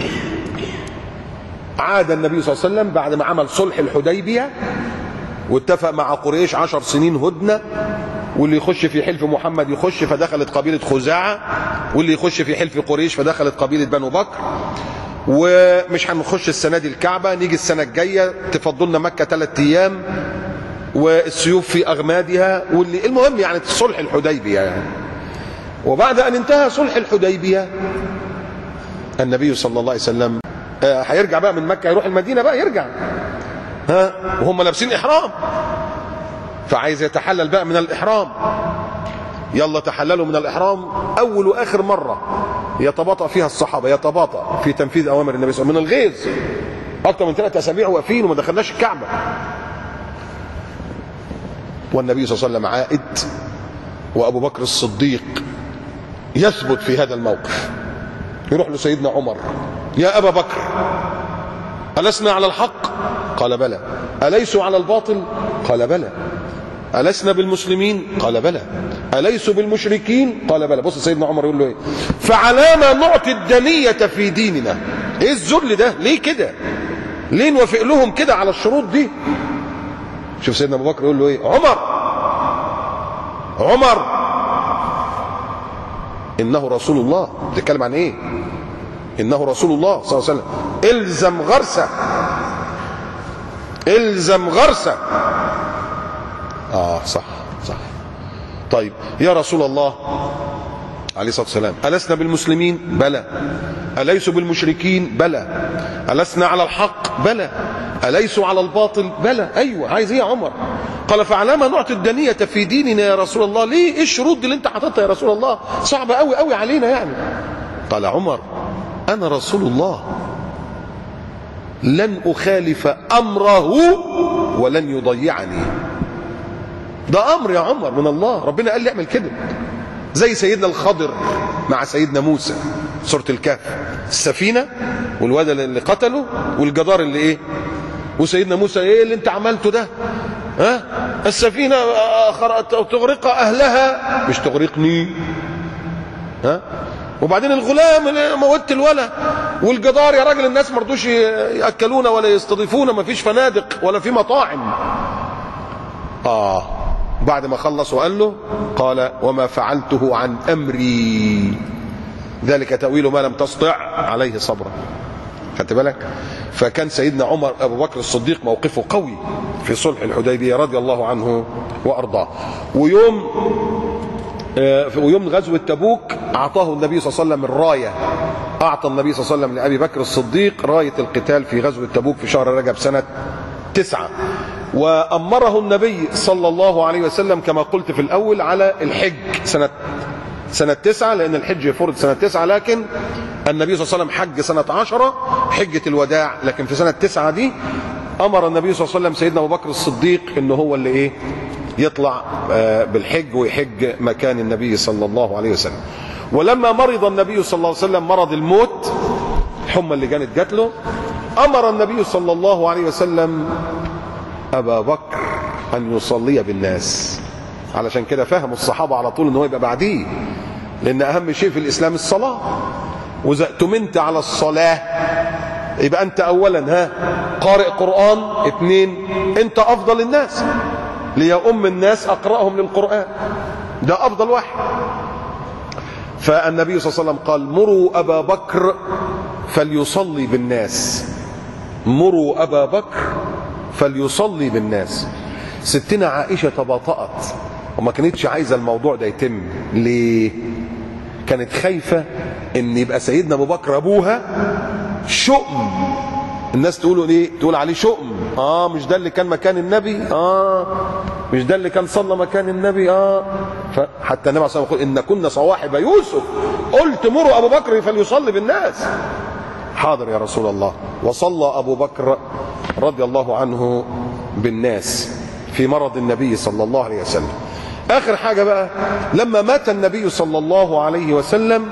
عاد النبي صلى الله عليه وسلم بعد ما عمل صلح الحديبية واتفق مع قريش 10 سنين هدنة، واللي يخش في حلف محمد يخش، فدخلت قبيلة خزاعة، واللي يخش في حلف قريش فدخلت قبيلة بنو بكر. ومش هنخش السنة دي الكعبة، نيجي السنة الجاية تفضلنا مكة 3 أيام والسيوف في أغمادها، واللي المهم يعني صلح الحديبية يعني. وبعد أن انتهى صلح الحديبية النبي صلى الله عليه وسلم هيرجع بقى من مكة، يروح المدينة بقى يرجع، وهم لابسين إحرام، فعايز يتحلل بقى من الإحرام. يلا تحللوا من الإحرام. أول وآخر مرة يتباطأ فيها الصحابة، يتباطأ في تنفيذ أوامر النبي صلى الله عليه وسلم من الغيظ. أكثر من 3 أسابيع واقفين وما دخلناش الكعبة، والنبي صلى الله عليه وسلم عائد، وأبو بكر الصديق يثبت في هذا الموقف. يروح له سيدنا عمر: يا أبا بكر ألسنا على الحق؟ قال بلى. أليسوا على الباطل؟ قال بلى. ألسنا بالمسلمين؟ قال بلى. أليسوا بالمشركين؟ قال بلى. بص سيدنا عمر يقول له ايه؟ فعلامة نعطي الدنية في ديننا. ايه الذل ده؟ ليه كده؟ ليه نوافق لهم كده على الشروط دي؟ شوف سيدنا ابو بكر يقول له ايه؟ عمر انه رسول الله. بتتكلم عن ايه؟ انه رسول الله صلى الله عليه وسلم. الزم غرسه. صح. طيب يا رسول الله عليه الصلاة والسلام، ألسنا بالمسلمين؟ بلى. أليسوا بالمشركين؟ بلى. ألسنا على الحق؟ بلى. أليسوا على الباطل؟ بلى. أيوة. عايز ايه يا عمر؟ قال فعلما نعطي الدنية في ديننا يا رسول الله؟ ليه؟ ايه الشروط دي اللي انت حاططها يا رسول الله؟ صعبة قوي قوي علينا يعني. قال عمر أنا رسول الله لن أخالف أمره ولن يضيعني. ده أمر يا عمر من الله، ربنا قال لي اعمل كده. زي سيدنا الخضر مع سيدنا موسى، سورة الكهف، السفينة والواد اللي قتله والجدار اللي ايه، وسيدنا موسى ايه اللي انت عملته ده؟ ها؟ السفينة تغرق اهلها مش تغرقني. ها؟ وبعدين الغلام اللي موت الولد، والجدار يا راجل الناس ما رضوش ياكلونا ولا يستضيفونا، ما فيش فنادق ولا في مطاعم. بعد ما خلص وقال له قال وما فعلته عن امري ذلك تأويل ما لم تستطع عليه صبرا. خدت بالك؟ فكان سيدنا عمر ابو بكر الصديق موقفه قوي في صلح الحديبيه رضي الله عنه وارضاه. ويوم غزوه تبوك اعطاه النبي صلى الله عليه وسلم الرايه، اعطى النبي صلى الله عليه وسلم لابي بكر الصديق رايه القتال في غزوه تبوك في شهر رجب سنه 9، وأمره النبي صلى الله عليه وسلم كما قلت في الأول على الحج سنة 9، لأن الحج فرض سنة 9، لكن النبي صلى الله عليه وسلم حج سنة 10 حجة الوداع، لكن في سنة 9 دي أمر النبي صلى الله عليه وسلم سيدنا أبو بكر الصديق إنه هو اللي إيه يطلع بالحج ويحج مكان النبي صلى الله عليه وسلم. ولما مرض النبي صلى الله عليه وسلم مرض الموت، الحمى اللي كانت جات له، أمر النبي صلى الله عليه وسلم أبا بكر أن يصلي بالناس. علشان كده فهموا الصحابة على طول أنه يبقى بعديه، لأن أهم شيء في الإسلام الصلاة، وإذا اؤتمنت على الصلاة يبقى أنت أولا قارئ قرآن، 2 أنت أفضل الناس، ليؤم الناس أقرأهم للقرآن، ده أفضل واحد. فالنبي صلى الله عليه وسلم قال مروا أبا بكر فليصلي بالناس، مروا أبا بكر فليصلي بالناس. ستنا عائشة تباطأت وما كانتش عايزة الموضوع ده يتم. ليه؟ كانت خايفة ان يبقى سيدنا ابو بكر ابوها شؤم، الناس تقولوا ايه؟ تقول عليه شؤم. مش ده اللي كان مكان النبي، مش ده اللي كان صلى مكان النبي. فحتى النبي صلى الله عليه وسلم يقول ان كنا صواحب يوسف، قلت مروا ابو بكر فليصلي بالناس. حاضر يا رسول الله. وصلى ابو بكر رضي الله عنه بالناس في مرض النبي صلى الله عليه وسلم. اخر حاجة بقى، لما مات النبي صلى الله عليه وسلم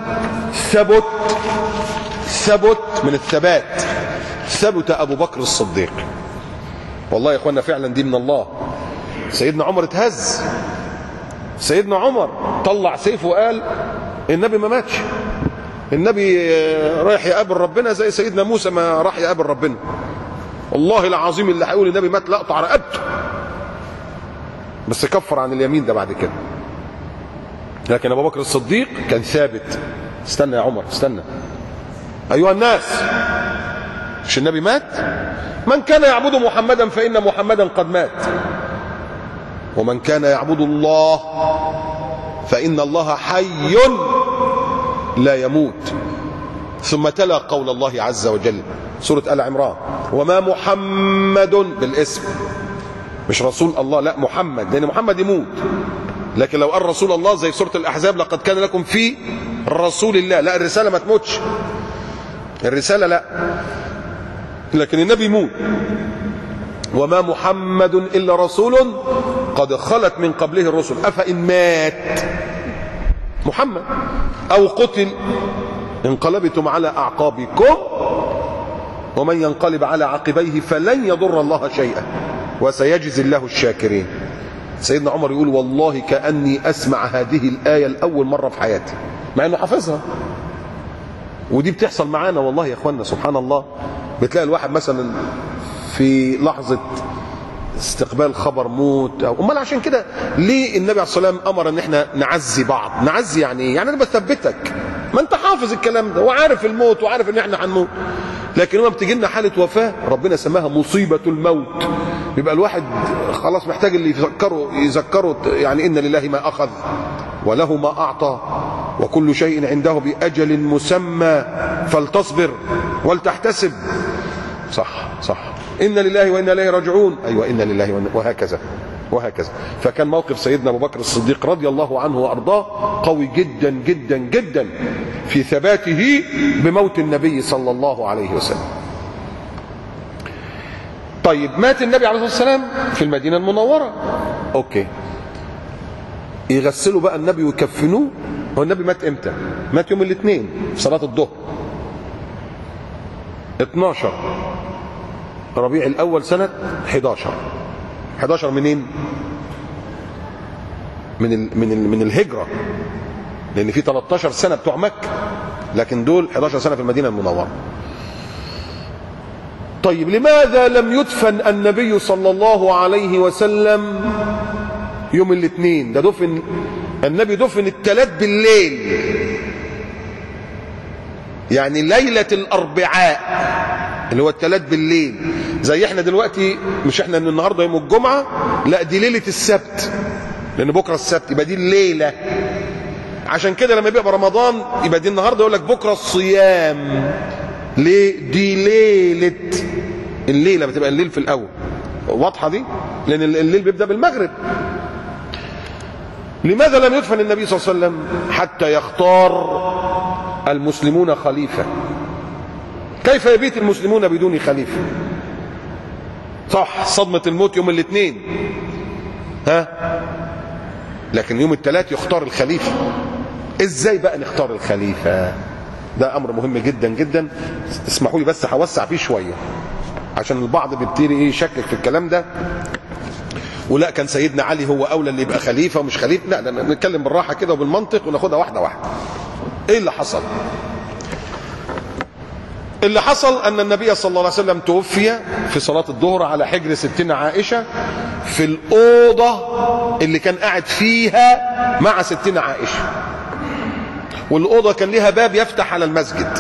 ثبت من الثبات، ثبت ابو بكر الصديق. والله يا اخوانا فعلا دي من الله. سيدنا عمر اتهز، سيدنا عمر طلع سيفه وقال النبي ما ماتش، النبي رايح يقابل ربنا زي سيدنا موسى ما راح يقابل ربنا. والله العظيم اللي هيقول النبي مات لا اقطع رقبته، بس كفر عن اليمين ده بعد كده. لكن ابو بكر الصديق كان ثابت. استنى يا عمر استنى، ايها الناس، مش النبي مات؟ من كان يعبد محمدا فان محمدا قد مات، ومن كان يعبد الله فان الله حي لا يموت. ثم تلا قول الله عز وجل سورة آل عمران وما محمد بالاسم، مش رسول الله، لا محمد، لأن محمد يموت. لكن لو قال رسول الله زي سورة الأحزاب لقد كان لكم في رسول الله، لا الرسالة ما تموتش، الرسالة لا، لكن النبي يموت. وما محمد إلا رسول قد خلت من قبله الرسل أفإن مات محمد أو قتل انقلبتم على أعقابكم ومن ينقلب على عقبيه فلن يضر الله شيئا وسيجزي الله الشاكرين. سيدنا عمر يقول والله كأني أسمع هذه الآية لأول مرة في حياتي، مع أنه حافظها. ودي بتحصل معانا والله يا أخوانا، سبحان الله. بتلاقي الواحد مثلا في لحظة استقبال خبر موت امال عشان كده ليه النبي عليه الصلاه والسلام امر ان احنا نعزي بعض؟ نعزي يعني ايه؟ يعني انا بثبتك، ما انت حافظ الكلام ده وعارف الموت وعارف ان احنا هنموت. لكن لما بتيجي لنا حاله وفاه ربنا سماها مصيبه الموت، يبقى الواحد خلاص محتاج اللي يذكره يعني إن لله ما أخذ وله ما أعطى وكل شيء عنده بأجل مسمى فلتصبر ولتحتسب. صح صح، إن لله وإنا إليه راجعون. أيوة إن لله وهكذا وهكذا. فكان موقف سيدنا أبو بكر الصديق رضي الله عنه وأرضاه قوي جدا جدا جدا في ثباته بموت النبي صلى الله عليه وسلم. طيب مات النبي عليه الصلاة والسلام في المدينة المنورة، أوكي، يغسلوا بقى النبي ويكفنوه. هو النبي مات امتى؟ مات يوم الاثنين في صلاة الظهر 12 ربيع الأول سنة 11 منين؟ من الهجرة، لأن في 13 سنة بتوع مكة، لكن دول 11 سنة في المدينة المنورة. طيب لماذا لم يدفن النبي صلى الله عليه وسلم يوم الاثنين؟ ده دفن النبي، دفن الثلاث بالليل، يعني ليلة الأربعاء اللي هو الثلاث بالليل. زي احنا دلوقتي، مش احنا النهارده يوم الجمعة، لا دي ليلة السبت، لأن بكرة السبت، يبقى دي الليلة. عشان كده لما يبقى رمضان يبقى دي النهارده يقول لك بكرة الصيام. ليه؟ دي ليلة، الليلة بتبقى الليل في الأول، واضحة دي؟ لأن الليل بيبدأ بالمغرب. لماذا لم يدفن النبي صلى الله عليه وسلم حتى يختار المسلمون خليفة؟ كيف يبيت المسلمون بدون خليفة؟ صح، صدمة الموت يوم الاثنين، ها، لكن يوم الثلاث يختار الخليفة. ازاي بقى نختار الخليفة؟ ده امر مهم جدا جدا. اسمحوا لي بس هوسع فيه شوية عشان البعض بيبتدي يشكك في الكلام ده، ولا كان سيدنا علي هو اولى اللي يبقى خليفة ومش خليفة. لا، نتكلم بالراحة كده وبالمنطق وناخدها واحدة واحدة. ايه اللي حصل؟ اللي حصل ان النبي صلى الله عليه وسلم توفي في صلاة الظهر على حجر ستنا عائشة في الأوضة اللي كان قاعد فيها مع ستنا عائشة، والأوضة كان لها باب يفتح على المسجد.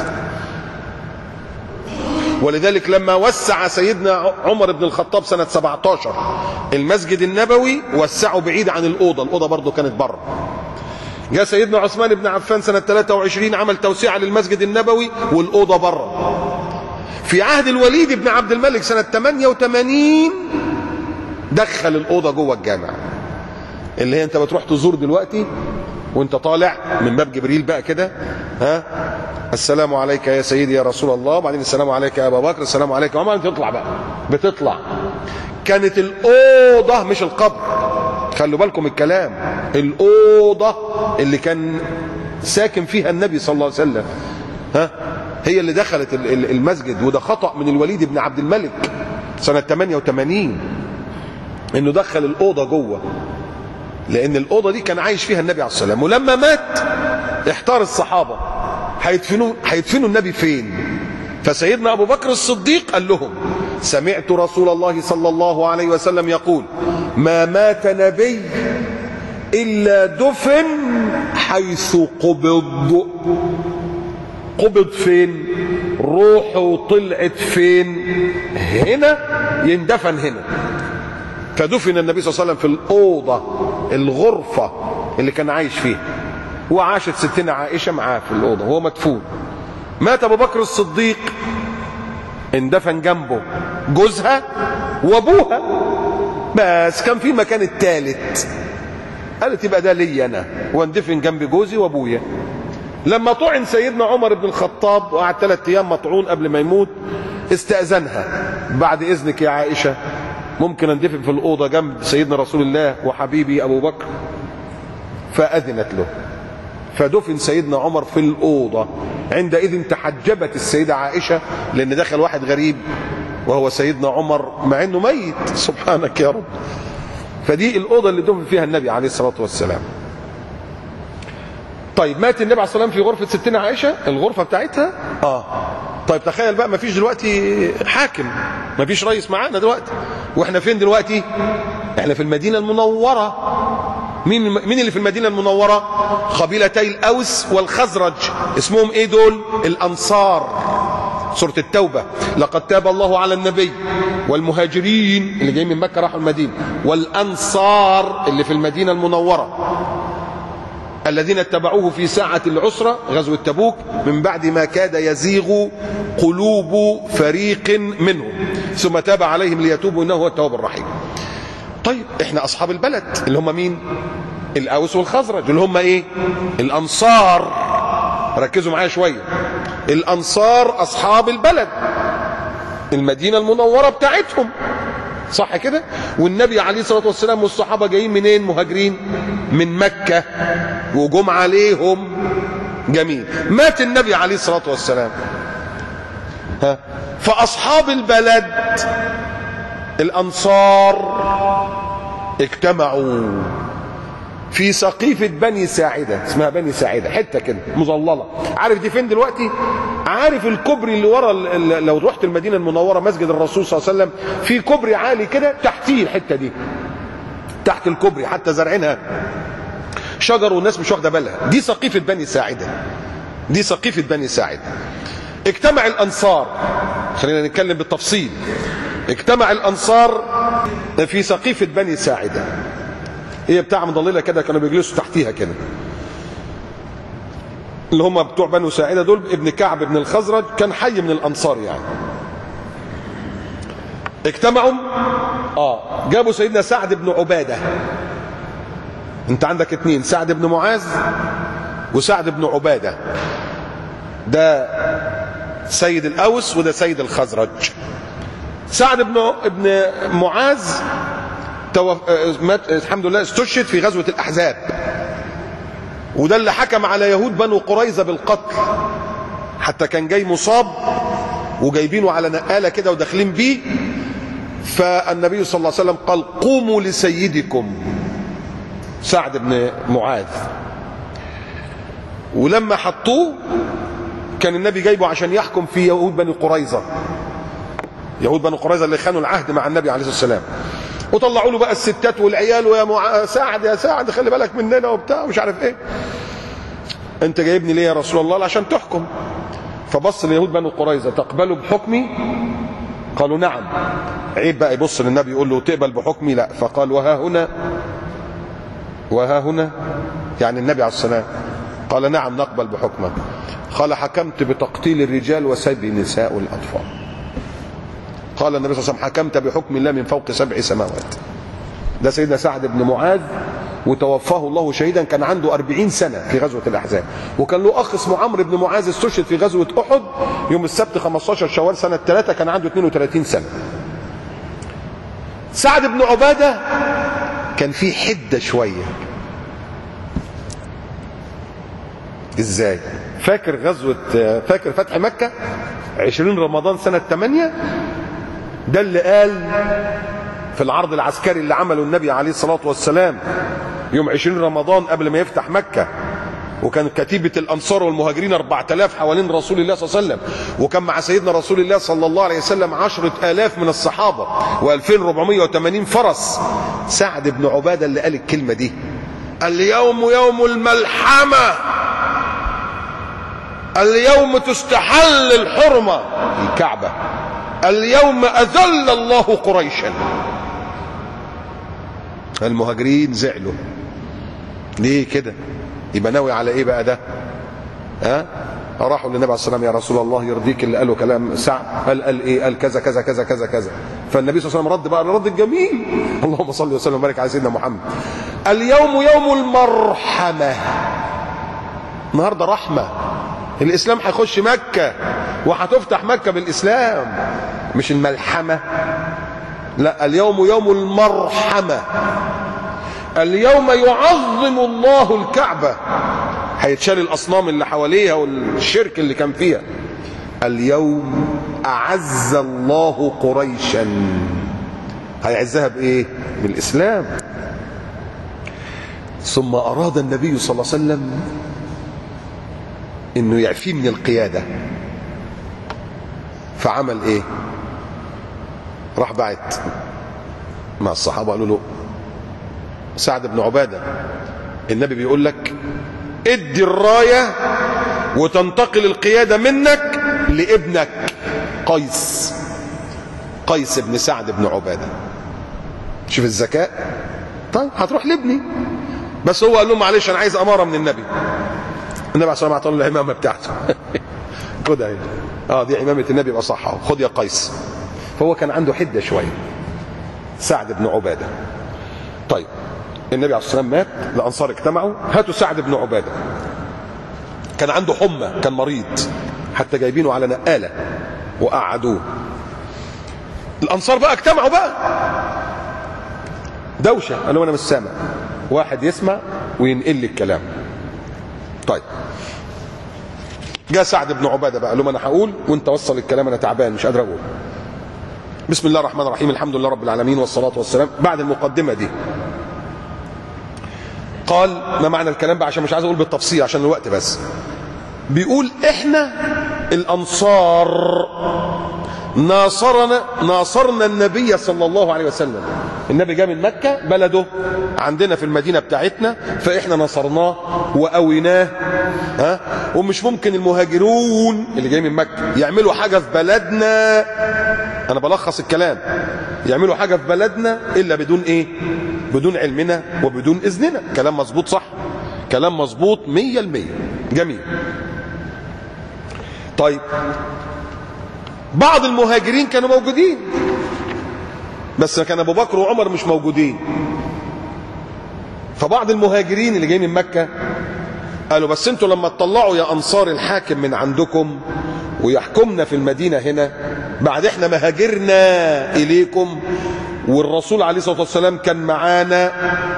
ولذلك لما وسع سيدنا عمر بن الخطاب سنة 17 المسجد النبوي وسعه بعيد عن الأوضة، الأوضة برضو كانت بره. جاء سيدنا عثمان بن عفان سنة 23 عمل توسعة للمسجد النبوي والأوضة بره. في عهد الوليد بن عبد الملك سنة 88 دخل الأوضة جوه الجامع، اللي هي انت بتروح تزور دلوقتي وانت طالع من باب جبريل بقى كده، ها، السلام عليك يا سيدي يا رسول الله، وبعدين السلام عليك يا ابا بكر، السلام عليك يا عمر، تطلع بقى، بتطلع. كانت الأوضة مش القبر، خلوا بالكم الكلام، الأوضة اللي كان ساكن فيها النبي صلى الله عليه وسلم، ها، هي اللي دخلت المسجد. وده خطأ من الوليد بن عبد الملك سنة 88 انه دخل الأوضة جوه، لأن الأوضة دي كان عايش فيها النبي عليه الصلاة والسلام. ولما مات احتار الصحابة هيدفنوا النبي فين؟ فسيدنا أبو بكر الصديق قال لهم: سمعت رسول الله صلى الله عليه وسلم يقول: ما مات نبي إلا دفن حيث قبض. قبض فين؟ روحه طلعت فين؟ هنا، يندفن هنا. فدفن النبي صلى الله عليه وسلم في الأوضة، الغرفة اللي كان عايش فيها، وعاشت ستنا عائشة معاه في الأوضة وهو مدفون. مات أبو بكر الصديق، اندفن جنبه جوزها وابوها، بس كان في مكان الثالث، قالت يبقى ده لي انا واندفن جنب جوزي وابويا. لما طعن سيدنا عمر بن الخطاب وقعد 3 ايام مطعون قبل ما يموت، استأذنها: بعد اذنك يا عائشة ممكن اندفن في الأوضة جنب سيدنا رسول الله وحبيبي أبو بكر؟ فأذنت له، فدفن سيدنا عمر في الأوضة. عندئذ تحجبت السيدة عائشة، لأن دخل واحد غريب وهو سيدنا عمر مع أنه ميت، سبحانك يا رب. فدي الأوضة اللي دفن فيها النبي عليه الصلاة والسلام. طيب مات النبي عليه الصلاة والسلام في غرفة ستنا عائشة، الغرفة بتاعتها. طيب تخيل بقى، مفيش دلوقتي حاكم، مفيش رئيس معانا دلوقتي، واحنا فين دلوقتي؟ احنا في المدينة المنورة. مين اللي في المدينة المنورة؟ قبيلتي الأوس والخزرج، اسمهم ايه دول؟ الأنصار. سورة التوبة: لقد تاب الله على النبي والمهاجرين اللي جايين من مكة راحوا المدينة والأنصار اللي في المدينة المنورة الذين اتبعوه في ساعة العسرة غزوة تبوك من بعد ما كاد يزيغ قلوب فريق منهم ثم تاب عليهم ليتوبوا إنه هو التواب الرحيم. طيب احنا أصحاب البلد اللي هم مين؟ الأوس والخزرج اللي هم ايه؟ الأنصار. ركزوا معايا شوية. الأنصار أصحاب البلد، المدينة المنورة بتاعتهم، صح كده؟ والنبي عليه الصلاة والسلام والصحابة جايين منين؟ مهاجرين من مكة وجم عليهم. جميل. مات النبي عليه الصلاة والسلام، فأصحاب البلد الأنصار اجتمعوا في سقيفة بني ساعدة، اسمها بني ساعدة، حتة كده مظللة. عارف دي فين دلوقتي؟ عارف الكوبري اللي ورا لو رحت المدينة المنورة مسجد الرسول صلى الله عليه وسلم في كوبري عالي كده تحتيه الحتة دي، تحت الكوبري حتى زرعينها شجر والناس مش واخدة بالها. دي سقيفة بني ساعدة، دي سقيفة بني ساعدة. اجتمع الأنصار، خلينا نتكلم بالتفصيل. اجتمع الأنصار في سقيفة بني ساعدة، هي بتاع مضللة كده كانوا بيجلسوا تحتيها كده، اللي هم بتوع بنو ساعدة دول. ابن كعب ابن الخزرج كان حي من الأنصار يعني. اجتمعوا جابوا سيدنا سعد بن عبادة. انت عندك اتنين، سعد بن معاذ وسعد بن عبادة، ده سيد الأوس وده سيد الخزرج. سعد بن معاذ مات الحمد لله، استشهد في غزوة الأحزاب، وده اللي حكم على يهود بنو قريظة بالقتل، حتى كان جاي مصاب وجايبينه على نقالة كده وداخلين بيه، فالنبي صلى الله عليه وسلم قال: قوموا لسيدكم سعد بن معاذ. ولما حطوه كان النبي جايبه عشان يحكم في يهود بني قريظة، يهود بني قريظة اللي خانوا العهد مع النبي عليه الصلاة والسلام. وطلعوا له بقى الستات والعيال، ويا سعد يا سعد خلي بالك مننا وبتاع مش عارف ايه. انت جايبني ليه يا رسول الله؟ عشان تحكم. فبص ليهود بني قريظة: تقبلوا بحكمي؟ قالوا نعم. عيب بقى يبص للنبي يقول له: تقبل بحكمي؟ لا. فقال: وها هنا وها هنا، يعني النبي عليه السلام قال: نعم نقبل بحكمك. قال: حكمت بتقتيل الرجال وسبي النساء والأطفال. قال النبي صلى الله عليه وسلم: حكمت بحكم الله من فوق 7 سماوات. ده سيدنا سعد بن معاذ، وتوفاه الله شهيدا، كان عنده 40 سنة في غزوة الأحزاب، وكان له أخ اسمه عمرو بن معاذ استشهد في غزوة أحد يوم السبت 15 شوال سنة 3، كان عنده 32 سنة. سعد بن عبادة كان فيه حدة شوية. ازاي؟ فاكر فتح مكة 20 رمضان سنة 8؟ ده اللي قال في العرض العسكري اللي عمله النبي عليه الصلاة والسلام يوم 20 رمضان قبل ما يفتح مكة، وكان كتيبة الأنصار والمهاجرين 4000 حوالين رسول الله صلى الله عليه وسلم، وكان مع سيدنا رسول الله صلى الله عليه وسلم 10,000 من الصحابة و2480 فرس. سعد بن عبادة اللي قال الكلمة دي: اليوم يوم الملحمة، اليوم تستحل الحرمة الكعبة، اليوم أذل الله قريشا. المهاجرين زعلوا. ليه كده؟ يبقى ناوي على ايه بقى ده؟ راحوا للنبي عليه الصلاه والسلام: يا رسول الله يرضيك اللي قاله كلام سعد؟ قال ايه؟ قال كذا كذا كذا كذا كذا. فالنبي صلى الله عليه وسلم رد بقى الرد الجميل: اللهم صل وسلم وبارك على سيدنا محمد. اليوم يوم المرحمه، النهارده رحمه، الاسلام هيخش مكه وهتفتح مكه بالاسلام، مش الملحمه. لا، اليوم يوم المرحمه، اليوم يعظم الله الكعبه، هيتشال الاصنام اللي حواليها والشرك اللي كان فيها. اليوم اعز الله قريشا، هيعزها بايه؟ بالاسلام. ثم اراد النبي صلى الله عليه وسلم انه يعفيه من القياده، فعمل ايه؟ راح بعت مع الصحابه، قالوا له: سعد بن عباده النبي بيقول لك ادي الرايه وتنتقل القياده منك لابنك قيس بن سعد بن عبادة. شوف الذكاء. طيب هتروح لابني، بس هو قال لهم معلش انا عايز اماره من النبي. النبي عليه الصلاه والسلام اعطاه العمامه بتاعته. خدها اهي، دي عمامه النبي، يبقى صح اهو، خد يا قيس. فهو كان عنده حده شويه، سعد بن عباده. طيب النبي عليه الصلاه والسلام مات، الانصار اجتمعوا، هاتوا سعد بن عباده. كان عنده حمى، كان مريض، حتى جايبينه على نقاله وقعدوه. الانصار بقى اجتمعوا بقى، دوشه، قالوا انا مش سامع، واحد يسمع وينقل لي الكلام. طيب جاء سعد بن عباده بقى، قال لهم انا هقول وانت وصل الكلام، انا تعبان مش قادر اقول. بسم الله الرحمن الرحيم، الحمد لله رب العالمين والصلاه والسلام. بعد المقدمه دي قال ما معنى الكلام بقى، عشان مش عايز اقول بالتفصيل عشان الوقت بس. بيقول احنا الانصار ناصرنا النبي صلى الله عليه وسلم. النبي جاء من مكة بلده عندنا في المدينة بتاعتنا، فإحنا نصرناه وقويناه. ومش ممكن المهاجرون اللي جاي من مكة يعملوا حاجة في بلدنا، أنا بلخص الكلام، يعملوا حاجة في بلدنا إلا بدون إيه؟ بدون علمنا وبدون إذننا. كلام مظبوط صح؟ كلام مظبوط 100%. جميل. طيب بعض المهاجرين كانوا موجودين، بس كان ابو بكر وعمر مش موجودين. فبعض المهاجرين اللي جايين من مكه قالوا بس انتوا لما تطلعوا يا انصار الحاكم من عندكم ويحكمنا في المدينه هنا، بعد احنا ما هاجرنا اليكم والرسول عليه الصلاه والسلام كان معانا،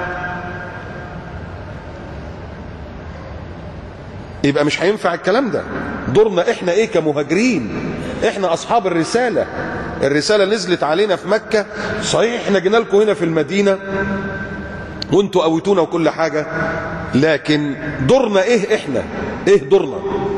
يبقى مش هينفع الكلام ده. دورنا احنا ايه كمهاجرين؟ احنا اصحاب الرساله، الرساله نزلت علينا في مكه، صحيح احنا جينا لكم هنا في المدينه وانتوا قويتونا وكل حاجه، لكن دورنا ايه؟ احنا ايه دورنا؟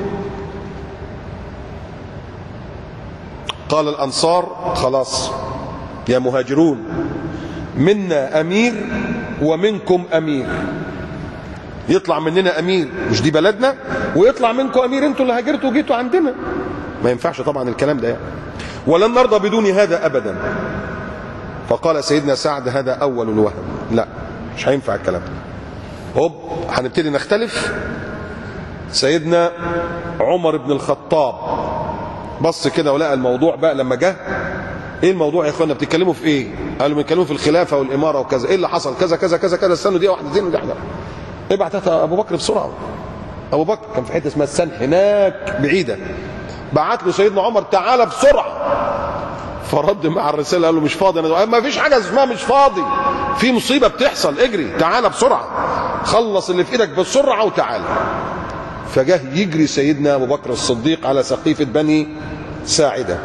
قال الانصار خلاص يا مهاجرون، منا امير ومنكم امير. يطلع مننا امير، مش دي بلدنا، ويطلع منكم امير، انتوا اللي هاجرتوا وجيتوا عندنا. ما ينفعش طبعا الكلام ده يعني. ولن نرضى بدون هذا ابدا. فقال سيدنا سعد هذا اول الوهم، لا مش هينفع الكلام ده. هوب هنبتدي نختلف. سيدنا عمر بن الخطاب بص كده ولقى الموضوع بقى لما جه. ايه الموضوع يا اخوانا؟ بتتكلموا في ايه؟ قالوا بنتكلموا في الخلافه والاماره وكذا. ايه اللي حصل؟ كذا كذا كذا كذا. استنوا دي واحده زين ودي واحده. ابعت ابو بكر بسرعه. ابو بكر كان في حته اسمها السن هناك بعيده، بعت له سيدنا عمر تعالى بسرعه. فرد مع الرساله قال له مش فاضي انا. ما فيش حاجه اسمها مش فاضي، في مصيبه بتحصل، اجري تعالى بسرعه، خلص اللي في ايدك بسرعه وتعالى. فجاه يجري سيدنا ابو بكر الصديق على سقيفه بني ساعده.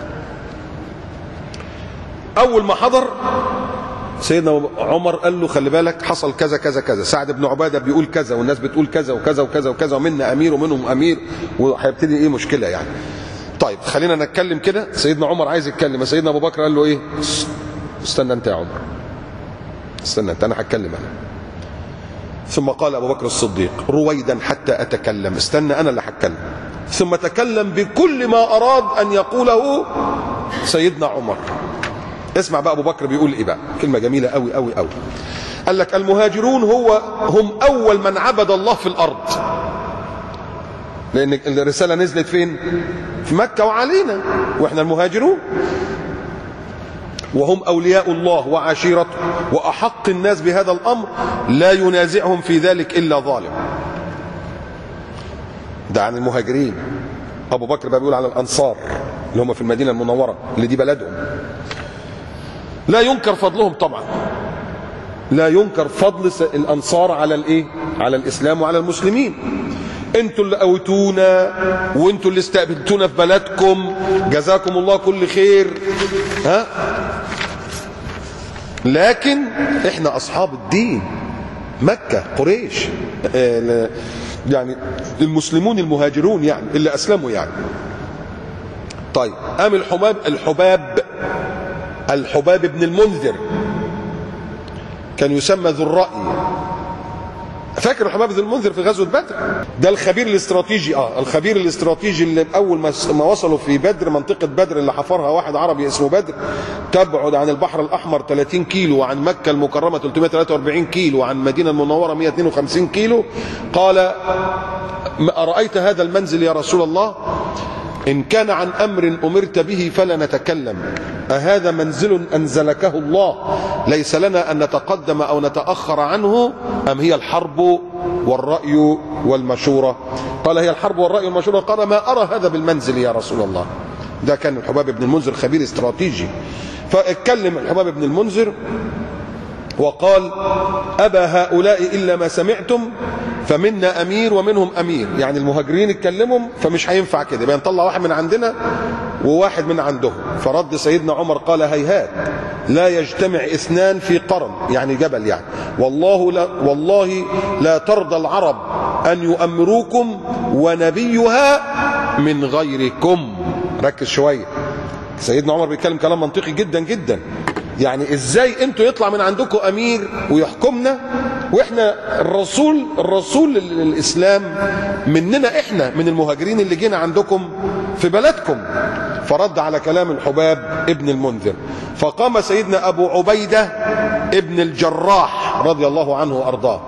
اول ما حضر سيدنا عمر قال له خلي بالك حصل كذا كذا كذا، سعد بن عباده بيقول كذا والناس بتقول كذا وكذا وكذا وكذا، ومنا امير ومنهم امير، وهيبتدي ايه مشكله يعني. طيب خلينا نتكلم كده. سيدنا عمر عايز يتكلم، سيدنا ابو بكر قال له ايه؟ استنى انت يا عمر، استنى انت، انا هتكلم انا. ثم قال ابو بكر الصديق رويدا حتى اتكلم، استنى انا اللي هتكلم. ثم تكلم بكل ما اراد ان يقوله سيدنا عمر. اسمع بقى ابو بكر بيقول ايه بقى، كلمه جميله قوي قوي قوي. قال لك المهاجرون هم اول من عبد الله في الارض، لان الرساله نزلت فين؟ في مكه وعلينا واحنا المهاجرون، وهم اولياء الله وعشيرته واحق الناس بهذا الامر، لا ينازعهم في ذلك الا ظالم. ده عن المهاجرين. ابو بكر بقى بيقول على الانصار اللي هم في المدينه المنوره اللي دي بلدهم. لا ينكر فضلهم طبعا، لا ينكر فضل الانصار على الايه؟ على الاسلام وعلى المسلمين. انتوا اللي قوتونا وانتوا اللي استقبلتونا في بلدكم، جزاكم الله كل خير. لكن احنا اصحاب الدين، مكه قريش يعني المسلمون المهاجرون يعني اللي اسلموا يعني. طيب قام الحباب بن المنذر، كان يسمى ذو الرأي، فاكر الحباب بن المنذر في غزوه بدر؟ ده الخبير الاستراتيجي. الخبير الاستراتيجي اللي اول ما وصلوا في بدر، منطقه بدر اللي حفرها واحد عربي اسمه بدر، تبعد عن البحر الاحمر 30 كيلو، وعن مكه المكرمه 343 كيلو، وعن المدينه المنوره 152 كيلو. قال: ارايت هذا المنزل يا رسول الله؟ إن كان عن أمر أمرت به فلا نتكلم، أهذا منزل أنزلكه الله ليس لنا أن نتقدم أو نتأخر عنه، أم هي الحرب والرأي والمشورة؟ قال: هي الحرب والرأي والمشورة. قال: ما أرى هذا بالمنزل يا رسول الله. ده كان الحباب بن المنذر خبير استراتيجي. فاتكلم الحباب بن المنذر وقال: أبى هؤلاء إلا ما سمعتم، فمنا أمير ومنهم أمير. يعني المهاجرين اتكلموا فمش هينفع كده، يبقى نطلع واحد من عندنا وواحد من عندهم. فرد سيدنا عمر قال: هيهات، لا يجتمع اثنان في قرن، يعني جبل يعني، والله لا ترضى العرب أن يؤمروكم ونبيها من غيركم. ركز شوية، سيدنا عمر بيتكلم كلام منطقي جدا جدا. يعني ازاي انتوا يطلع من عندكم امير ويحكمنا، واحنا الرسول الاسلام مننا، احنا من المهاجرين اللي جينا عندكم في بلدكم. فرد على كلام الحباب ابن المنذر. فقام سيدنا ابو عبيده ابن الجراح رضي الله عنه وارضاه،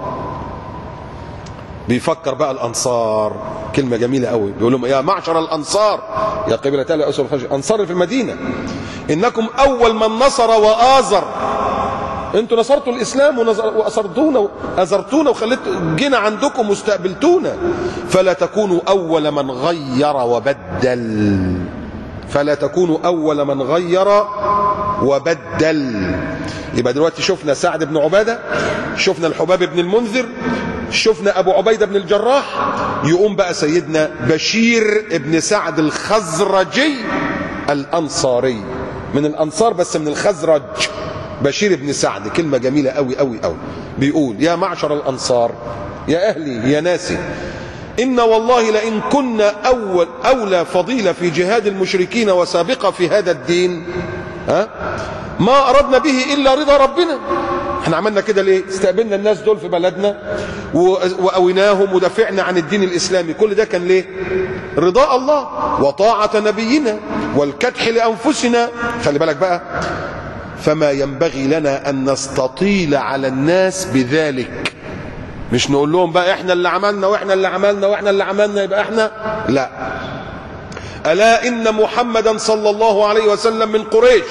بيفكر بقى الانصار، كلمه جميله قوي، بيقول لهم: يا معشر الانصار، يا قبيله ال اسر الخزرج، انصار في المدينه، انكم اول من نصر وآزر. انتوا نصرتوا الاسلام واسرتونا وازرتونا وخليتوا جينا عندكم واستقبلتونا، فلا تكونوا اول من غير وبدل، فلا تكونوا اول من غير وبدل. يبقى دلوقتي شفنا سعد بن عباده، شفنا الحباب بن المنذر، شفنا ابو عبيده بن الجراح. يقوم بقى سيدنا بشير ابن سعد الخزرجي الانصاري، من الانصار بس من الخزرج، بشير ابن سعد. كلمه جميله قوي قوي قوي، بيقول: يا معشر الانصار، يا اهلي يا ناسي، ان والله لئن كنا اولى فضيله في جهاد المشركين وسابقه في هذا الدين، ما اردنا به الا رضا ربنا. احنا عملنا كده ليه؟ استقبلنا الناس دول في بلدنا وقويناهم ودافعنا عن الدين الاسلامي، كل ده كان ليه؟ رضاء الله وطاعة نبينا والكدح لانفسنا. خلي بالك بقى، فما ينبغي لنا ان نستطيل على الناس بذلك، مش نقول لهم بقى احنا اللي عملنا واحنا اللي عملنا واحنا اللي عملنا يبقى احنا، لا. الا ان محمدا صلى الله عليه وسلم من قريش،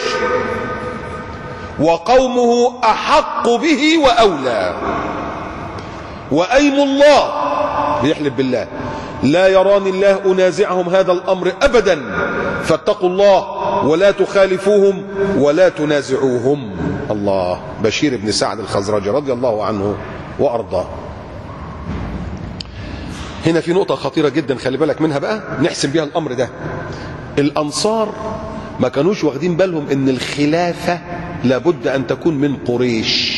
وقومه احق به واولى، وايم الله، بيحلف بالله: لا يراني الله انازعهم هذا الامر ابدا، فاتقوا الله ولا تخالفوهم ولا تنازعوهم. الله. بشير بن سعد الخزرجي رضي الله عنه وارضاه. هنا في نقطة خطيرة جدا، خلي بالك منها بقى، نحسم بيها الامر ده. الانصار ما كانوش واخدين بالهم ان الخلافة لابد ان تكون من قريش.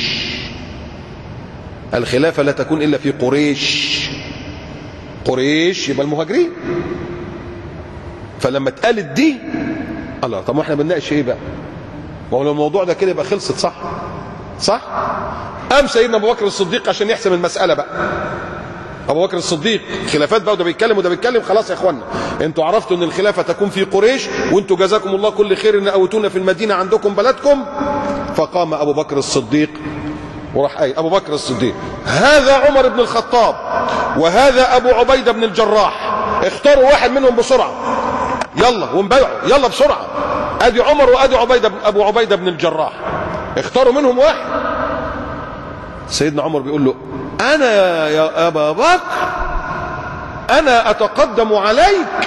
الخلافة لا تكون الا في قريش. قريش يبقى المهاجرين. فلما اتقالت دي، الله، طب ما احنا بنناقش ايه بقى؟ ما هو لو الموضوع ده كده يبقى خلصت، صح؟ صح؟ قام سيدنا ابو بكر الصديق عشان يحسم المسألة بقى. ابو بكر الصديق، خلافات بقى، وده بيتكلم وده بيتكلم. خلاص يا اخوانا، انتوا عرفتوا ان الخلافه تكون في قريش، وانتوا جزاكم الله كل خير ان قوتونا في المدينه عندكم بلدكم. فقام ابو بكر الصديق وراح ابو بكر الصديق: هذا عمر بن الخطاب وهذا ابو عبيده بن الجراح، اختاروا واحد منهم بسرعه، يلا ونبيعوا، يلا بسرعه. ادي عمر وادي ابو عبيده بن الجراح، اختاروا منهم واحد. سيدنا عمر بيقول له: انا يا ابا بكر، انا اتقدم عليك،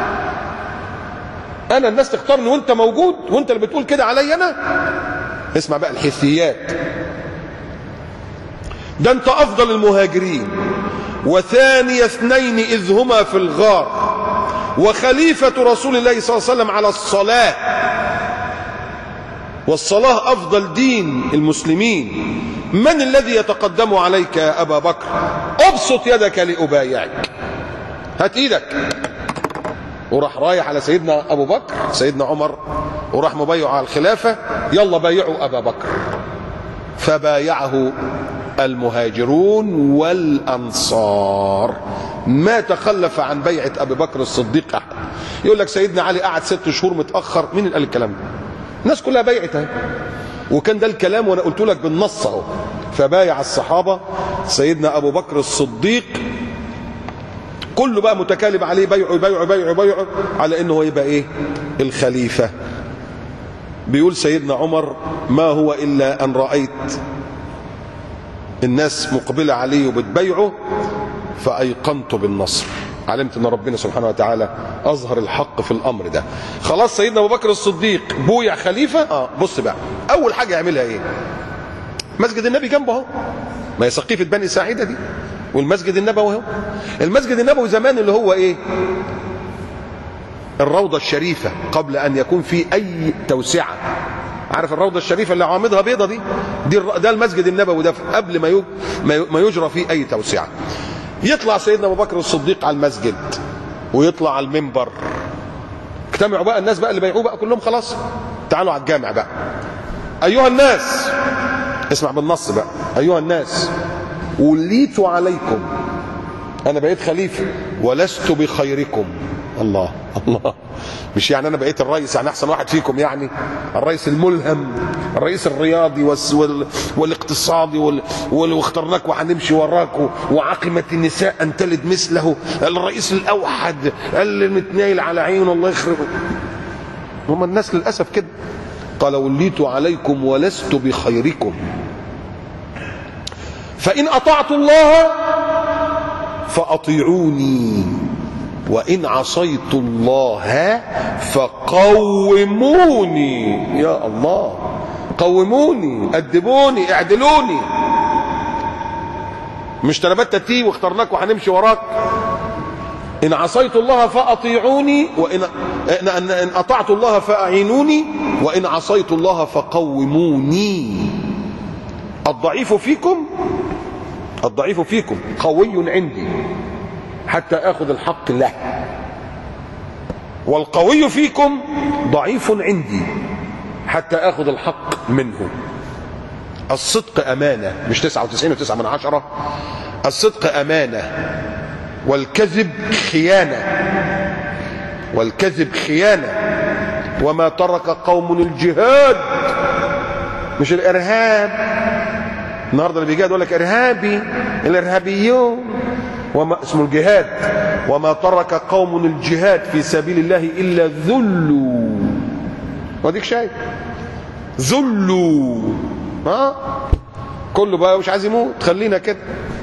انا الناس تختارني وانت موجود، وانت اللي بتقول كده علي انا؟ اسمع بقى الحثيات. ده انت افضل المهاجرين، وثاني اثنين اذ هما في الغار، وخليفة رسول الله صلى الله عليه وسلم على الصلاة، والصلاة افضل دين المسلمين. من الذي يتقدم عليك يا ابا بكر؟ ابسط يدك لأبايعك، هات ايدك. وراح رايح على سيدنا ابو بكر، سيدنا عمر، وراح مبايعه على الخلافة. يلا بايعوا ابا بكر. فبايعه المهاجرون والأنصار ما تخلف عن بيعة أبي بكر الصديق أحد. يقول لك سيدنا علي قعد 6 شهور متأخر، مين اللي قال الكلام ده؟ الناس كلها بايعتها، وكان ده الكلام وانا قلت لك بالنص اهو. فبايع الصحابة سيدنا أبو بكر الصديق، كله بقى متكالب عليه، بيعوا بيعوا بيعوا بيعوا على انه هو يبقى ايه؟ الخليفة. بيقول سيدنا عمر: ما هو الا ان رأيت الناس مقبلة عليه وبتبيعه فأيقنت بالنصر، علمت ان ربنا سبحانه وتعالى اظهر الحق في الامر ده. خلاص سيدنا ابو بكر الصديق بويع خليفة. بص بقى، اول حاجة يعملها ايه؟ مسجد النبي جنبه اهو، ما هي سقيفة بني ساعدة دي، والمسجد النبوي اهو. المسجد النبوي زمان اللي هو ايه؟ الروضة الشريفة قبل ان يكون في اي توسعة. عارف الروضة الشريفة اللي عوامضها بيضة دي ده المسجد النبوي ده قبل ما يجرى فيه اي توسعة. يطلع سيدنا ابو بكر الصديق على المسجد ويطلع على المنبر، اجتمعوا بقى الناس بقى اللي بيعوه بقى كلهم، خلاص تعالوا على الجامع بقى. ايها الناس، اسمع بالنص بقى: ايها الناس وليت عليكم، انا بقيت خليفة ولست بخيركم. الله الله، مش يعني انا بقيت الرئيس يعني احسن واحد فيكم، يعني الرئيس الملهم، الرئيس الرياضي والاقتصادي واخترناك وهنمشي وراك، وعقمت النساء ان تلد مثله، الرئيس الاوحد المتنايل على عينه الله يخربه. هم الناس للاسف كده. قال: وليت عليكم ولست بخيركم، فان اطعت الله فاطيعوني وإن عصيت الله فقوموني. يا الله، قوموني، أدبوني، اعدلوني، مش تربت تي واخترناك وهنمشي وراك. إن عصيت الله فأطيعوني، وإن أطعت الله فأعينوني، وإن عصيت الله فقوموني. الضعيف فيكم قوي عندي حتى آخذ الحق له، والقوي فيكم ضعيف عندي حتى آخذ الحق منه. الصدق أمانة، مش 99.9، الصدق أمانة، والكذب خيانة، وما ترك قوم الجهاد، مش الإرهاب. النهارده اللي بيجاهد يقول لك إرهابي، الإرهابيون، وما اسمه الجهاد. وما ترك قوم الجهاد في سبيل الله إلا ذلوا، وديك شايف ذلوا، كله بقى مش عايز يموت، خلينا كده.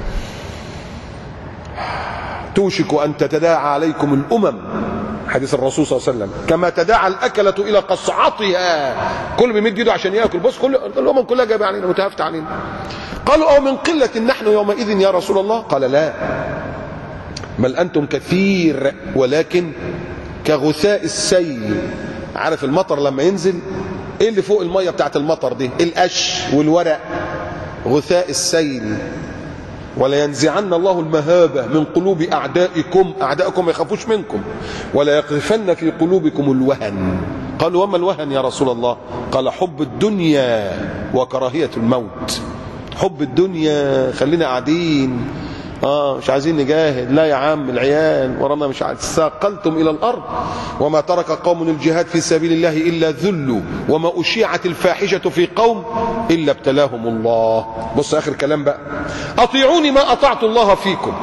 توشك أن تتداعى عليكم الأمم، حديث الرسول صلى الله عليه وسلم، كما تداعى الأكلة إلى قصعتها، كل بيمد يده عشان يأكل، بص كل الأمم كلها جايبة علينا، متهافته علينا. قالوا: أو من قلة نحن يومئذ يا رسول الله؟ قال: لا، بل أنتم كثير ولكن كغثاء السيل. عارف المطر لما ينزل ايه اللي فوق المية بتاعت المطر دي؟ القش والورق، غثاء السيل. ولا ينزعن الله المهابة من قلوب أعدائكم ما يخافوش منكم، ولا يقذفن في قلوبكم الوهن. قالوا: وما الوهن يا رسول الله؟ قال: حب الدنيا وكراهية الموت. حب الدنيا، خلينا قاعدين مش عايزين نجاهد، لا يا عم العيال ورانا، مش عايز، ساقلتم الى الارض. وما ترك قوم الجهاد في سبيل الله الا ذلوا، وما اشيعت الفاحشه في قوم الا ابتلاهم الله. بص اخر كلام بقى: اطيعوني ما اطعت الله فيكم،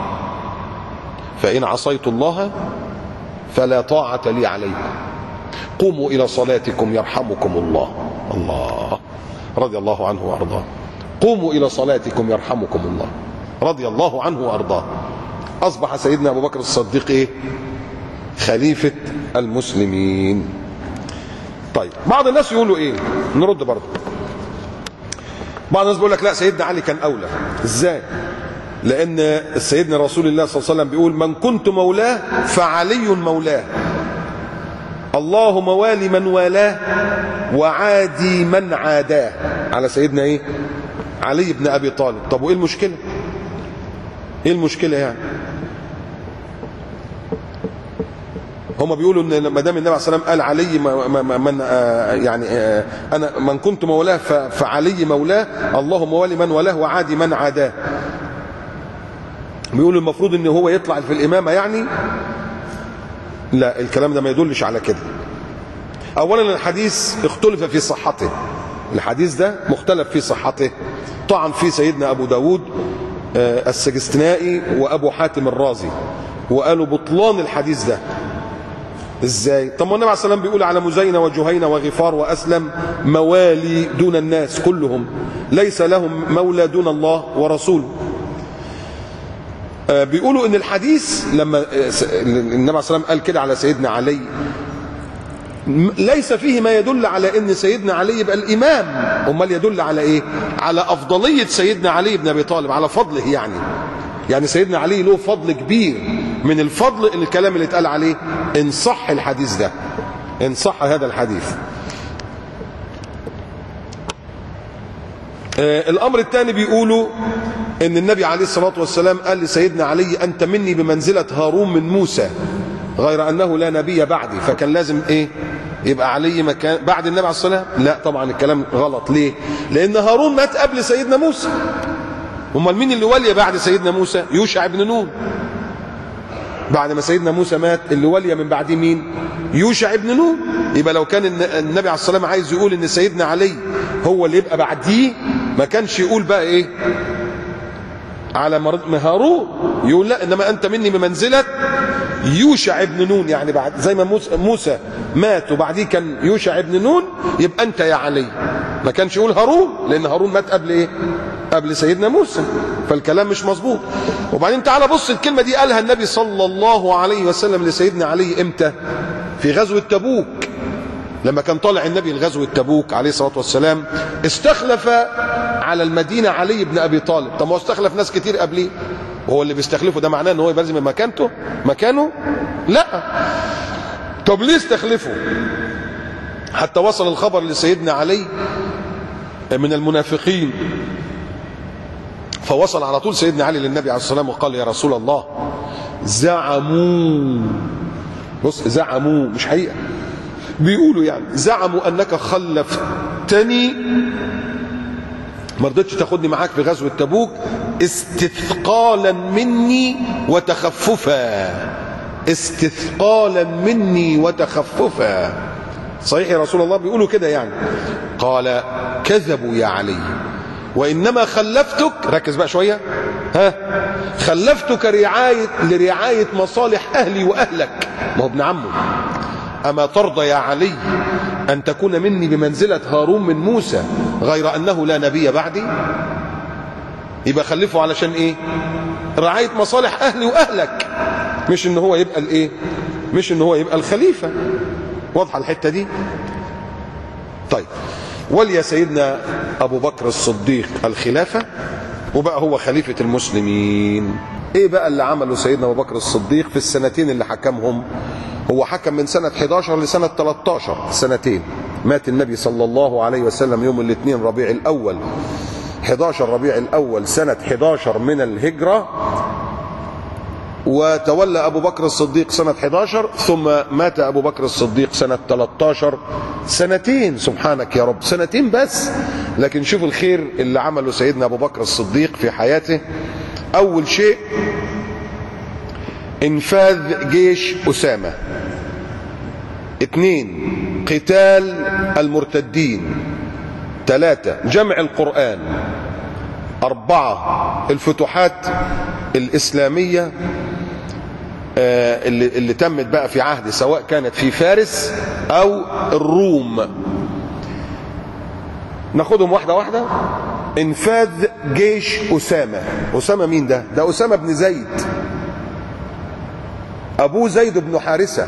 فان عصيت الله فلا طاعه لي عليكم، قوموا الى صلاتكم يرحمكم الله. الله، رضي الله عنه وارضاه. قوموا الى صلاتكم يرحمكم الله، رضي الله عنه وارضاه. اصبح سيدنا ابو بكر الصديق ايه؟ خليفة المسلمين. طيب بعض الناس يقولوا ايه؟ نرد برضه. بعض الناس بيقول لك لا، سيدنا علي كان اولى. ازاي؟ لان سيدنا رسول الله صلى الله عليه وسلم بيقول: من كنت مولاه فعلي مولاه، الله موالي من والاه وعادي من عاداه. على سيدنا ايه؟ علي بن ابي طالب. طب وايه المشكله؟ ايه المشكله يعني؟ هم بيقولوا ان ما دام النبي عليه الصلاه والسلام قال علي من يعني انا من كنت مولاه فعلي مولاه، اللهم ولي من ولاه وعادي من عاداه. بيقولوا المفروض ان هو يطلع في الامامه يعني. لا، الكلام ده ما يدلش على كده. اولا الحديث اختلف في صحته، الحديث ده مختلف في صحته، طعن فيه سيدنا ابو داود السجستنائي وابو حاتم الرازي، وقالوا بطلان الحديث ده. ازاي؟ طب ما النبي عليه الصلاه والسلام بيقول على مزينه وجهينه وغفار واسلم موالي دون الناس كلهم، ليس لهم مولى دون الله ورسوله. بيقولوا ان الحديث لما النبي عليه الصلاه والسلام قال كده على سيدنا علي، ليس فيه ما يدل على ان سيدنا علي يبقى الامام، امال يدل على ايه؟ على افضليه سيدنا علي بن ابي طالب، على فضله يعني سيدنا علي له فضل كبير. من الفضل ان الكلام اللي اتقال عليه ان صح الحديث ده، ان صح هذا الحديث. الامر الثاني بيقولوا ان النبي عليه الصلاه والسلام قال لسيدنا علي انت مني بمنزله هارون من موسى، غير انه لا نبي بعدي، فكان لازم ايه؟ يبقى علي مكان بعد النبي عليه الصلاه والسلام. لا طبعا الكلام غلط. ليه؟ لان هارون مات قبل سيدنا موسى. امال مين اللي ولي بعد سيدنا موسى؟ يوشع بن نون. بعد ما سيدنا موسى مات اللي ولي من بعديه مين؟ يوشع بن نون. يبقى لو كان النبي عليه الصلاه والسلام عايز يقول ان سيدنا علي هو اللي يبقى بعديه، ما كانش يقول بقى ايه على هارون، يقول لا انما انت مني بمنزله يوشع بن نون، يعني بعد زي ما موسى مات وبعديه كان يوشع بن نون، يبقى انت يا علي. ما كانش يقول هارون، لان هارون مات قبل ايه؟ قبل سيدنا موسى، فالكلام مش مظبوط. وبعدين تعالى بص، الكلمه دي قالها النبي صلى الله عليه وسلم لسيدنا علي امتى؟ في غزوه تبوك. لما كان طالع النبي لغزوه تبوك عليه الصلاه والسلام، استخلف على المدينه علي بن ابي طالب. طب ما هو استخلف ناس كتير قبليه، وهو اللي بيستخلفه ده معناه ان هو يبقى لازم مكانه؟ لا. طب ليه استخلفه؟ حتى وصل الخبر لسيدنا علي من المنافقين، فوصل على طول سيدنا علي للنبي عليه الصلاه والسلام وقال يا رسول الله زعموا، بص زعموا مش حقيقه، بيقولوا يعني زعموا انك خلفتني، ما رضيتش تاخدني معاك في غزوه تبوك استثقالا مني وتخففا، استثقالا مني وتخففا. صحيح يا رسول الله؟ بيقولوا كده يعني. قال كذبوا يا علي، وانما خلفتك، ركز بقى شويه، خلفتك لرعايه مصالح اهلي واهلك، ما هو ابن عمه. اما ترضى يا علي ان تكون مني بمنزله هارون من موسى، غير انه لا نبي بعدي؟ يبقى خلفه علشان ايه؟ رعايه مصالح اهلي واهلك، مش ان هو يبقى الايه؟ مش ان هو يبقى الخليفه. واضحه الحته دي؟ طيب، ولي سيدنا ابو بكر الصديق الخلافه، وبقى هو خليفه المسلمين. ايه بقى اللي عمله سيدنا ابو بكر الصديق في السنتين اللي حكمهم؟ هو حكم من سنه 11 لسنه 13، سنتين. مات النبي صلى الله عليه وسلم يوم الاثنين ربيع الاول، 11 ربيع الاول سنه 11 من الهجره، وتولى أبو بكر الصديق سنة 11، ثم مات أبو بكر الصديق سنة 13. سنتين، سبحانك يا رب، سنتين بس. لكن شوف الخير اللي عمله سيدنا أبو بكر الصديق في حياته. أول شيء إنفاذ جيش أسامة، 2 قتال المرتدين، 3 جمع القرآن، 4 الفتوحات الإسلامية اللي تمت بقى في عهد، سواء كانت في فارس أو الروم. ناخدهم واحدة واحدة. انفاذ جيش أسامة. أسامة مين ده؟ ده أسامة بن زيد، أبوه زيد بن حارثة،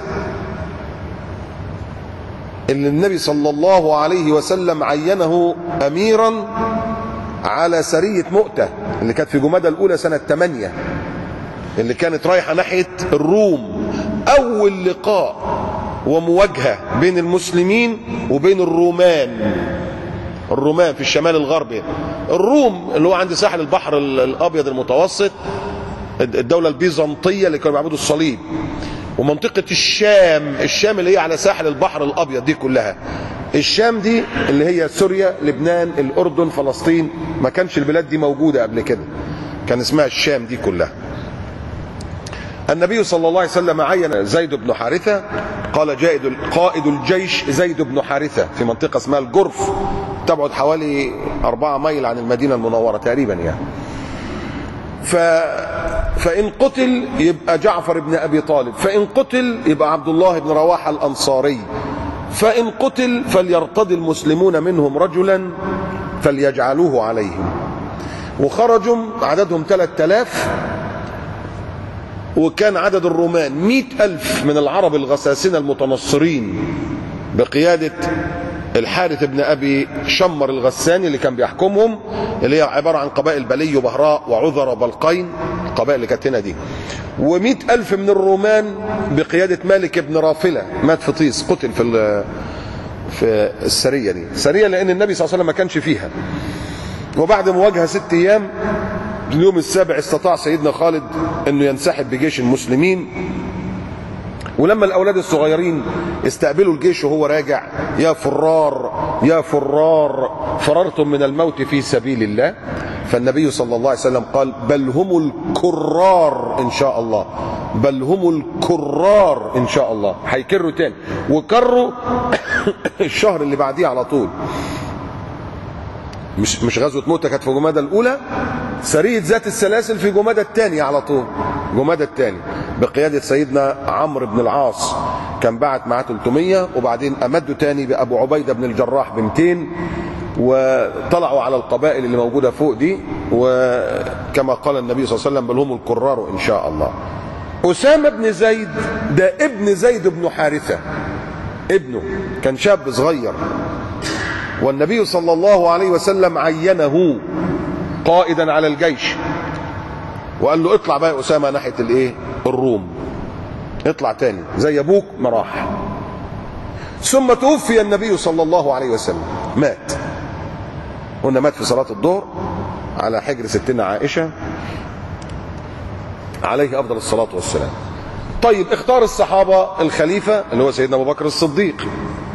اللي النبي صلى الله عليه وسلم عينه أميرا على سرية مؤتة اللي كانت في جمادى الأولى سنة 8، اللي كانت رايحة ناحية الروم. أول لقاء ومواجهة بين المسلمين وبين الرومان في الشمال الغربي. الروم اللي هو عند ساحل البحر الأبيض المتوسط، الدولة البيزنطية اللي كانوا بيعبدوا الصليب. ومنطقة الشام اللي هي على ساحل البحر الأبيض دي كلها. الشام دي اللي هي سوريا، لبنان، الأردن، فلسطين، ما كانش البلاد دي موجودة قبل كده، كان اسمها الشام دي كلها. النبي صلى الله عليه وسلم عين زيد بن حارثة، قال قائد الجيش زيد بن حارثة في منطقة اسمها الجرف، تبعد حوالي 4 ميل عن المدينة المنورة تقريبا يعني. فإن قتل يبقى جعفر بن أبي طالب، فإن قتل يبقى عبد الله بن رواحة الأنصاري، فإن قتل فليرتضي المسلمون منهم رجلا فليجعلوه عليهم. وخرجوا عددهم 3000، وكان عدد الرومان 100,000 من العرب الغساسنة المتنصرين بقيادة الحارث بن أبي شمر الغساني اللي كان بيحكمهم، اللي هي عبارة عن قبائل بلي وبهراء وعذر وبلقين، القبائل اللي كانت هنا دي. و100,000 من الرومان بقيادة مالك بن رافلة، مات في طيس، قتل في السرية دي، سرية لأن النبي صلى الله عليه وسلم ما كانش فيها. وبعد مواجهة 6 أيام، اليوم السابع استطاع سيدنا خالد انه ينسحب بجيش المسلمين. ولما الاولاد الصغيرين استقبلوا الجيش وهو راجع، يا فرار يا فرار فررتم من الموت في سبيل الله، فالنبي صلى الله عليه وسلم قال بل هم الكرار ان شاء الله، بل هم الكرار ان شاء الله. هيكروا تاني، وكروا الشهر اللي بعديه على طول. مش غزوة موتة كانت في جمادى الأولى، سرية ذات السلاسل في جمادى الثانية على طول، جمادى الثاني بقيادة سيدنا عمرو بن العاص، كان بعت معاه 300، وبعدين أمدوا تاني بأبو عبيدة بن الجراح ب200، وطلعوا على القبائل اللي موجودة فوق دي، وكما قال النبي صلى الله عليه وسلم بل هم الكرار إن شاء الله. أسامة بن زيد ده ابن زيد بن حارثة، ابنه كان شاب صغير، والنبي صلى الله عليه وسلم عينه قائدا على الجيش، وقال له اطلع بقى يا أسامة ناحية الروم، اطلع تاني زي ابوك ما راح. ثم توفي النبي صلى الله عليه وسلم، مات، قلنا مات في صلاة الظهر على حجر ستنا عائشة عليه أفضل الصلاة والسلام. طيب اختار الصحابة الخليفة اللي هو سيدنا أبو بكر الصديق،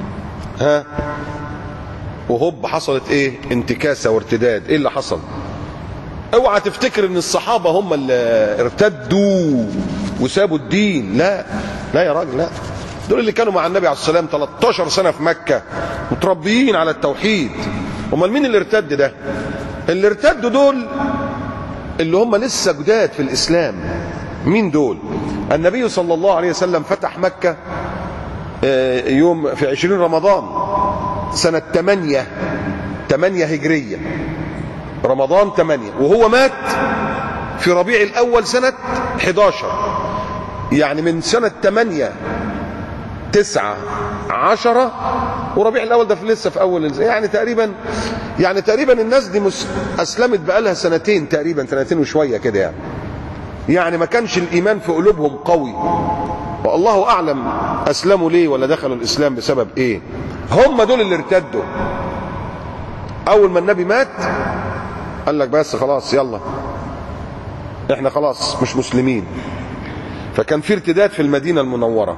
وهوب حصلت انتكاسة وارتداد. ايه اللي حصل؟ اوعى تفتكر ان الصحابة هم اللي ارتدوا وسابوا الدين، لا لا يا راجل، لا، دول اللي كانوا مع النبي عليه الصلاة والسلام 13 سنة في مكة متربيين على التوحيد. امال مين اللي ارتد ده؟ اللي ارتدوا دول اللي هم لسه جداد في الاسلام. مين دول؟ النبي صلى الله عليه وسلم فتح مكة يوم في 20 رمضان سنة 8 هجرية، رمضان 8، وهو مات في ربيع الأول سنة 11، يعني من سنة 8 9 10 وربيع الأول ده لسه في أول، يعني تقريبا الناس دي أسلمت بقالها سنتين تقريبا، 2 وشوية كده يعني ما كانش الإيمان في قلوبهم قوي، والله أعلم أسلموا ليه ولا دخلوا الإسلام بسبب إيه. هم دول اللي ارتدوا. أول ما النبي مات قال لك بس خلاص يلا احنا خلاص مش مسلمين، فكان في ارتداد في المدينة المنورة.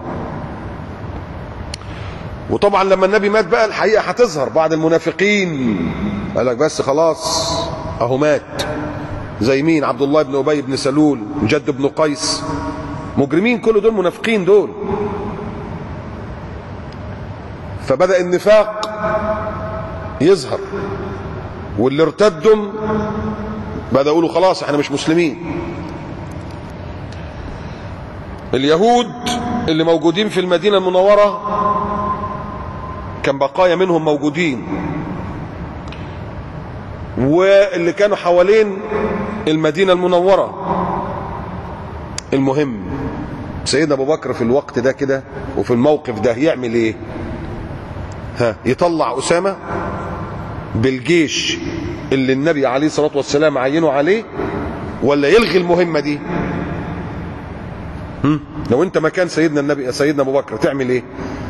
وطبعا لما النبي مات بقى الحقيقة هتظهر، بعض المنافقين قال لك بس خلاص اهو مات، زي مين؟ عبد الله بن أبي بن سلول، جد بن قيس، مجرمين، كل دول منافقين دول. فبدأ النفاق يظهر، واللي ارتدوا بدأوا يقولوا خلاص احنا مش مسلمين. اليهود اللي موجودين في المدينة المنورة كان بقايا منهم موجودين، واللي كانوا حوالين المدينة المنورة. المهم سيدنا ابو بكر في الوقت ده كده وفي الموقف ده يعمل ايه؟ يطلع أسامة بالجيش اللي النبي عليه الصلاة والسلام عينه عليه، ولا يلغي المهمة دي؟ لو انت مكان سيدنا ابو بكر تعمل ايه؟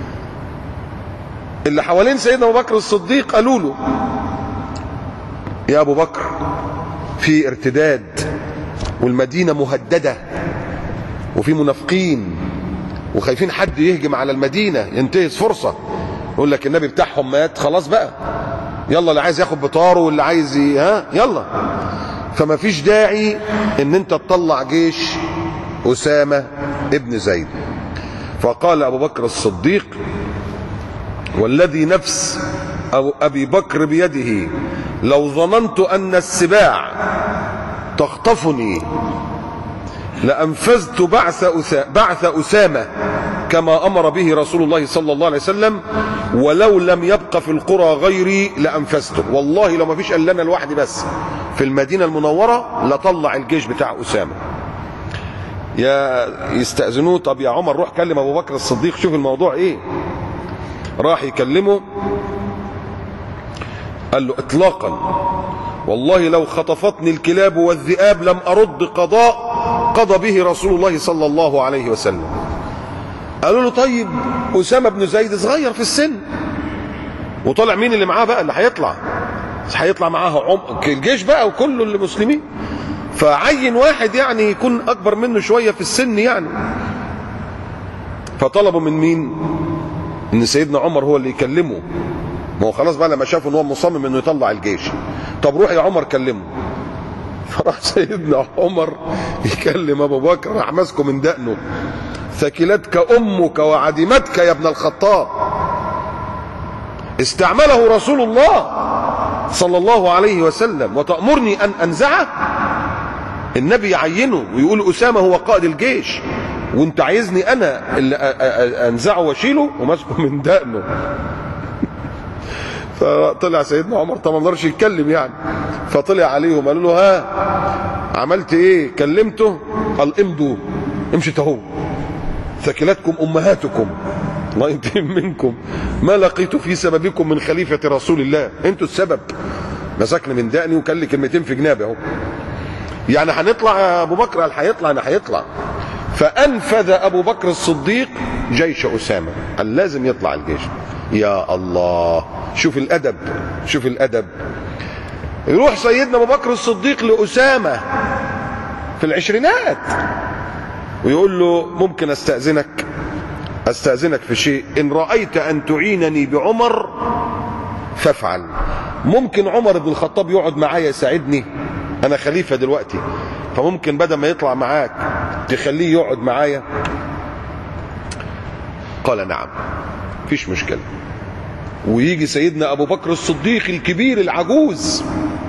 اللي حوالين سيدنا ابو بكر الصديق قالوا له يا ابو بكر في ارتداد والمدينة مهددة وفي منافقين وخايفين حد يهجم على المدينة ينتهز فرصة، يقول لك النبي بتاعهم مات خلاص بقى، يلا اللي عايز ياخد بطاره واللي عايز يلا. فما فيش داعي ان انت تطلع جيش أسامة ابن زيد. فقال أبو بكر الصديق: والذي نفس أبي بكر بيده لو ظننت أن السباع تخطفني لأنفذت بعث أسامة كما أمر به رسول الله صلى الله عليه وسلم، ولو لم يبق في القرى غيري لأنفذته. والله لو ما فيش إلا أنا لوحدي بس في المدينة المنورة لطلع الجيش بتاع أسامة. يستأذنوه: طب يا عمر روح كلم أبو بكر الصديق شوف الموضوع إيه. راح يكلمه، قال له: إطلاقا والله لو خطفتني الكلاب والذئاب لم أرد قضاء قضى به رسول الله صلى الله عليه وسلم. قالوا له: طيب أسامة بن زيد صغير في السن، وطلع مين اللي معاه بقى اللي هيطلع معاه الجيش بقى وكل المسلمين، فعين واحد يعني يكون أكبر منه شوية في السن يعني. فطلبوا من مين؟ إن سيدنا عمر هو اللي يكلمه. ما هو خلاص بقى لما شافوا إن هو مصمم إنه يطلع الجيش، طب روح يا عمر كلمه. فراح سيدنا عمر يكلم أبو بكر، راح ماسكه من دقنه: ثكلتك أمك وعدمتك يا ابن الخطاب. استعمله رسول الله صلى الله عليه وسلم وتأمرني أن أنزعه؟ النبي يعينه ويقول أسامة هو قائد الجيش، وانت عايزني أنا اللي أنزعه واشيله؟ وماسكه من دقنه. فطلع سيدنا عمر طبعا ما قدرش يتكلم يعني، فطلع عليهم قالوا له: ها عملت ايه؟ كلمته؟ قال: امضوا، امشي اهو، ثكلتكم امهاتكم الله ينتقم منكم، ما لقيت في سببكم من خليفة رسول الله، انتوا السبب. مسكني من دقني وكان لي كلمتين في جنابي اهو. يعني هنطلع يا ابو بكر؟ قال: هيطلع. انا هيطلع. فانفذ ابو بكر الصديق جيش اسامة، قال لازم يطلع الجيش. يا الله، شوف الادب، شوف الادب. يروح سيدنا ابو بكر الصديق لاسامة في العشرينات ويقول له: ممكن استأذنك في شيء، ان رأيت ان تعينني بعمر فافعل. ممكن عمر بن الخطاب يقعد معايا يساعدني؟ انا خليفة دلوقتي، فممكن بدل ما يطلع معاك تخليه يقعد معايا؟ قال: نعم مفيش مشكلة. ويجي سيدنا ابو بكر الصديق الكبير العجوز،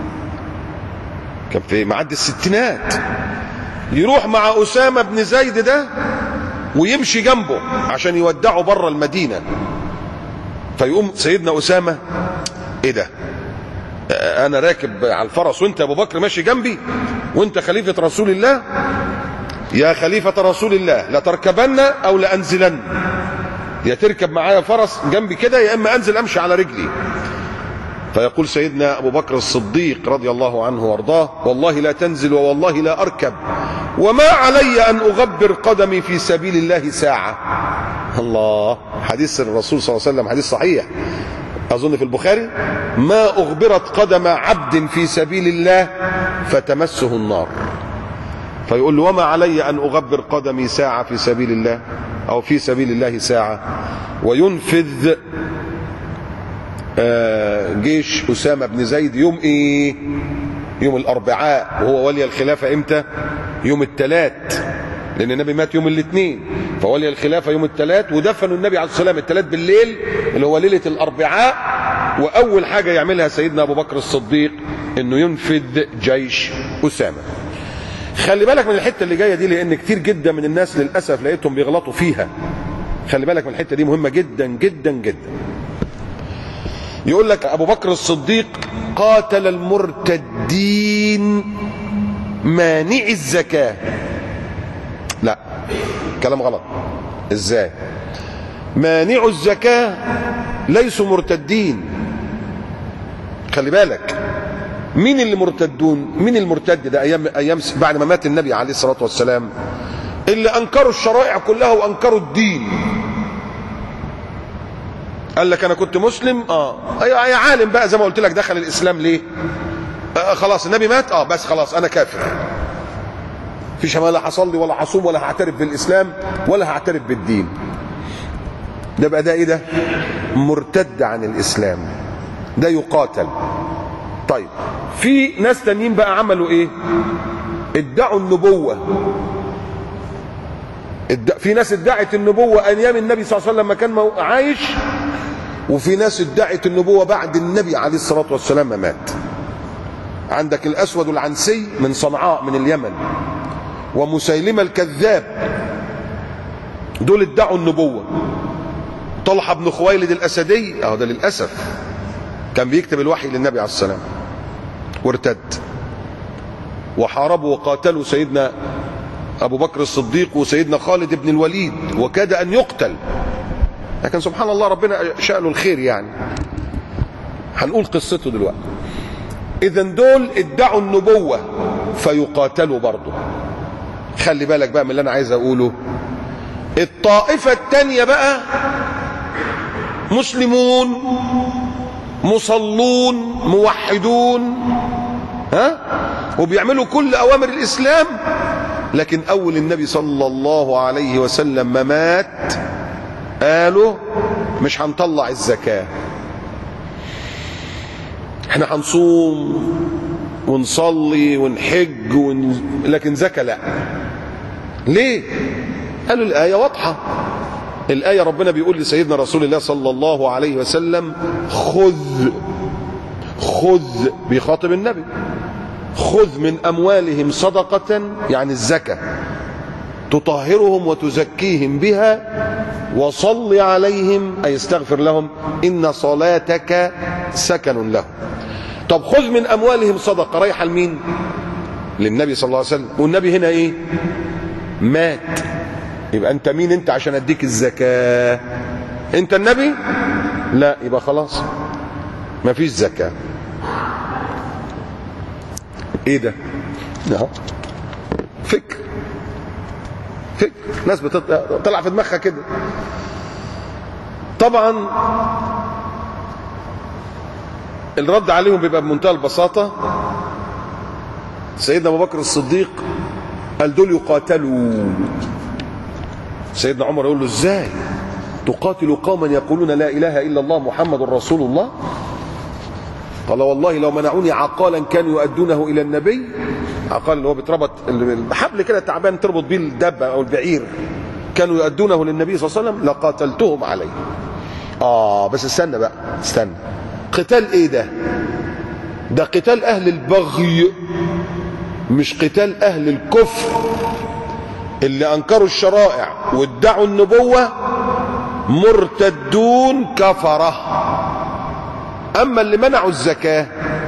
كان في معدي الستينات، يروح مع أسامة بن زيد ده ويمشي جنبه عشان يودعه بره المدينة. فيقوم سيدنا أسامة: ايه ده؟ انا راكب على الفرس وانت ابو بكر ماشي جنبي وانت خليفة رسول الله؟ يا خليفة رسول الله لتركبن او لانزلن، يا تركب معايا فرس جنبي كده يا اما انزل امشي على رجلي. فيقول سيدنا ابو بكر الصديق رضي الله عنه وارضاه: والله لا تنزل ووالله لا اركب، وما علي ان اغبر قدمي في سبيل الله ساعة. الله، حديث الرسول صلى الله عليه وسلم، حديث صحيح اظن في البخاري: ما اغبرت قدم عبد في سبيل الله فتمسه النار. فيقول له: وما علي ان اغبر قدمي ساعة في سبيل الله، او في سبيل الله ساعة. وينفذ جيش أسامة بن زيد يوم ايه؟ يوم الاربعاء، وهو ولي الخلافة امتى؟ يوم الثلاث، لان النبي مات يوم الاثنين، فولي الخلافة يوم الثلاث، ودفنوا النبي عليه الصلاة والسلام الثلاث بالليل اللي هو ليلة الاربعاء. واول حاجة يعملها سيدنا ابو بكر الصديق انه ينفذ جيش أسامة. خلي بالك من الحتة اللي جاية دي، لان كتير جدا من الناس للأسف لقيتهم بيغلطوا فيها. خلي بالك من الحتة دي، مهمة جدا جدا جدا. يقول لك ابو بكر الصديق قاتل المرتدين مانع الزكاة. لا، كلام غلط. ازاي؟ مانع الزكاة ليسوا مرتدين. خلي بالك، مين اللي مرتدون؟ مين المرتد ده؟ ايام بعد ما مات النبي عليه الصلاة والسلام، اللي انكروا الشرائع كلها وانكروا الدين. قال لك انا كنت مسلم، يا عالم بقى زي ما قلت لك، دخل الاسلام ليه؟ خلاص النبي مات، بس خلاص انا كافر. فيش لا هصلي ولا هصوم ولا هعترف بالاسلام ولا هعترف بالدين. ده بقى ده ايه؟ ده مرتد عن الاسلام، ده يقاتل. طيب في ناس تانيين بقى عملوا ايه؟ ادعوا النبوة. في ناس ادعت النبوة ايام النبي صلى الله عليه وسلم لما كان عايش، وفي ناس ادعت النبوة بعد النبي عليه الصلاة والسلام ما مات. عندك الاسود العنسي من صنعاء من اليمن، ومسيلمة الكذاب، دول ادعوا النبوة. طلحة بن خويلد الاسدي ده للاسف كان بيكتب الوحي للنبي عليه السلام وارتد، وحاربوا وقاتلوا سيدنا ابو بكر الصديق وسيدنا خالد بن الوليد، وكاد ان يقتل، لكن سبحان الله ربنا شاء له الخير يعني. هنقول قصته دلوقتي. اذا دول ادعوا النبوة فيقاتلوا برضه. خلي بالك بقى من اللي انا عايز اقوله. الطائفة الثانية بقى مسلمون مصلون موحدون، وبيعملوا كل اوامر الاسلام، لكن اول النبي صلى الله عليه وسلم ما مات قالوا مش هنطلع الزكاة، احنا هنصوم ونصلي ونحج لكن زكاة لا. ليه؟ قالوا الآية واضحة. الآية ربنا بيقول لسيدنا رسول الله صلى الله عليه وسلم خذ بيخاطب النبي، خذ من أموالهم صدقة يعني الزكاة تطهرهم وتزكيهم بها وصل عليهم أي استغفر لهم إن صلاتك سكن لهم. طب خذ من أموالهم صدقة رايحة لمين؟ للنبي صلى الله عليه وسلم، والنبي هنا إيه؟ مات. يبقى أنت مين أنت عشان أديك الزكاة؟ أنت النبي؟ لا، يبقى خلاص ما فيش زكاة. إيه ده؟ فكر ناس بتطلع في دماغها كده. طبعا الرد عليهم بيبقى بمنتهى البساطة. سيدنا ابو بكر الصديق قال دول يقاتلوا. سيدنا عمر يقول له ازاي تقاتل قوما يقولون لا اله الا الله محمد رسول الله؟ قال والله لو منعوني عقالا كانوا يؤدونه الى النبي. عقال اللي هو بيتربط بحبل كده تعبان تربط بيه الدابه او البعير، كانوا يؤدونه للنبي صلى الله عليه وسلم لقاتلتهم عليه. بس استنى بقى، استنى. قتال ايه ده؟ ده قتال اهل البغي، مش قتال اهل الكفر اللي انكروا الشرائع وادعوا النبوة، مرتدون كفرة. اما اللي منعوا الزكاة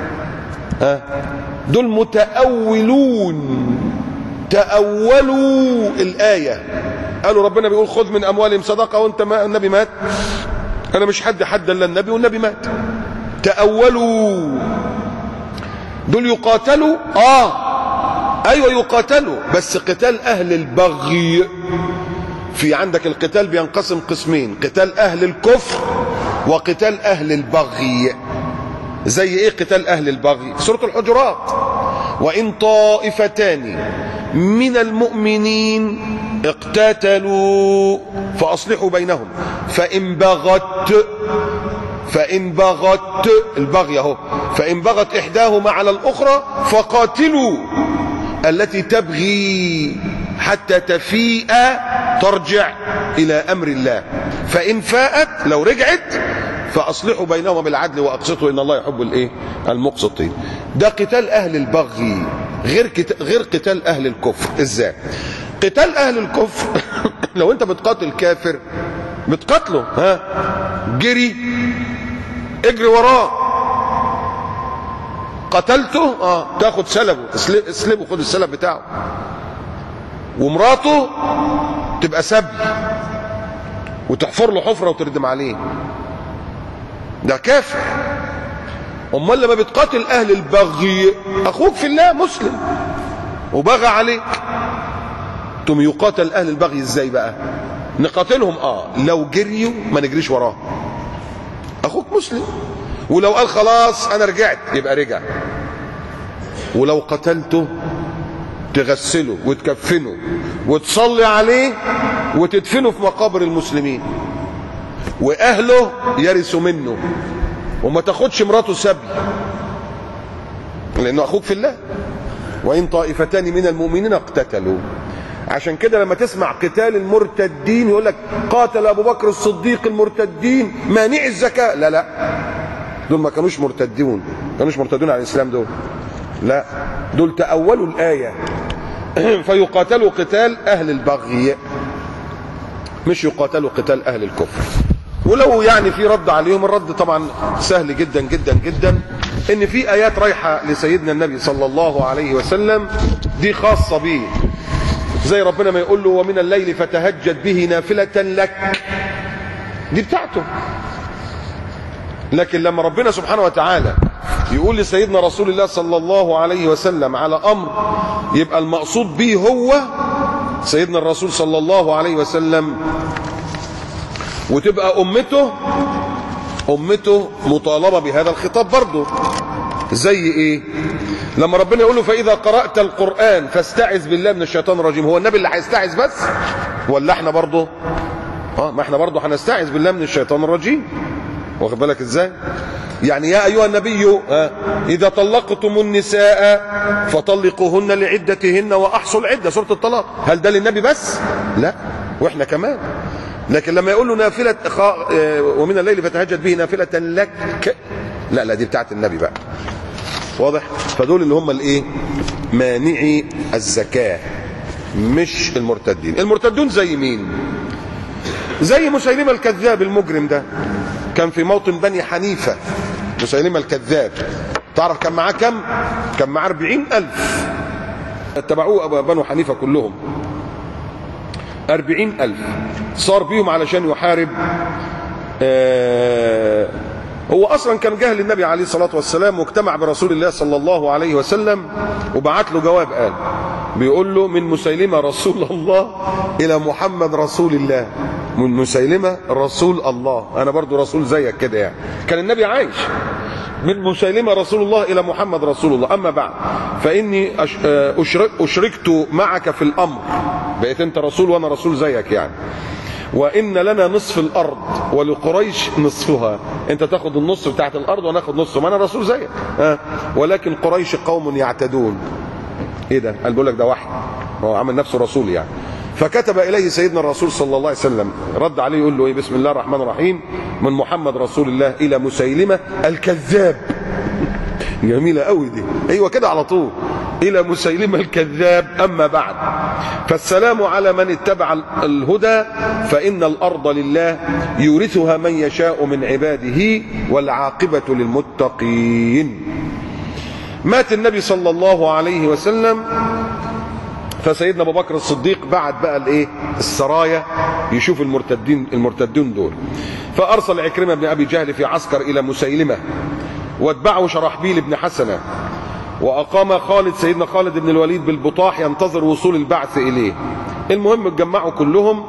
دول متأولون، تأولوا الآية. قالوا ربنا بيقول خذ من اموالهم صدقة وانت النبي مات، انا مش حد الا النبي والنبي مات. تأولوا. دول يقاتلوا ايوه يقاتلوا، بس قتال اهل البغي. في عندك القتال بينقسم قسمين، قتال اهل الكفر وقتال اهل البغي. زي ايه قتال اهل البغي؟ سورة الحجرات: وان طائفتان من المؤمنين اقتتلوا فاصلحوا بينهم فان بغت البغي اهو، فان بغت احداهما على الاخرى فقاتلوا التي تبغي حتى تفيء ترجع الى امر الله، فان فاءت لو رجعت فاصلحوا بينهما بالعدل واقسطوا ان الله يحب الايه؟ المقسطين. ده قتال اهل البغي، غير قتال اهل الكفر. ازاي قتال اهل الكفر؟ لو انت بتقاتل كافر بتقاتله، جري اجري وراه، قتلته تاخد سلبه، اسلبه، خد السلب بتاعه، ومراته تبقى سبي وتحفر له حفره وتردم عليه. ده كافر. امال لما بتقاتل اهل البغي، اخوك في الله مسلم وبغى عليك، تم يقاتل اهل البغي ازاي بقى؟ نقاتلهم لو جريوا ما نجريش وراه، اخوك مسلم، ولو قال خلاص انا رجعت يبقى رجع، ولو قتلته تغسله وتكفنه وتصلي عليه وتدفنه في مقابر المسلمين، واهله يرثوا منه، وما تاخدش مراته سبي لانه اخوك في الله. وان طائفتان من المؤمنين اقتتلوا. عشان كده لما تسمع قتال المرتدين يقول لك قاتل ابو بكر الصديق المرتدين مانع الزكاه. لا لا، دول ما كانوش مرتدون، كانوش مرتدون على الاسلام دول، لا دول تأولوا الآية فيقاتلوا قتال أهل البغي، مش يقاتلوا قتال أهل الكفر. ولو يعني في رد عليهم، الرد طبعا سهل جدا جدا جدا، ان في آيات رايحة لسيدنا النبي صلى الله عليه وسلم دي خاصة به، زي ربنا ما يقول له ومن الليل فتهجد به نافلة لك، دي بتاعته. لكن لما ربنا سبحانه وتعالى يقول لسيدنا رسول الله صلى الله عليه وسلم على امر يبقى المقصود به هو سيدنا الرسول صلى الله عليه وسلم، وتبقى امته مطالبه بهذا الخطاب برضه. زي ايه؟ لما ربنا يقول له فاذا قرات القران فاستعذ بالله من الشيطان الرجيم، هو النبي اللي هيستعذ بس ولا احنا برضه؟ ما احنا برضه هنستعذ بالله من الشيطان الرجيم، واخد بالك ازاي؟ يعني يا ايها النبي اذا طلقتم النساء فطلقوهن لعدتهن واحصوا العده، سوره الطلاق. هل ده للنبي بس؟ لا، واحنا كمان. لكن لما يقول له نافله ومن الليل فتهجد به نافله لك، لا لا، دي بتاعت النبي بقى، واضح؟ فدول اللي هم الايه؟ مانعي الزكاه، مش المرتدين. المرتدون زي مين؟ زي مسيلمة الكذاب المجرم ده، كان في موطن بني حنيفة. مسيلمة الكذاب تعرف كان معاه كم؟ كان معاه 40,000 اتبعوه بنو حنيفة كلهم، 40,000 صار بيهم علشان يحارب. هو اصلا كان جاهل النبي عليه الصلاة والسلام، واجتمع برسول الله صلى الله عليه وسلم وبعت له جواب، قال بيقول له من مسيلمة رسول الله الى محمد رسول الله، من مسيلمة رسول الله، انا برضو رسول زيك كده يعني. كان النبي عايش. من مسيلمة رسول الله الى محمد رسول الله، اما بعد فاني اشركت معك في الامر، بقيت انت رسول وانا رسول زيك يعني. وان لنا نصف الارض ولقريش نصفها، انت تاخد النص بتاعت الارض وانا اخد نصه، ما انا رسول زيك. ولكن قريش قوم يعتدون. ايه ده؟ قال بيقول لك ده واحد، هو عمل نفسه رسول يعني. فكتب اليه سيدنا الرسول صلى الله عليه وسلم، رد عليه يقول له ايه؟ بسم الله الرحمن الرحيم، من محمد رسول الله الى مسيلمة الكذاب. جميلة قوي دي، ايوه كده على طول، الى مسيلمة الكذاب، اما بعد فالسلام على من اتبع الهدى فان الارض لله يورثها من يشاء من عباده والعاقبة للمتقين. مات النبي صلى الله عليه وسلم، فسيدنا ابو بكر الصديق بعت بقى الايه؟ السرايا يشوف المرتدين دول. فارسل عكرمة بن ابي جهل في عسكر الى مسيلمة، واتبعه شرحبيل بن حسنة، واقام خالد سيدنا خالد بن الوليد بالبطاح ينتظر وصول البعث اليه. المهم اتجمعوا كلهم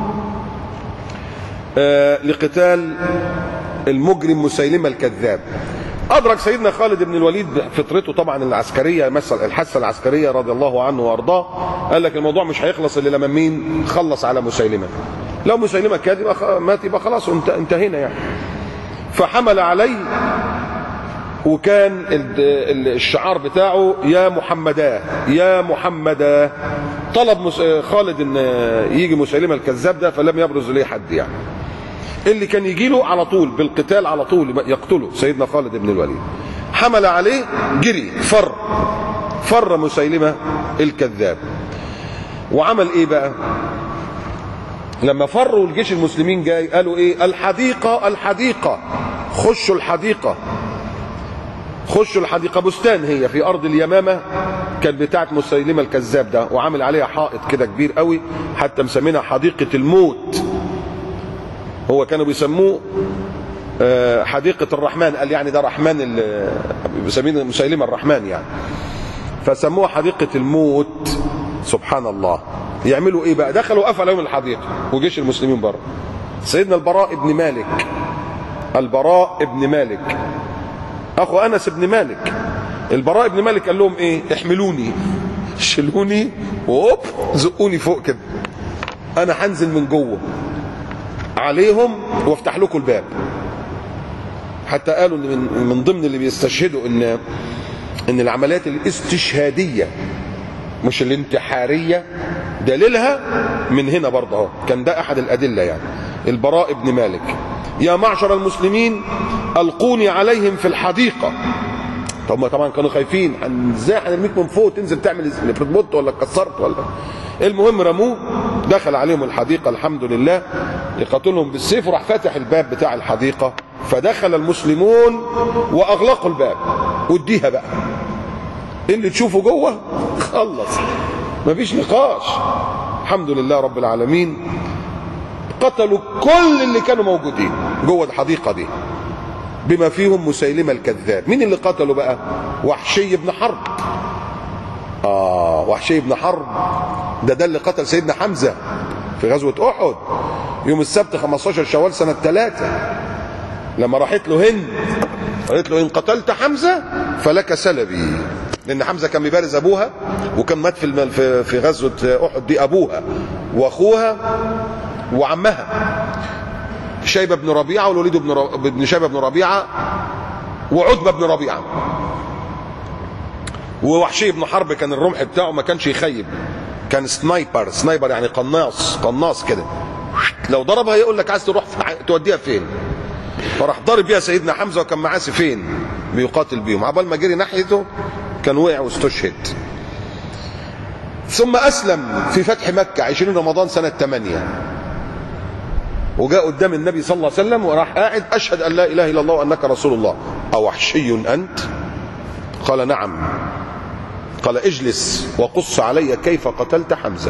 لقتال المجرم مسيلمة الكذاب. ادرك سيدنا خالد بن الوليد فطرته طبعا العسكريه، مثل الحثه العسكريه رضي الله عنه وارضاه، قال لك الموضوع مش هيخلص الا لما مين؟ خلص على مسيلمة. لو مسيلمة كاذب مات يبقى خلاص انتهينا يعني. فحمل عليه، وكان الشعار بتاعه يا محمدا يا محمدا. طلب خالد ان يجي مسيلمة الكذاب ده، فلم يبرز اليه حد يعني. اللي كان يجي له على طول بالقتال على طول يقتله سيدنا خالد بن الوليد. حمل عليه، جري، فر مسيلمة الكذاب. وعمل ايه بقى؟ لما فروا الجيش المسلمين جاي قالوا ايه؟ الحديقة الحديقة، خشوا الحديقة، خشوا الحديقة. بستان هي في ارض اليمامة كانت بتاعت مسيلمة الكذاب ده، وعامل عليها حائط كده كبير قوي، حتى مسمينها حديقة الموت. هو كانوا بيسموه حديقة الرحمن، قال يعني ده رحمن، بيسميه مسيلمة الرحمن يعني، فسموها حديقة الموت. سبحان الله. يعملوا ايه بقى؟ دخلوا قفلوا يوم الحديقة وجيش المسلمين بره. سيدنا البراء بن مالك، البراء بن مالك اخو انس بن مالك، البراء بن مالك قال لهم ايه؟ احملوني، شيلوني وهوب زقوني فوق كده، انا هنزل من جوه عليهم وافتح لكم الباب. حتى قالوا ان من ضمن اللي بيستشهدوا ان العمليات الاستشهاديه مش الانتحاريه دليلها من هنا برضه اهو، كان ده احد الادله يعني. البراء بن مالك: يا معشر المسلمين القوني عليهم في الحديقه. طب ما طبعا كانوا خايفين ازاي هنرميك من فوق تنزل تعمل بتموت ولا اتكسرت ولا. المهم رموه، دخل عليهم الحديقه الحمد لله يقاتلهم بالسيف، وراح فاتح الباب بتاع الحديقه، فدخل المسلمون واغلقوا الباب. واديها بقى اللي تشوفه جوه خلص، مفيش نقاش. الحمد لله رب العالمين. قتلوا كل اللي كانوا موجودين جوه الحديقه دي بما فيهم مسيلمة الكذاب. مين اللي قتله بقى؟ وحشي بن حرب. وحشي بن حرب ده اللي قتل سيدنا حمزة في غزوة أحد يوم السبت 15 شوال سنة 3، لما راحت له هند قالت له إن قتلت حمزة فلك سلبي، لأن حمزة كان بيبارز أبوها، وكان مات في غزوة أحد دي أبوها وأخوها وعمها شيبة بن ربيعة، والوليد بن شيبة بن ربيعة، وعتبة بن ربيعة. ووحشي بن حرب كان الرمح بتاعه ما كانش يخيب، كان سنايبر يعني قناص كده، لو ضربها يقول لك عايز تروح توديها فين. فراح ضرب بيها سيدنا حمزة وكان معاه سيفين بيقاتل بيهم، عبال ما جري ناحيته كان وقع واستشهد. ثم أسلم في فتح مكة 20 رمضان سنة 8، وجاء قدام النبي صلى الله عليه وسلم وراح قاعد: أشهد أن لا إله إلا الله وأنك رسول الله. أوحشي أنت؟ قال: نعم. قال: اجلس وقص علي كيف قتلت حمزة.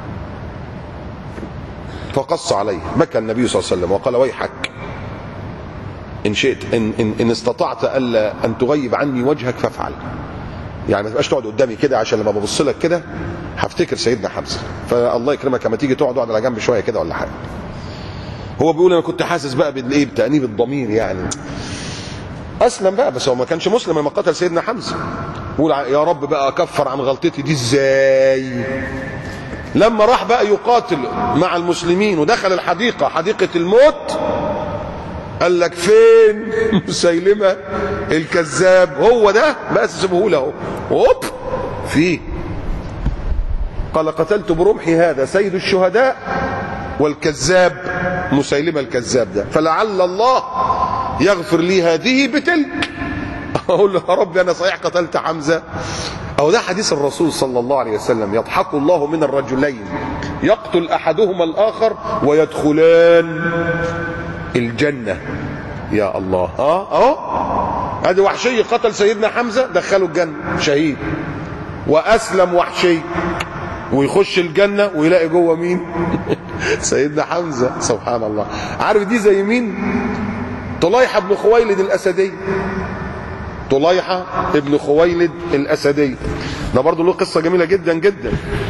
فقص عليه، بكى النبي صلى الله عليه وسلم وقال: ويحك، إن شئت إن استطعت ألا أن تغيب عني وجهك فافعل. يعني ما تبقاش تقعد قدامي كده، عشان لما ببص لك كده هفتكر سيدنا حمزة، فالله يكرمك لما تيجي تقعد على جنب شوية كده ولا حاجة. هو بيقول انا كنت حاسس بقى بالايه، بتأنيب الضمير يعني. اسلم بقى، بس هو ما كانش مسلم لما قتل سيدنا حمزه. بيقول يا رب بقى اكفر عن غلطتي دي ازاي. لما راح بقى يقاتل مع المسلمين ودخل الحديقه، حديقه الموت، قال لك فين مسيلمه الكذاب؟ هو ده بس، سيبه له اهو. هوب فيه. قال: قتلت برمحي هذا سيد الشهداء والكذاب مسيلمة الكذاب ده، فلعل الله يغفر لي هذه بتلك. اقول له يا رب انا صحيح قتلت حمزة. او ده حديث الرسول صلى الله عليه وسلم: يضحك الله من الرجلين يقتل احدهما الاخر ويدخلان الجنة. يا الله. اهو ادي وحشي قتل سيدنا حمزة دخله الجنة شهيد، واسلم وحشي ويخش الجنة ويلاقي جوه مين؟ سيدنا حمزة. سبحان الله. عارف دي زي مين؟ طليحة بن خويلد الأسدي. طليحة بن خويلد الأسدي ده برضه له قصة جميلة جدا جدا.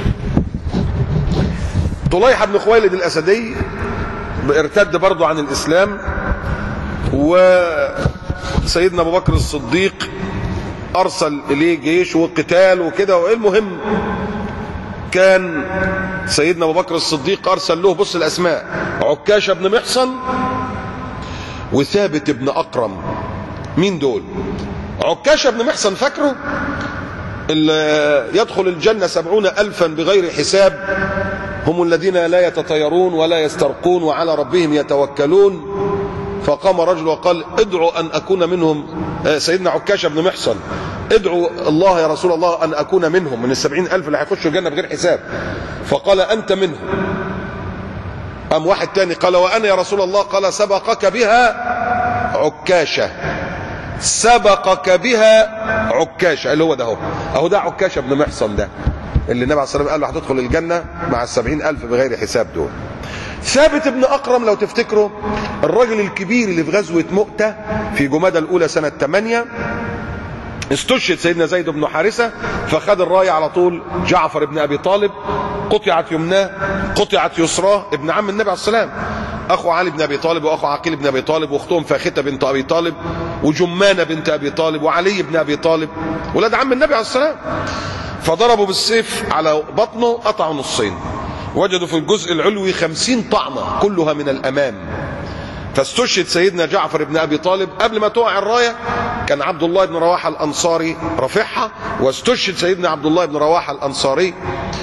طليحة بن خويلد الأسدي ارتد برضه عن الإسلام، وسيدنا أبو بكر الصديق أرسل إليه جيش وقتال وكده. والمهم كان سيدنا أبو بكر الصديق أرسل له، بص الأسماء: عكاشة بن محصن وثابت بن أقرم. مين دول؟ عكاشة بن محصن فاكره؟ اللي يدخل الجنة 70,000 بغير حساب، هم الذين لا يتطيرون ولا يسترقون وعلى ربهم يتوكلون. فقام رجل وقال: ادعوا أن أكون منهم. سيدنا عكاشة بن محصن: ادعوا الله يا رسول الله أن أكون منهم، من 70,000 اللي هيخشوا الجنة بغير حساب. فقال: أنت منهم. قام واحد تاني قال: وأنا يا رسول الله. قال: سبقك بها عكاشة، سبقك بها عكاشة، اللي هو ده اهو ده عكاشة بن محصن ده اللي النبي عليه الصلاة والسلام قال له هتدخل الجنة مع 70,000 بغير حساب دول. ثابت بن أقرم لو تفتكروا، الرجل الكبير اللي في غزوة مؤتة في جمادى الأولى سنة 8، استشهد سيدنا زيد بن حارثة، فخد الراية على طول جعفر بن أبي طالب، قطعت يمناه قطعت يسراه، ابن عم النبي عليه السلام، أخو علي بن أبي طالب وأخو عقيل بن أبي طالب، وأختهم فاختة بنت أبي طالب، وجمانة بنت أبي طالب، وعلي بن أبي طالب، ولاد عم النبي عليه السلام. فضربوا بالسيف على بطنه، قطعوا نصين، وجدوا في الجزء العلوي 50 طعنة كلها من الأمام. فاستشهد سيدنا جعفر بن أبي طالب. قبل ما تقع الراية كان عبد الله بن رواحة الأنصاري رافعها، واستشهد سيدنا عبد الله بن رواحة الأنصاري.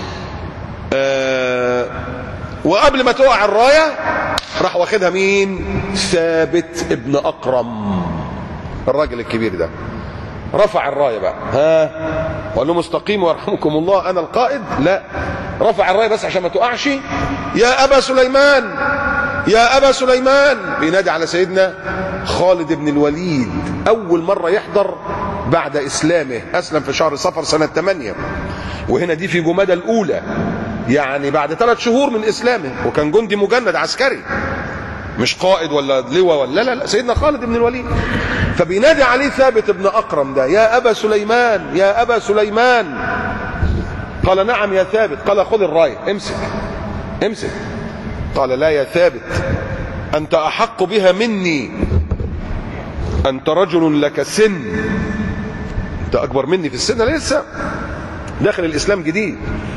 وقبل ما تقع الراية راح واخدها مين؟ ثابت ابن أقرم، الراجل الكبير ده رفع الراية بقى. وقال لهم استقيموا ويرحمكم الله أنا القائد. لا، رفع الراية بس عشان ما تقعش. يا أبا سليمان، يا أبا سليمان، بينادي على سيدنا خالد بن الوليد، أول مرة يحضر بعد إسلامه. أسلم في شهر صفر سنة 8، وهنا دي في جمادى الأولى، يعني بعد 3 شهور من إسلامه، وكان جندي مجند عسكري مش قائد ولا لواء ولا لا، سيدنا خالد بن الوليد. فبينادي عليه ثابت بن أقرم ده، يا أبا سليمان، يا أبا سليمان. قال نعم يا ثابت. قال خذ الراية، امسك امسك. قال لا يا ثابت، أنت أحق بها مني، أنت رجل لك سن، أنت أكبر مني في السن، أنا لسه داخل الإسلام جديد.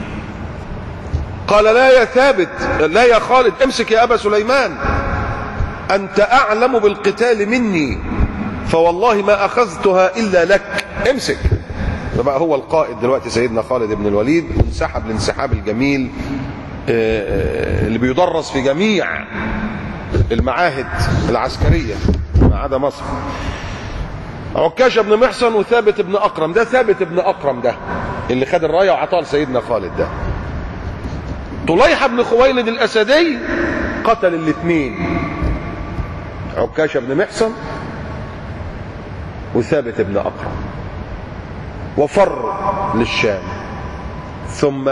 قال لا يا ثابت، لا يا خالد، امسك يا أبا سليمان، أنت أعلم بالقتال مني، فوالله ما أخذتها إلا لك، امسك. فبقى هو القائد دلوقتي سيدنا خالد بن الوليد، وانسحب الانسحاب الجميل اللي بيدرس في جميع المعاهد العسكرية ما عدا مصر. عكاشة بن محصن وثابت بن أقرم. ده ثابت بن أقرم ده اللي خد الراية وعطاها لسيدنا خالد ده. طليحة بن خويلد الأسدي قتل الاثنين، عكاشة بن محصن وثابت بن أقرم، وفر للشام، ثم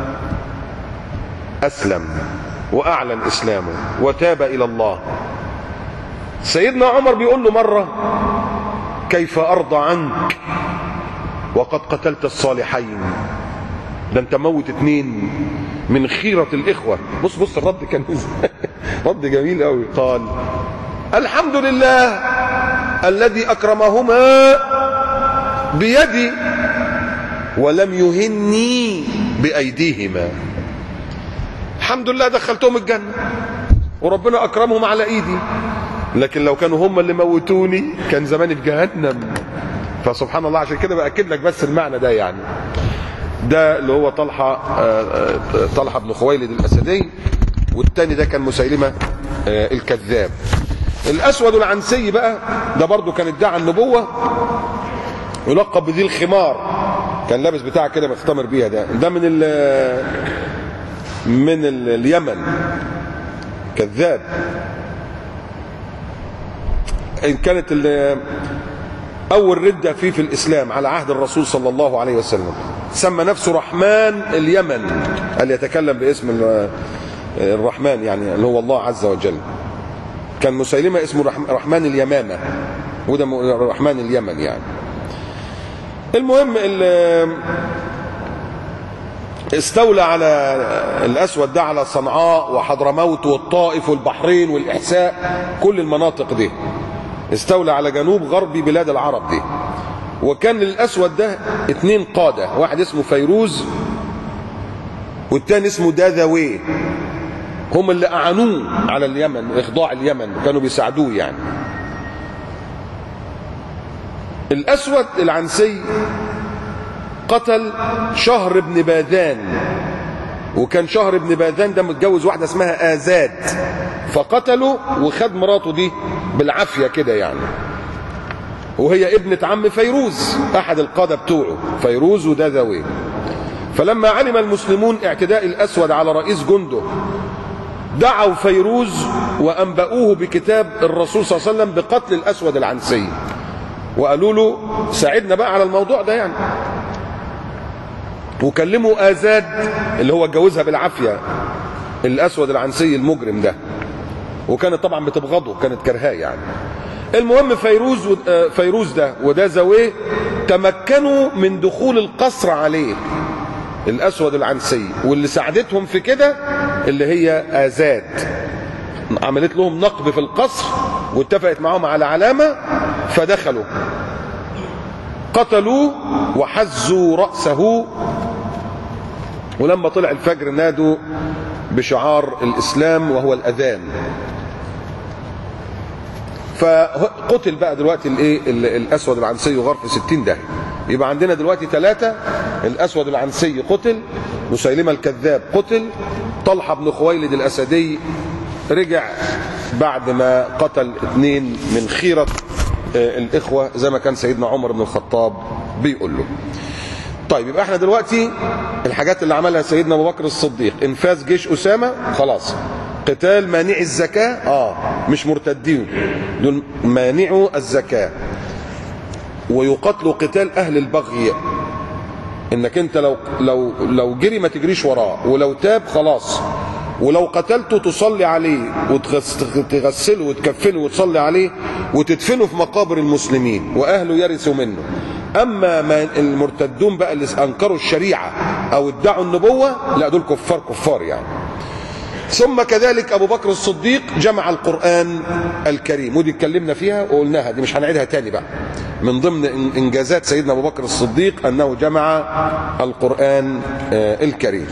أسلم وأعلن إسلامه وتاب إلى الله. سيدنا عمر بيقول له مرة كيف أرضى عنك وقد قتلت الصالحين؟ ده انت موت 2 من خيرة الإخوة. بص بص الرد كان رد جميل قوي. قال الحمد لله الذي أكرمهما بيدي ولم يهني بأيديهما. الحمد لله دخلتهم الجنة وربنا أكرمهم على إيدي، لكن لو كانوا هم اللي موتوني كان زماني في جهنم. فسبحان الله، عشان كده بأكد لك بس المعنى ده. يعني ده اللي هو طلحة بن خويلد الأسدي، والتاني ده كان مسيلمة الكذاب. الأسود العنسي بقى ده برضو كان ادعى النبوة، يلقب بذي الخمار، كان لابس بتاع كده مختمر بيها. ده من اليمن، كذاب. إن كانت أول ردة فيه في الإسلام على عهد الرسول صلى الله عليه وسلم، سمى نفسه رحمن اليمن، قال يتكلم باسم الرحمن يعني اللي هو الله عز وجل. كان مسيلمة اسمه رحمن اليمامة، وده رحمن اليمن يعني. المهم استولى على الأسود ده على صنعاء وحضرموت والطائف والبحرين والإحساء، كل المناطق دي استولى على جنوب غربي بلاد العرب دي. وكان للأسود ده 2 قادة، واحد اسمه فيروز والتاني اسمه داذاوي، هم اللي أعانوه على اليمن، إخضاع اليمن، كانوا بيساعدوه يعني. الأسود العنسي قتل شهر بن باذان، وكان شهر بن باذان ده متجوز واحدة اسمها آزاد، فقتله وخد مراته دي بالعافية كده يعني، وهي ابنة عم فيروز أحد القادة بتوعه، فيروز وداذاوي. فلما علم المسلمون اعتداء الأسود على رئيس جنده دعوا فيروز وأنبأوه بكتاب الرسول صلى الله عليه وسلم بقتل الأسود العنسي، وقالوا له ساعدنا بقى على الموضوع ده يعني. وكلموا آزاد اللي هو اتجوزها بالعافية الأسود العنسي المجرم ده، وكانت طبعا بتبغضه، كانت كرهاه يعني. المهم فيروز ده وداذاوي تمكنوا من دخول القصر عليه الأسود العنسي، واللي ساعدتهم في كده اللي هي آزاد، عملت لهم نقب في القصر واتفقت معهم على علامة، فدخلوا قتلوه وحزوا رأسه ولما طلع الفجر نادوا بشعار الإسلام وهو الأذان. فقتل بقى دلوقتي الأسود العنسي يغار في 60 ده. يبقى عندنا دلوقتي 3، الأسود العنسي قتل، مسيلمة الكذاب قتل، طلحة بن خويلد الأسدي رجع بعد ما قتل 2 من خيرة الإخوة زي ما كان سيدنا عمر بن الخطاب بيقول له. طيب يبقى احنا دلوقتي الحاجات اللي عملها سيدنا ابو بكر الصديق: انفاذ جيش اسامه، خلاص. قتال مانعي الزكاه، مش مرتدين، دول مانعوا الزكاه. ويقاتلوا قتال اهل البغي، انك انت لو جري ما تجريش وراه، ولو تاب خلاص، ولو قتلته تصلي عليه وتغسله وتكفنه وتصلي عليه وتدفنه في مقابر المسلمين واهله يرثوا منه. اما المرتدون بقى اللي انكروا الشريعه او ادعوا النبوه، لا دول كفار يعني. ثم كذلك ابو بكر الصديق جمع القران الكريم، ودي اتكلمنا فيها وقلناها، دي مش هنعيدها تاني بقى. من ضمن انجازات سيدنا ابو بكر الصديق انه جمع القران الكريم.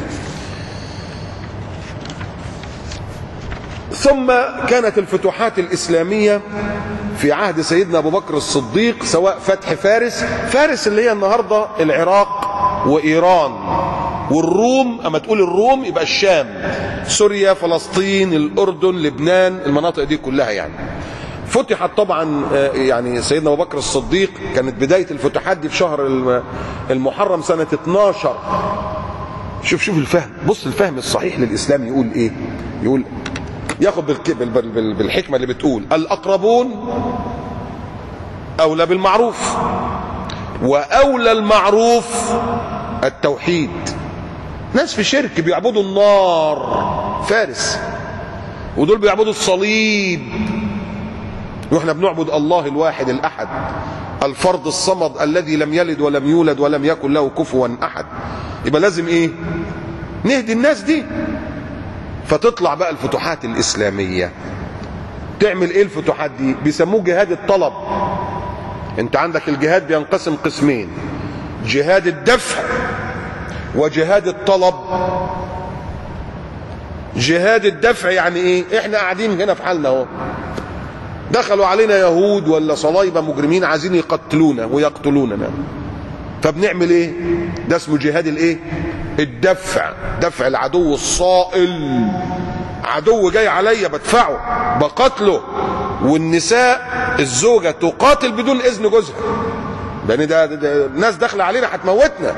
ثم كانت الفتوحات الإسلامية في عهد سيدنا أبو بكر الصديق، سواء فتح فارس اللي هي النهاردة العراق وإيران والروم، أما تقول الروم يبقى الشام، سوريا، فلسطين، الأردن، لبنان، المناطق دي كلها يعني. فتحت طبعا يعني سيدنا أبو بكر الصديق كانت بداية الفتوحات دي في شهر المحرم سنة 12. شوف الفهم، بص الفهم الصحيح للإسلام يقول إيه؟ يقول ياخد بالحكمة اللي بتقول الأقربون أولى بالمعروف، وأولى المعروف التوحيد. ناس في شرك بيعبدوا النار، فارس، ودول بيعبدوا الصليب، واحنا بنعبد الله الواحد الأحد الفرد الصمد الذي لم يلد ولم يولد ولم يكن له كفوا أحد. يبقى لازم ايه؟ نهدي الناس دي. فتطلع بقى الفتوحات الإسلامية. تعمل ايه الفتوحات دي؟ بيسموه جهاد الطلب. انت عندك الجهاد بينقسم قسمين: جهاد الدفع وجهاد الطلب. جهاد الدفع يعني ايه؟ احنا قاعدين هنا في حالنا اهو، دخلوا علينا يهود ولا صلايبه مجرمين عايزين يقتلونا ويقتلوننا، فبنعمل ايه؟ ده اسمه جهاد الايه؟ الدفع. دفع العدو الصائل، عدو جاي عليا بدفعه بقتله. والنساء الزوجه تقاتل بدون اذن جوزها، لان ده ناس داخله علينا هتموتنا.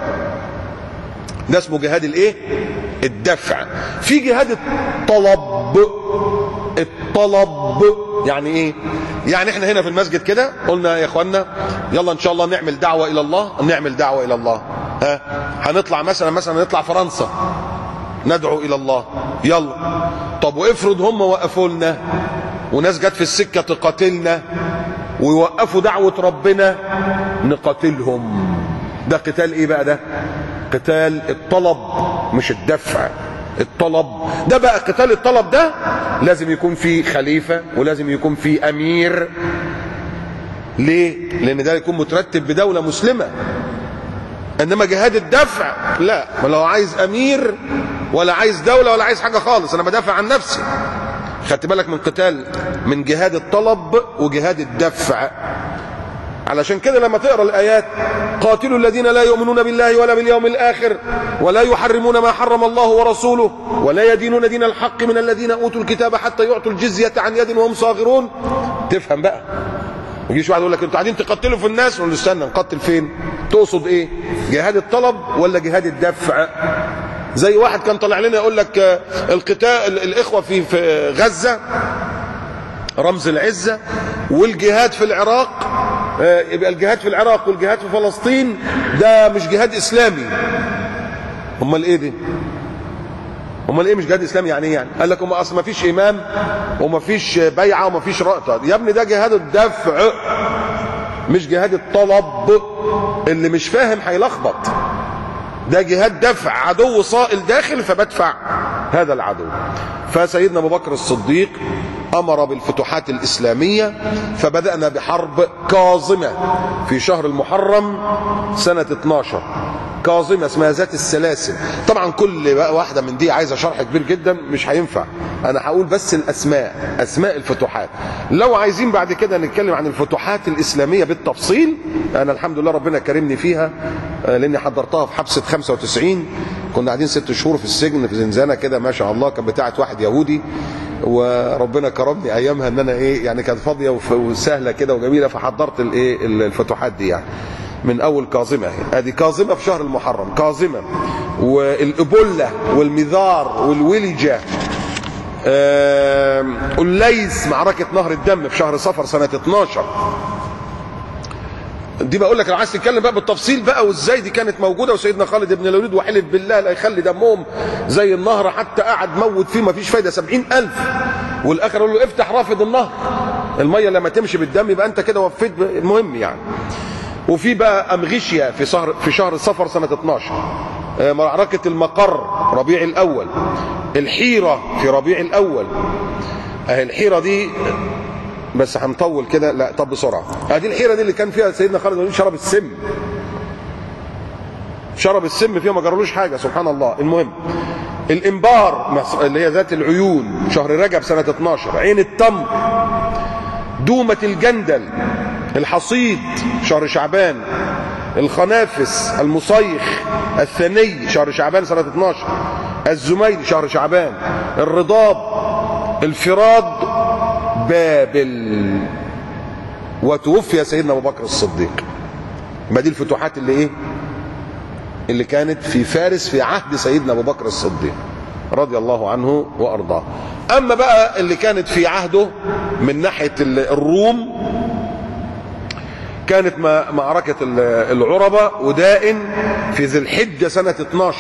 ده اسمه جهاد الايه؟ الدفع. في جهاد الطلب. الطلب يعني ايه؟ يعني احنا هنا في المسجد كده قلنا يا اخوانا يلا ان شاء الله نعمل دعوه الى الله، نعمل دعوه الى الله. هنطلع مثلا نطلع فرنسا ندعو الى الله، يلا. طب وافرض هم وقفوا لنا وناس جت في السكه تقاتلنا ويوقفوا دعوه ربنا، نقاتلهم. ده قتال ايه بقى؟ ده قتال الطلب مش الدفع. الطلب ده بقى قتال الطلب ده لازم يكون فيه خليفة ولازم يكون فيه أمير. ليه؟ لأن ده يكون مترتب بدولة مسلمة. إنما جهاد الدفع لا، ولا عايز أمير ولا عايز دولة ولا عايز حاجة خالص، أنا بدافع عن نفسي. خدت بالك من قتال، من جهاد الطلب وجهاد الدفع. علشان كده لما تقرأ الآيات: قاتلوا الذين لا يؤمنون بالله ولا باليوم الآخر ولا يحرمون ما حرم الله ورسوله ولا يدينون دين الحق من الذين أوتوا الكتاب حتى يعطوا الجزية عن يد وهم صاغرون. تفهم بقى. ما يجيش واحد يقول لك انتوا قاعدين تقتلوا في الناس، نقول له استنى نقتل فين؟ تقصد ايه؟ جهاد الطلب ولا جهاد الدفع؟ زي واحد كان طلع لنا يقول لك القتال الإخوة في غزة رمز العزة، والجهاد في العراق يبقى الجهاد في العراق والجهاد في فلسطين ده مش جهاد اسلامي. امال ايه دي؟ امال ايه مش جهاد اسلامي يعني ايه يعني؟ قال لك اصل ما فيش امام وما فيش بيعه وما فيش رأطه. يا ابني ده جهاد الدفع مش جهاد الطلب. اللي مش فاهم هيلخبط. ده جهاد دفع، عدو صائل داخل فبدفع هذا العدو. فسيدنا ابو بكر الصديق امر بالفتوحات الاسلاميه، فبدانا بحرب كاظمه في شهر المحرم سنه 12. كاظمة اسمها ذات السلاسل. طبعا كل بقى واحدة من دي عايزة شرح كبير جدا، مش هينفع، انا هقول بس الاسماء، اسماء الفتوحات. لو عايزين بعد كده نتكلم عن الفتوحات الاسلامية بالتفصيل، انا الحمد لله ربنا كرمني فيها، لاني حضرتها في حبسة 95. كنا قاعدين 6 شهور في السجن في زنزانة كده ما شاء الله، كانت بتاعت واحد يهودي، وربنا كرمني ايامها ان انا يعني كانت فاضيه وسهله كده وجميله، فحضرت الفتوحات دي يعني من اول كاظمه. ادي كاظمه في شهر المحرم، كاظمه والابله والمذار والولجه، الليث معركه نهر الدم في شهر صفر سنه 12. دي بقول لك لو عايز تتكلم بقى بالتفصيل بقى وازاي دي كانت موجوده، وسيدنا خالد بن الوليد وحلف بالله لا يخلي دمهم زي النهر، حتى قعد موت فيه ما فيش فايده 70,000، والاخر قال له افتح رافد النهر، الميه لما تمشي بالدم يبقى انت كده وفيت المهم يعني. وفي بقى امغيشيا في شهر صفر سنه 12، معركه المقر ربيع الاول، الحيره في ربيع الاول. الحيره دي بس هنطول كده، لا طب بسرعه. ادي الحيره دي اللي كان فيها سيدنا خالد بن الوليد شرب السم فيها، ما جرالوش حاجه سبحان الله. المهم الانبار اللي هي ذات العيون شهر رجب سنه 12، عين التمر، دومه الجندل، الحصيد شهر شعبان، الخنافس، المصيخ الثني شهر شعبان سنه 12، الزميل شهر شعبان، الرضاب، الفراد، بابل. وتوفي سيدنا ابو بكر الصديق. ما دي الفتوحات اللي ايه؟ اللي كانت في فارس في عهد سيدنا ابو بكر الصديق رضي الله عنه وارضاه. اما بقى اللي كانت في عهده من ناحيه الروم، كانت معركه العربه ودائن في ذي الحجه سنه 12،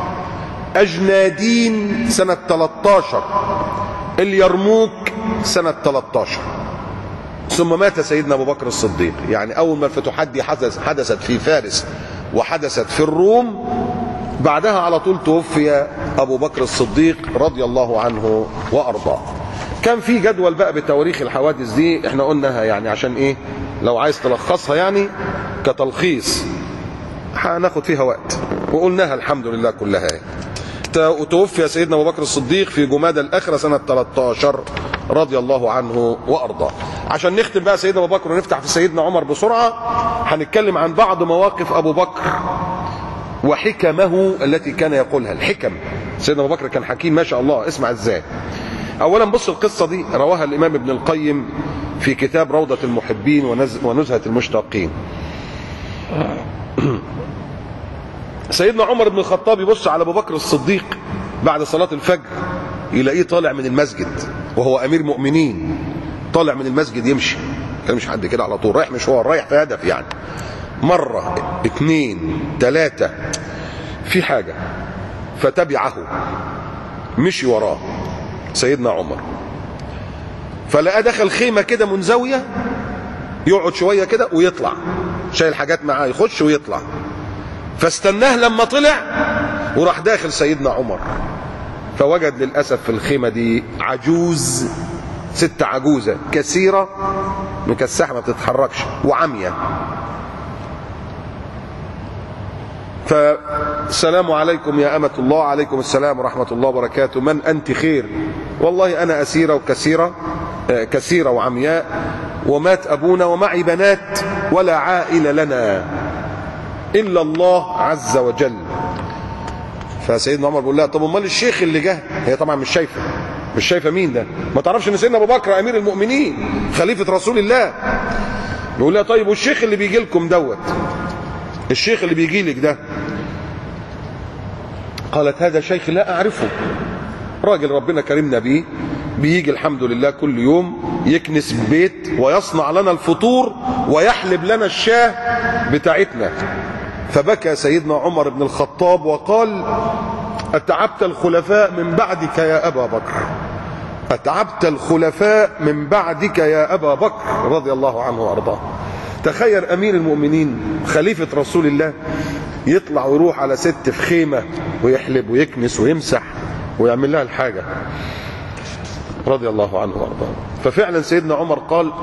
اجنادين سنه 13، اليرموك سنة 13. ثم مات سيدنا أبو بكر الصديق. يعني أول ما الفتوحات دي حدثت في فارس وحدثت في الروم، بعدها على طول توفي أبو بكر الصديق رضي الله عنه وأرضاه. كان في جدول بقى بتواريخ الحوادث دي، احنا قلناها يعني عشان ايه، لو عايز تلخصها يعني كتلخيص هناخد فيها وقت، وقلناها الحمد لله كلها. وتوفي سيدنا ابو بكر الصديق في جمادى الاخره سنه 13 رضي الله عنه وارضاه. عشان نختم بقى سيدنا ابو بكر ونفتح في سيدنا عمر بسرعه، هنتكلم عن بعض مواقف ابو بكر وحكمه التي كان يقولها. الحكم، سيدنا ابو بكر كان حكيم ما شاء الله. اسمع ازاي. اولا بص القصه دي رواها الامام ابن القيم في كتاب روضه المحبين ونزهه المشتاقين. سيدنا عمر بن الخطاب يبص على ابو بكر الصديق بعد صلاة الفجر، يلاقيه طالع من المسجد وهو امير مؤمنين، طالع من المسجد يمشي، كان مش حد كده على طول، رايح مشوار، رايح في هدف يعني، مرة 2 3 في حاجة، فتبعه مشي وراه سيدنا عمر، فلقى دخل خيمة كده منزوية، يقعد شوية كده ويطلع، شايل حاجات معاه يخش ويطلع، فاستناه لما طلع وراح داخل سيدنا عمر، فوجد للأسف في الخيمة دي عجوز، ست عجوزة كثيرة مكسحة ما بتتحركش وعمية. فالسلام عليكم يا أمة الله. عليكم السلام ورحمة الله وبركاته. من أنت؟ خير. والله أنا أسيرة وكثيرة، كثيرة وعمياء، ومات أبونا ومعي بنات ولا عائلة لنا إلا الله عز وجل. فسيدنا عمر بيقول لها طب امال الشيخ اللي جه؟ هي طبعا مش شايفه مين ده، ما تعرفش ان سيدنا ابو بكر امير المؤمنين خليفه رسول الله. بيقول لها طيب والشيخ اللي بيجي لكم دوت، الشيخ اللي بيجي لك ده؟ قالت هذا شيخ لا اعرفه، راجل ربنا كرمنا بيه، بيجي الحمد لله كل يوم يكنس بيت ويصنع لنا الفطور ويحلب لنا الشاه بتاعتنا. فبكى سيدنا عمر بن الخطاب وقال أتعبت الخلفاء من بعدك يا أبا بكر، أتعبت الخلفاء من بعدك يا أبا بكر رضي الله عنه وأرضاه. تخيل أمير المؤمنين خليفة رسول الله يطلع ويروح على ست في خيمة ويحلب ويكنس ويمسح ويعمل لها الحاجة رضي الله عنه وأرضاه. ففعلا سيدنا عمر قال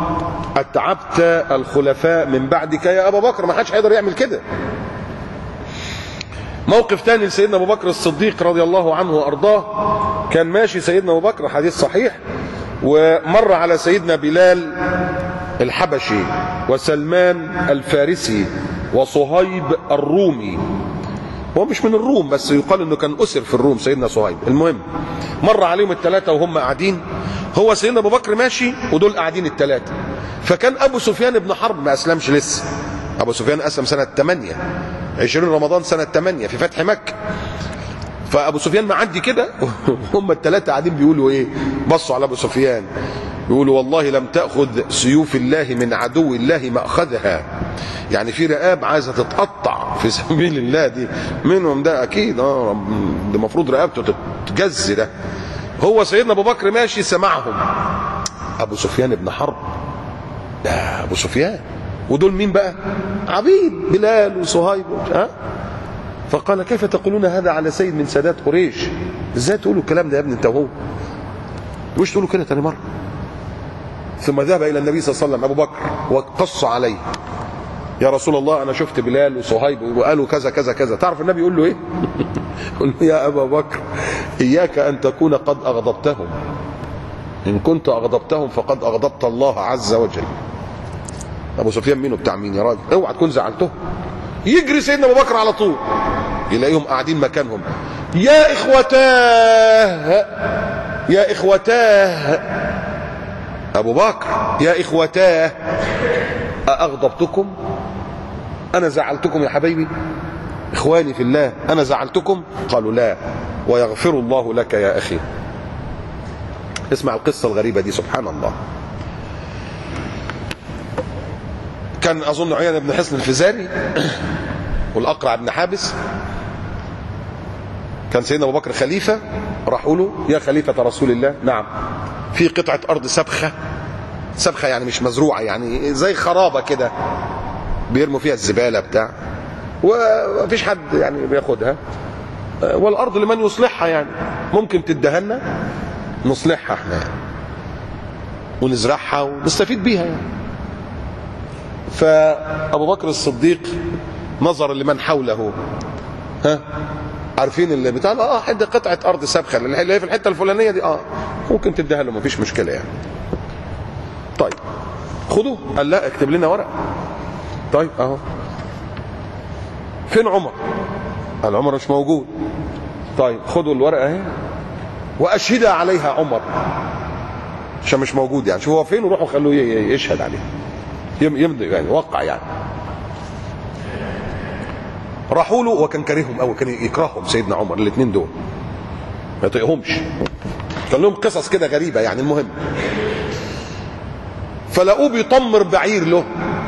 أتعبت الخلفاء من بعدك يا أبا بكر، ما حدش هيقدر يعمل كده. موقف تاني لسيدنا ابو بكر الصديق رضي الله عنه وارضاه. كان ماشي سيدنا ابو بكر، حديث صحيح، ومر على سيدنا بلال الحبشي وسلمان الفارسي وصهيب الرومي. هو مش من الروم بس يقال انه كان اسر في الروم سيدنا صهيب. المهم مر عليهم الثلاثه وهم قاعدين، هو سيدنا ابو بكر ماشي ودول قاعدين الثلاثه. فكان ابو سفيان بن حرب ما اسلمش لسه. ابو سفيان اسلم سنه 8 20 رمضان سنه 8 في فتح مكه. فابو سفيان معدي كده هم الثلاثه قاعدين بيقولوا ايه؟ بصوا على ابو سفيان بيقولوا والله لم تاخذ سيوف الله من عدو الله ماخذها. يعني في رقاب عايزه تتقطع في سبيل الله، دي منهم ده اكيد ده المفروض رقبته تتجز. ده هو سيدنا ابو بكر ماشي سمعهم. ابو سفيان بن حرب، ده ابو سفيان، ودول مين بقى؟ عبيد بلال وصهيب. فقال كيف تقولون هذا على سيد من سادات قريش؟ ازاي تقولوا الكلام ده يا ابني انت وهو؟ وش تقولوا كده تاني مره؟ ثم ذهب الى النبي صلى الله عليه وسلم ابو بكر وقص عليه، يا رسول الله انا شفت بلال وصهيب وقالوا كذا كذا كذا. تعرف النبي يقول له ايه؟ يقول له يا ابا بكر اياك ان تكون قد اغضبتهم، ان كنت اغضبتهم فقد اغضبت الله عز وجل. ابو سفيان مين وبتاع مين يا راجل؟ اوعى تكون زعلته. يجري سيدنا ابو بكر على طول يلاقيهم قاعدين مكانهم. يا اخوتاه، يا اخوتاه ابو بكر، يا اخوتاه اغضبتكم؟ انا زعلتكم يا حبايبي؟ اخواني في الله انا زعلتكم؟ قالوا لا، ويغفر الله لك يا اخي. اسمع القصه الغريبه دي سبحان الله. كان اظن عيينة بن حصن الفزاري والاقرع بن حابس، كان سيدنا ابو بكر خليفه، راحوا له يا خليفه رسول الله نعم في قطعه ارض سبخه، سبخه يعني مش مزروعه، يعني زي خرابه كده بيرموا فيها الزباله بتاع، ومفيش حد يعني بياخدها، والارض لمن يصلحها، يعني ممكن تدهنا نصلحها احنا يعني ونزرعها ونستفيد بيها يعني. فابو بكر الصديق نظر لمن حوله، عارفين اللي بتاع حد قطعه ارض سبخه اللي هي في الحته الفلانيه دي ممكن تديها له مفيش مشكله يعني. طيب خدوه. قال لا اكتب لنا ورق. طيب اهو. فين عمر؟ قال عمر مش موجود. طيب خدوا الورقه اهي واشهد عليها عمر عشان مش موجود يعني، شوفوا هو فين وروحوا خلوه يشهد عليه يمضي يعني وقع يعني. راحوا له وكان كارههم قوي، كان يكرههم سيدنا عمر الاثنين دول ما يطيقهمش، كان لهم قصص كده غريبه يعني. المهم فلقوه بيطمر بعير له،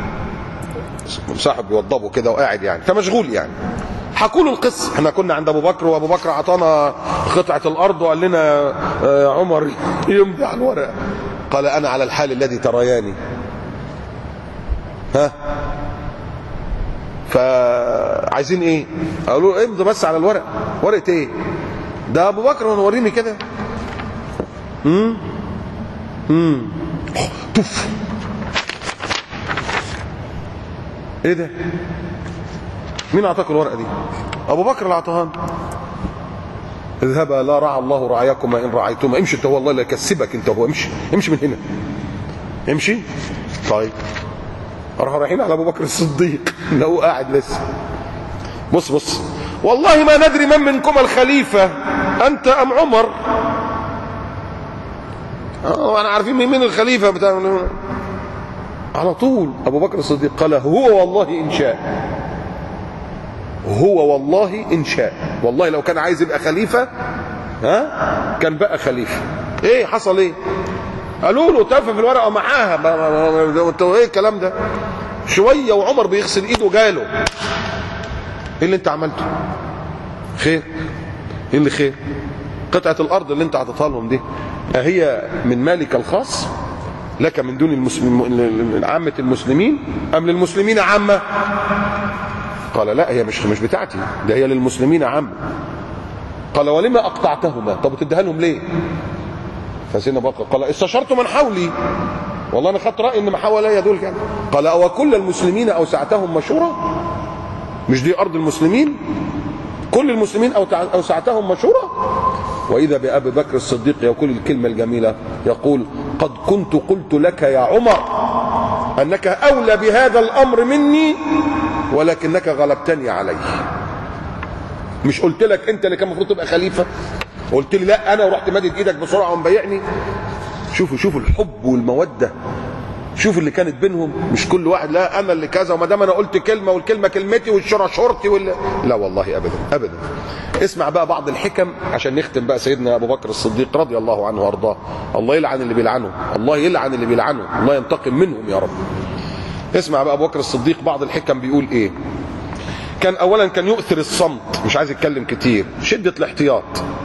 صاحب بيوضبه كده وقاعد يعني فمشغول يعني. حكوا له القصه، احنا كنا عند ابو بكر وابو بكر عطانا قطعه الارض وقال لنا عمر يمضي على الورقه. قال انا على الحال الذي ترياني. فعايزين ايه؟ قالوا له امضي بس على الورق. ورقه ايه؟ ده ابو بكر وريني كده. توف ايه ده؟ مين اعطاك الورقه دي؟ ابو بكر اللي اعطاها. اذهبا لا رعى الله رعايكما ان رعيتما. امشي انت، هو الله اللي يكسبك انت، هو امشي امشي من هنا امشي. طيب راحوا رايحين على ابو بكر الصديق لقوه قاعد لسه. بص بص، والله ما ندري من منكما الخليفه انت ام عمر. انا عارفين مين الخليفه بتاع. على طول ابو بكر الصديق قال هو والله ان شاء، هو والله ان شاء. والله لو كان عايز يبقى خليفه كان بقى خليفه. ايه حصل ايه؟ قالوا له تف في الورقه ومعاها. انت ايه الكلام ده؟ شويه وعمر بيغسل ايده جاله. ايه اللي انت عملته؟ خير؟ ايه اللي خير؟ قطعه الارض اللي انت اعطيتها لهم دي اهي من مالك الخاص لك من دون عامه المسلمين ام للمسلمين عامه؟ قال لا هي مش بتاعتي، ده هي للمسلمين عامه. قال ولما اقطعتهما؟ طب تديها لهم ليه؟ فسيدنا بكر قال استشرت من حولي، والله انا خدت راي ان ما حواليا دول كده. قال او كل المسلمين اوسعتهم مشوره؟ مش دي ارض المسلمين؟ كل المسلمين أوسعتهم مشورة. وإذا بأبي بكر الصديق يقول الكلمة الجميلة، يقول: قد كنت قلت لك يا عمر أنك أولى بهذا الأمر مني ولكنك غلبتني عليه. مش قلت لك أنت اللي كان المفروض تبقى خليفة؟ قلت لي لا أنا، ورحت مادد إيدك بسرعة ومبيعني. شوفوا الحب والمودة، شوفوا اللي كانت بينهم. مش كل واحد لا أنا اللي كذا، وما دام أنا قلت كلمة والكلمة كلمتي والشورى شورتي لا والله أبدا أبدا. اسمع بقى بعض الحكم عشان نختم بقى. سيدنا أبو بكر الصديق رضي الله عنه وأرضاه، الله يلعن اللي بيلعنه، الله يلعن اللي بيلعنه، الله ينتقم منهم يا رب. اسمع بقى أبو بكر الصديق بعض الحكم بيقول إيه. كان أولا كان يؤثر الصمت، مش عايز يتكلم كتير، شدة الاحتياط،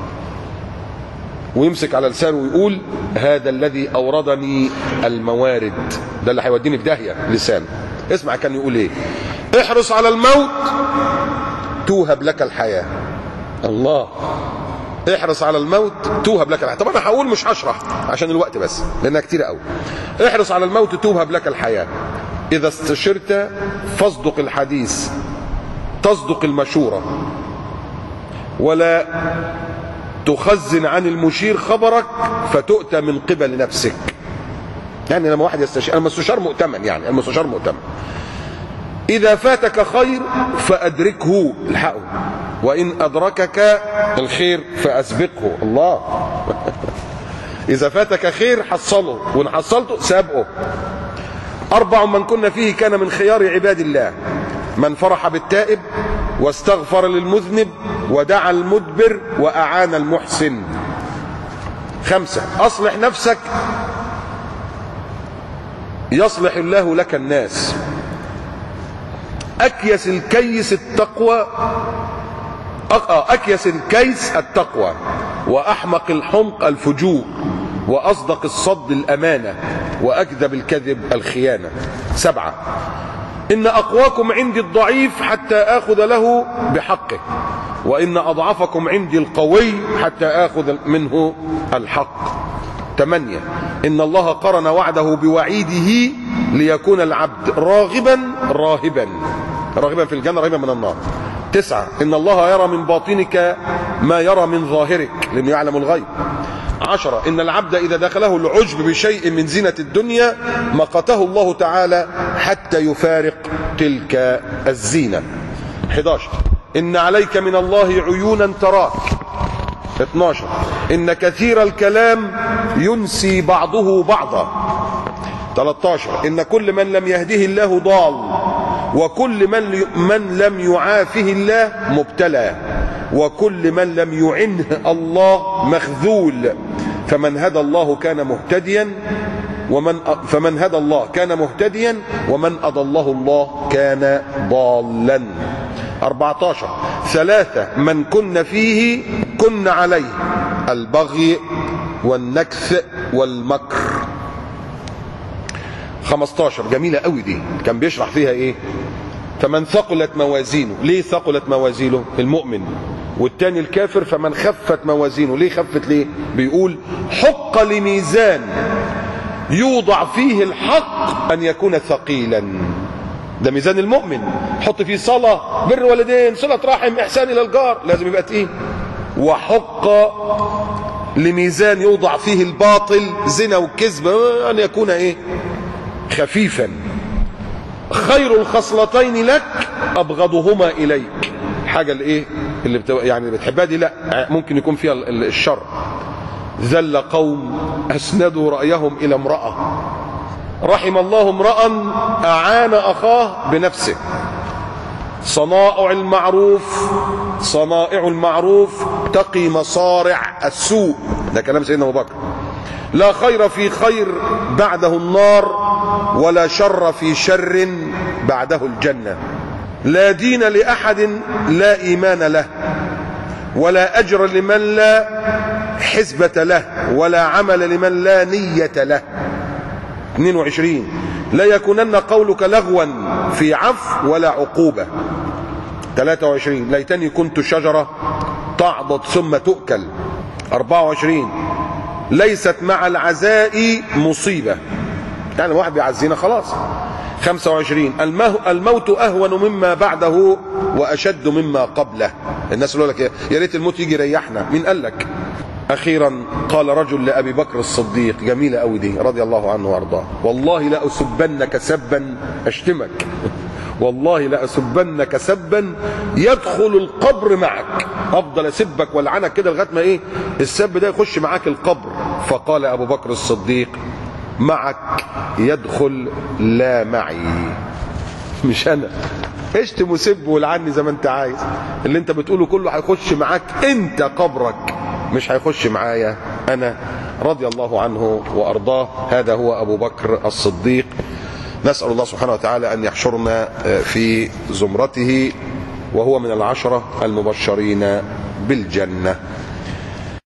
ويمسك على لسانه ويقول: هذا الذي أوردني الموارد، ده اللي هيوديني في داهية لسانه. اسمع كان يقول ايه: احرص على الموت توهب لك الحياة. الله، احرص على الموت توهب لك الحياة. طب انا هقول مش هشرح عشان الوقت بس لانها كتير قوي. احرص على الموت توهب لك الحياة، اذا استشرت فاصدق الحديث تصدق المشورة، ولا تخزن عن المشير خبرك فتؤتى من قبل نفسك. يعني لما واحد يستشير، المستشار مؤتمن، يعني المستشار مؤتمن. إذا فاتك خير فأدركه، الحقه، وإن أدركك الخير فأسبقه. الله إذا فاتك خير حصله، وإن حصلته سابقه. 4 من كنا فيه كان من خيار عباد الله: من فرح بالتائب واستغفر للمذنب ودعا المدبر وأعان المحسن. 5 أصلح نفسك يصلح الله لك الناس. أكيس الكيس التقوى، أكيس الكيس التقوى، وأحمق الحمق الفجور، وأصدق الصد الأمانة، وأكذب الكذب الخيانة. 7 إن أقواكم عندي الضعيف حتى آخذ له بحقه، وإن أضعفكم عندي القوي حتى آخذ منه الحق. 8 إن الله قرن وعده بوعيده ليكون العبد راغبا في الجنة راهبا من النار. 9 إن الله يرى من باطنك ما يرى من ظاهرك لأنه يعلم الغيب. 10 إن العبد إذا دخله العجب بشيء من زينة الدنيا مقته الله تعالى حتى يفارق تلك الزينة. 11 إن عليك من الله عيونا تراك. 12 إن كثير الكلام ينسي بعضه بعضا. 13 إن كل من لم يهده الله ضال، وكل من لم يعافه الله مبتلى، وكل من لم يعنه الله مخذول. فمن هدى الله كان مهتديا، ومن أضله الله كان ضالا. 14 3 من كن فيه كن عليه: البغي والنكث والمكر. 15 جميلة قوي دي، كان بيشرح فيها ايه؟ فمن ثقلت موازينه. ليه ثقلت موازينه؟ المؤمن. والتاني الكافر فمن خفت موازينه. ليه خفت؟ ليه؟ بيقول: حق لميزان يوضع فيه الحق أن يكون ثقيلا. ده ميزان المؤمن، حط فيه صلاة، بر والدين، صلة رحم، إحسان إلى الجار، لازم يبقى تقيل. وحق لميزان يوضع فيه الباطل، زنا وكذب، أن يكون إيه؟ خفيفا. خير الخصلتين لك أبغضهما إليك. حاجة الإيه اللي يعني بتحبها دي لا، ممكن يكون فيها الشر. ذل قوم أسندوا رأيهم إلى امرأة، رحم الله امرأ أعان أخاه بنفسه. صنائع المعروف تقي مصارع السوء. ده كلام سيدنا أبو بكر. لا خير في خير بعده النار، ولا شر في شر بعده الجنة. لا دين لأحد لا إيمان له، ولا أجر لمن لا حسبة له، ولا عمل لمن لا نية له. 22 لا يكونن قولك لغوا في عفو ولا عقوبة. 23 ليتني كنت شجرة تعضد ثم تؤكل. 24 ليست مع العزاء مصيبة، يعني واحد بيعزينا خلاص. 25 الموت أهون مما بعده وأشد مما قبله. الناس يقول لك يا ريت الموت يجي يريحنا، مين قال لك؟ أخيرا قال رجل لأبي بكر الصديق، جميلة أوي دي رضي الله عنه وأرضاه، والله لأسبنك سبا أشتمك، والله لأسبنك سبا يدخل القبر معك، أفضل أسبك والعنك كده لغاية ما إيه السب ده يخش معاك القبر. فقال أبو بكر الصديق معك يدخل لا معي. مش أنا، اشتم وسب والعني زي ما أنت عايز، اللي أنت بتقوله كله هيخش معاك أنت قبرك، مش هيخش معايا أنا. رضي الله عنه وأرضاه. هذا هو أبو بكر الصديق. نسأل الله سبحانه وتعالى أن يحشرنا في زمرته وهو من العشرة المبشرين بالجنة.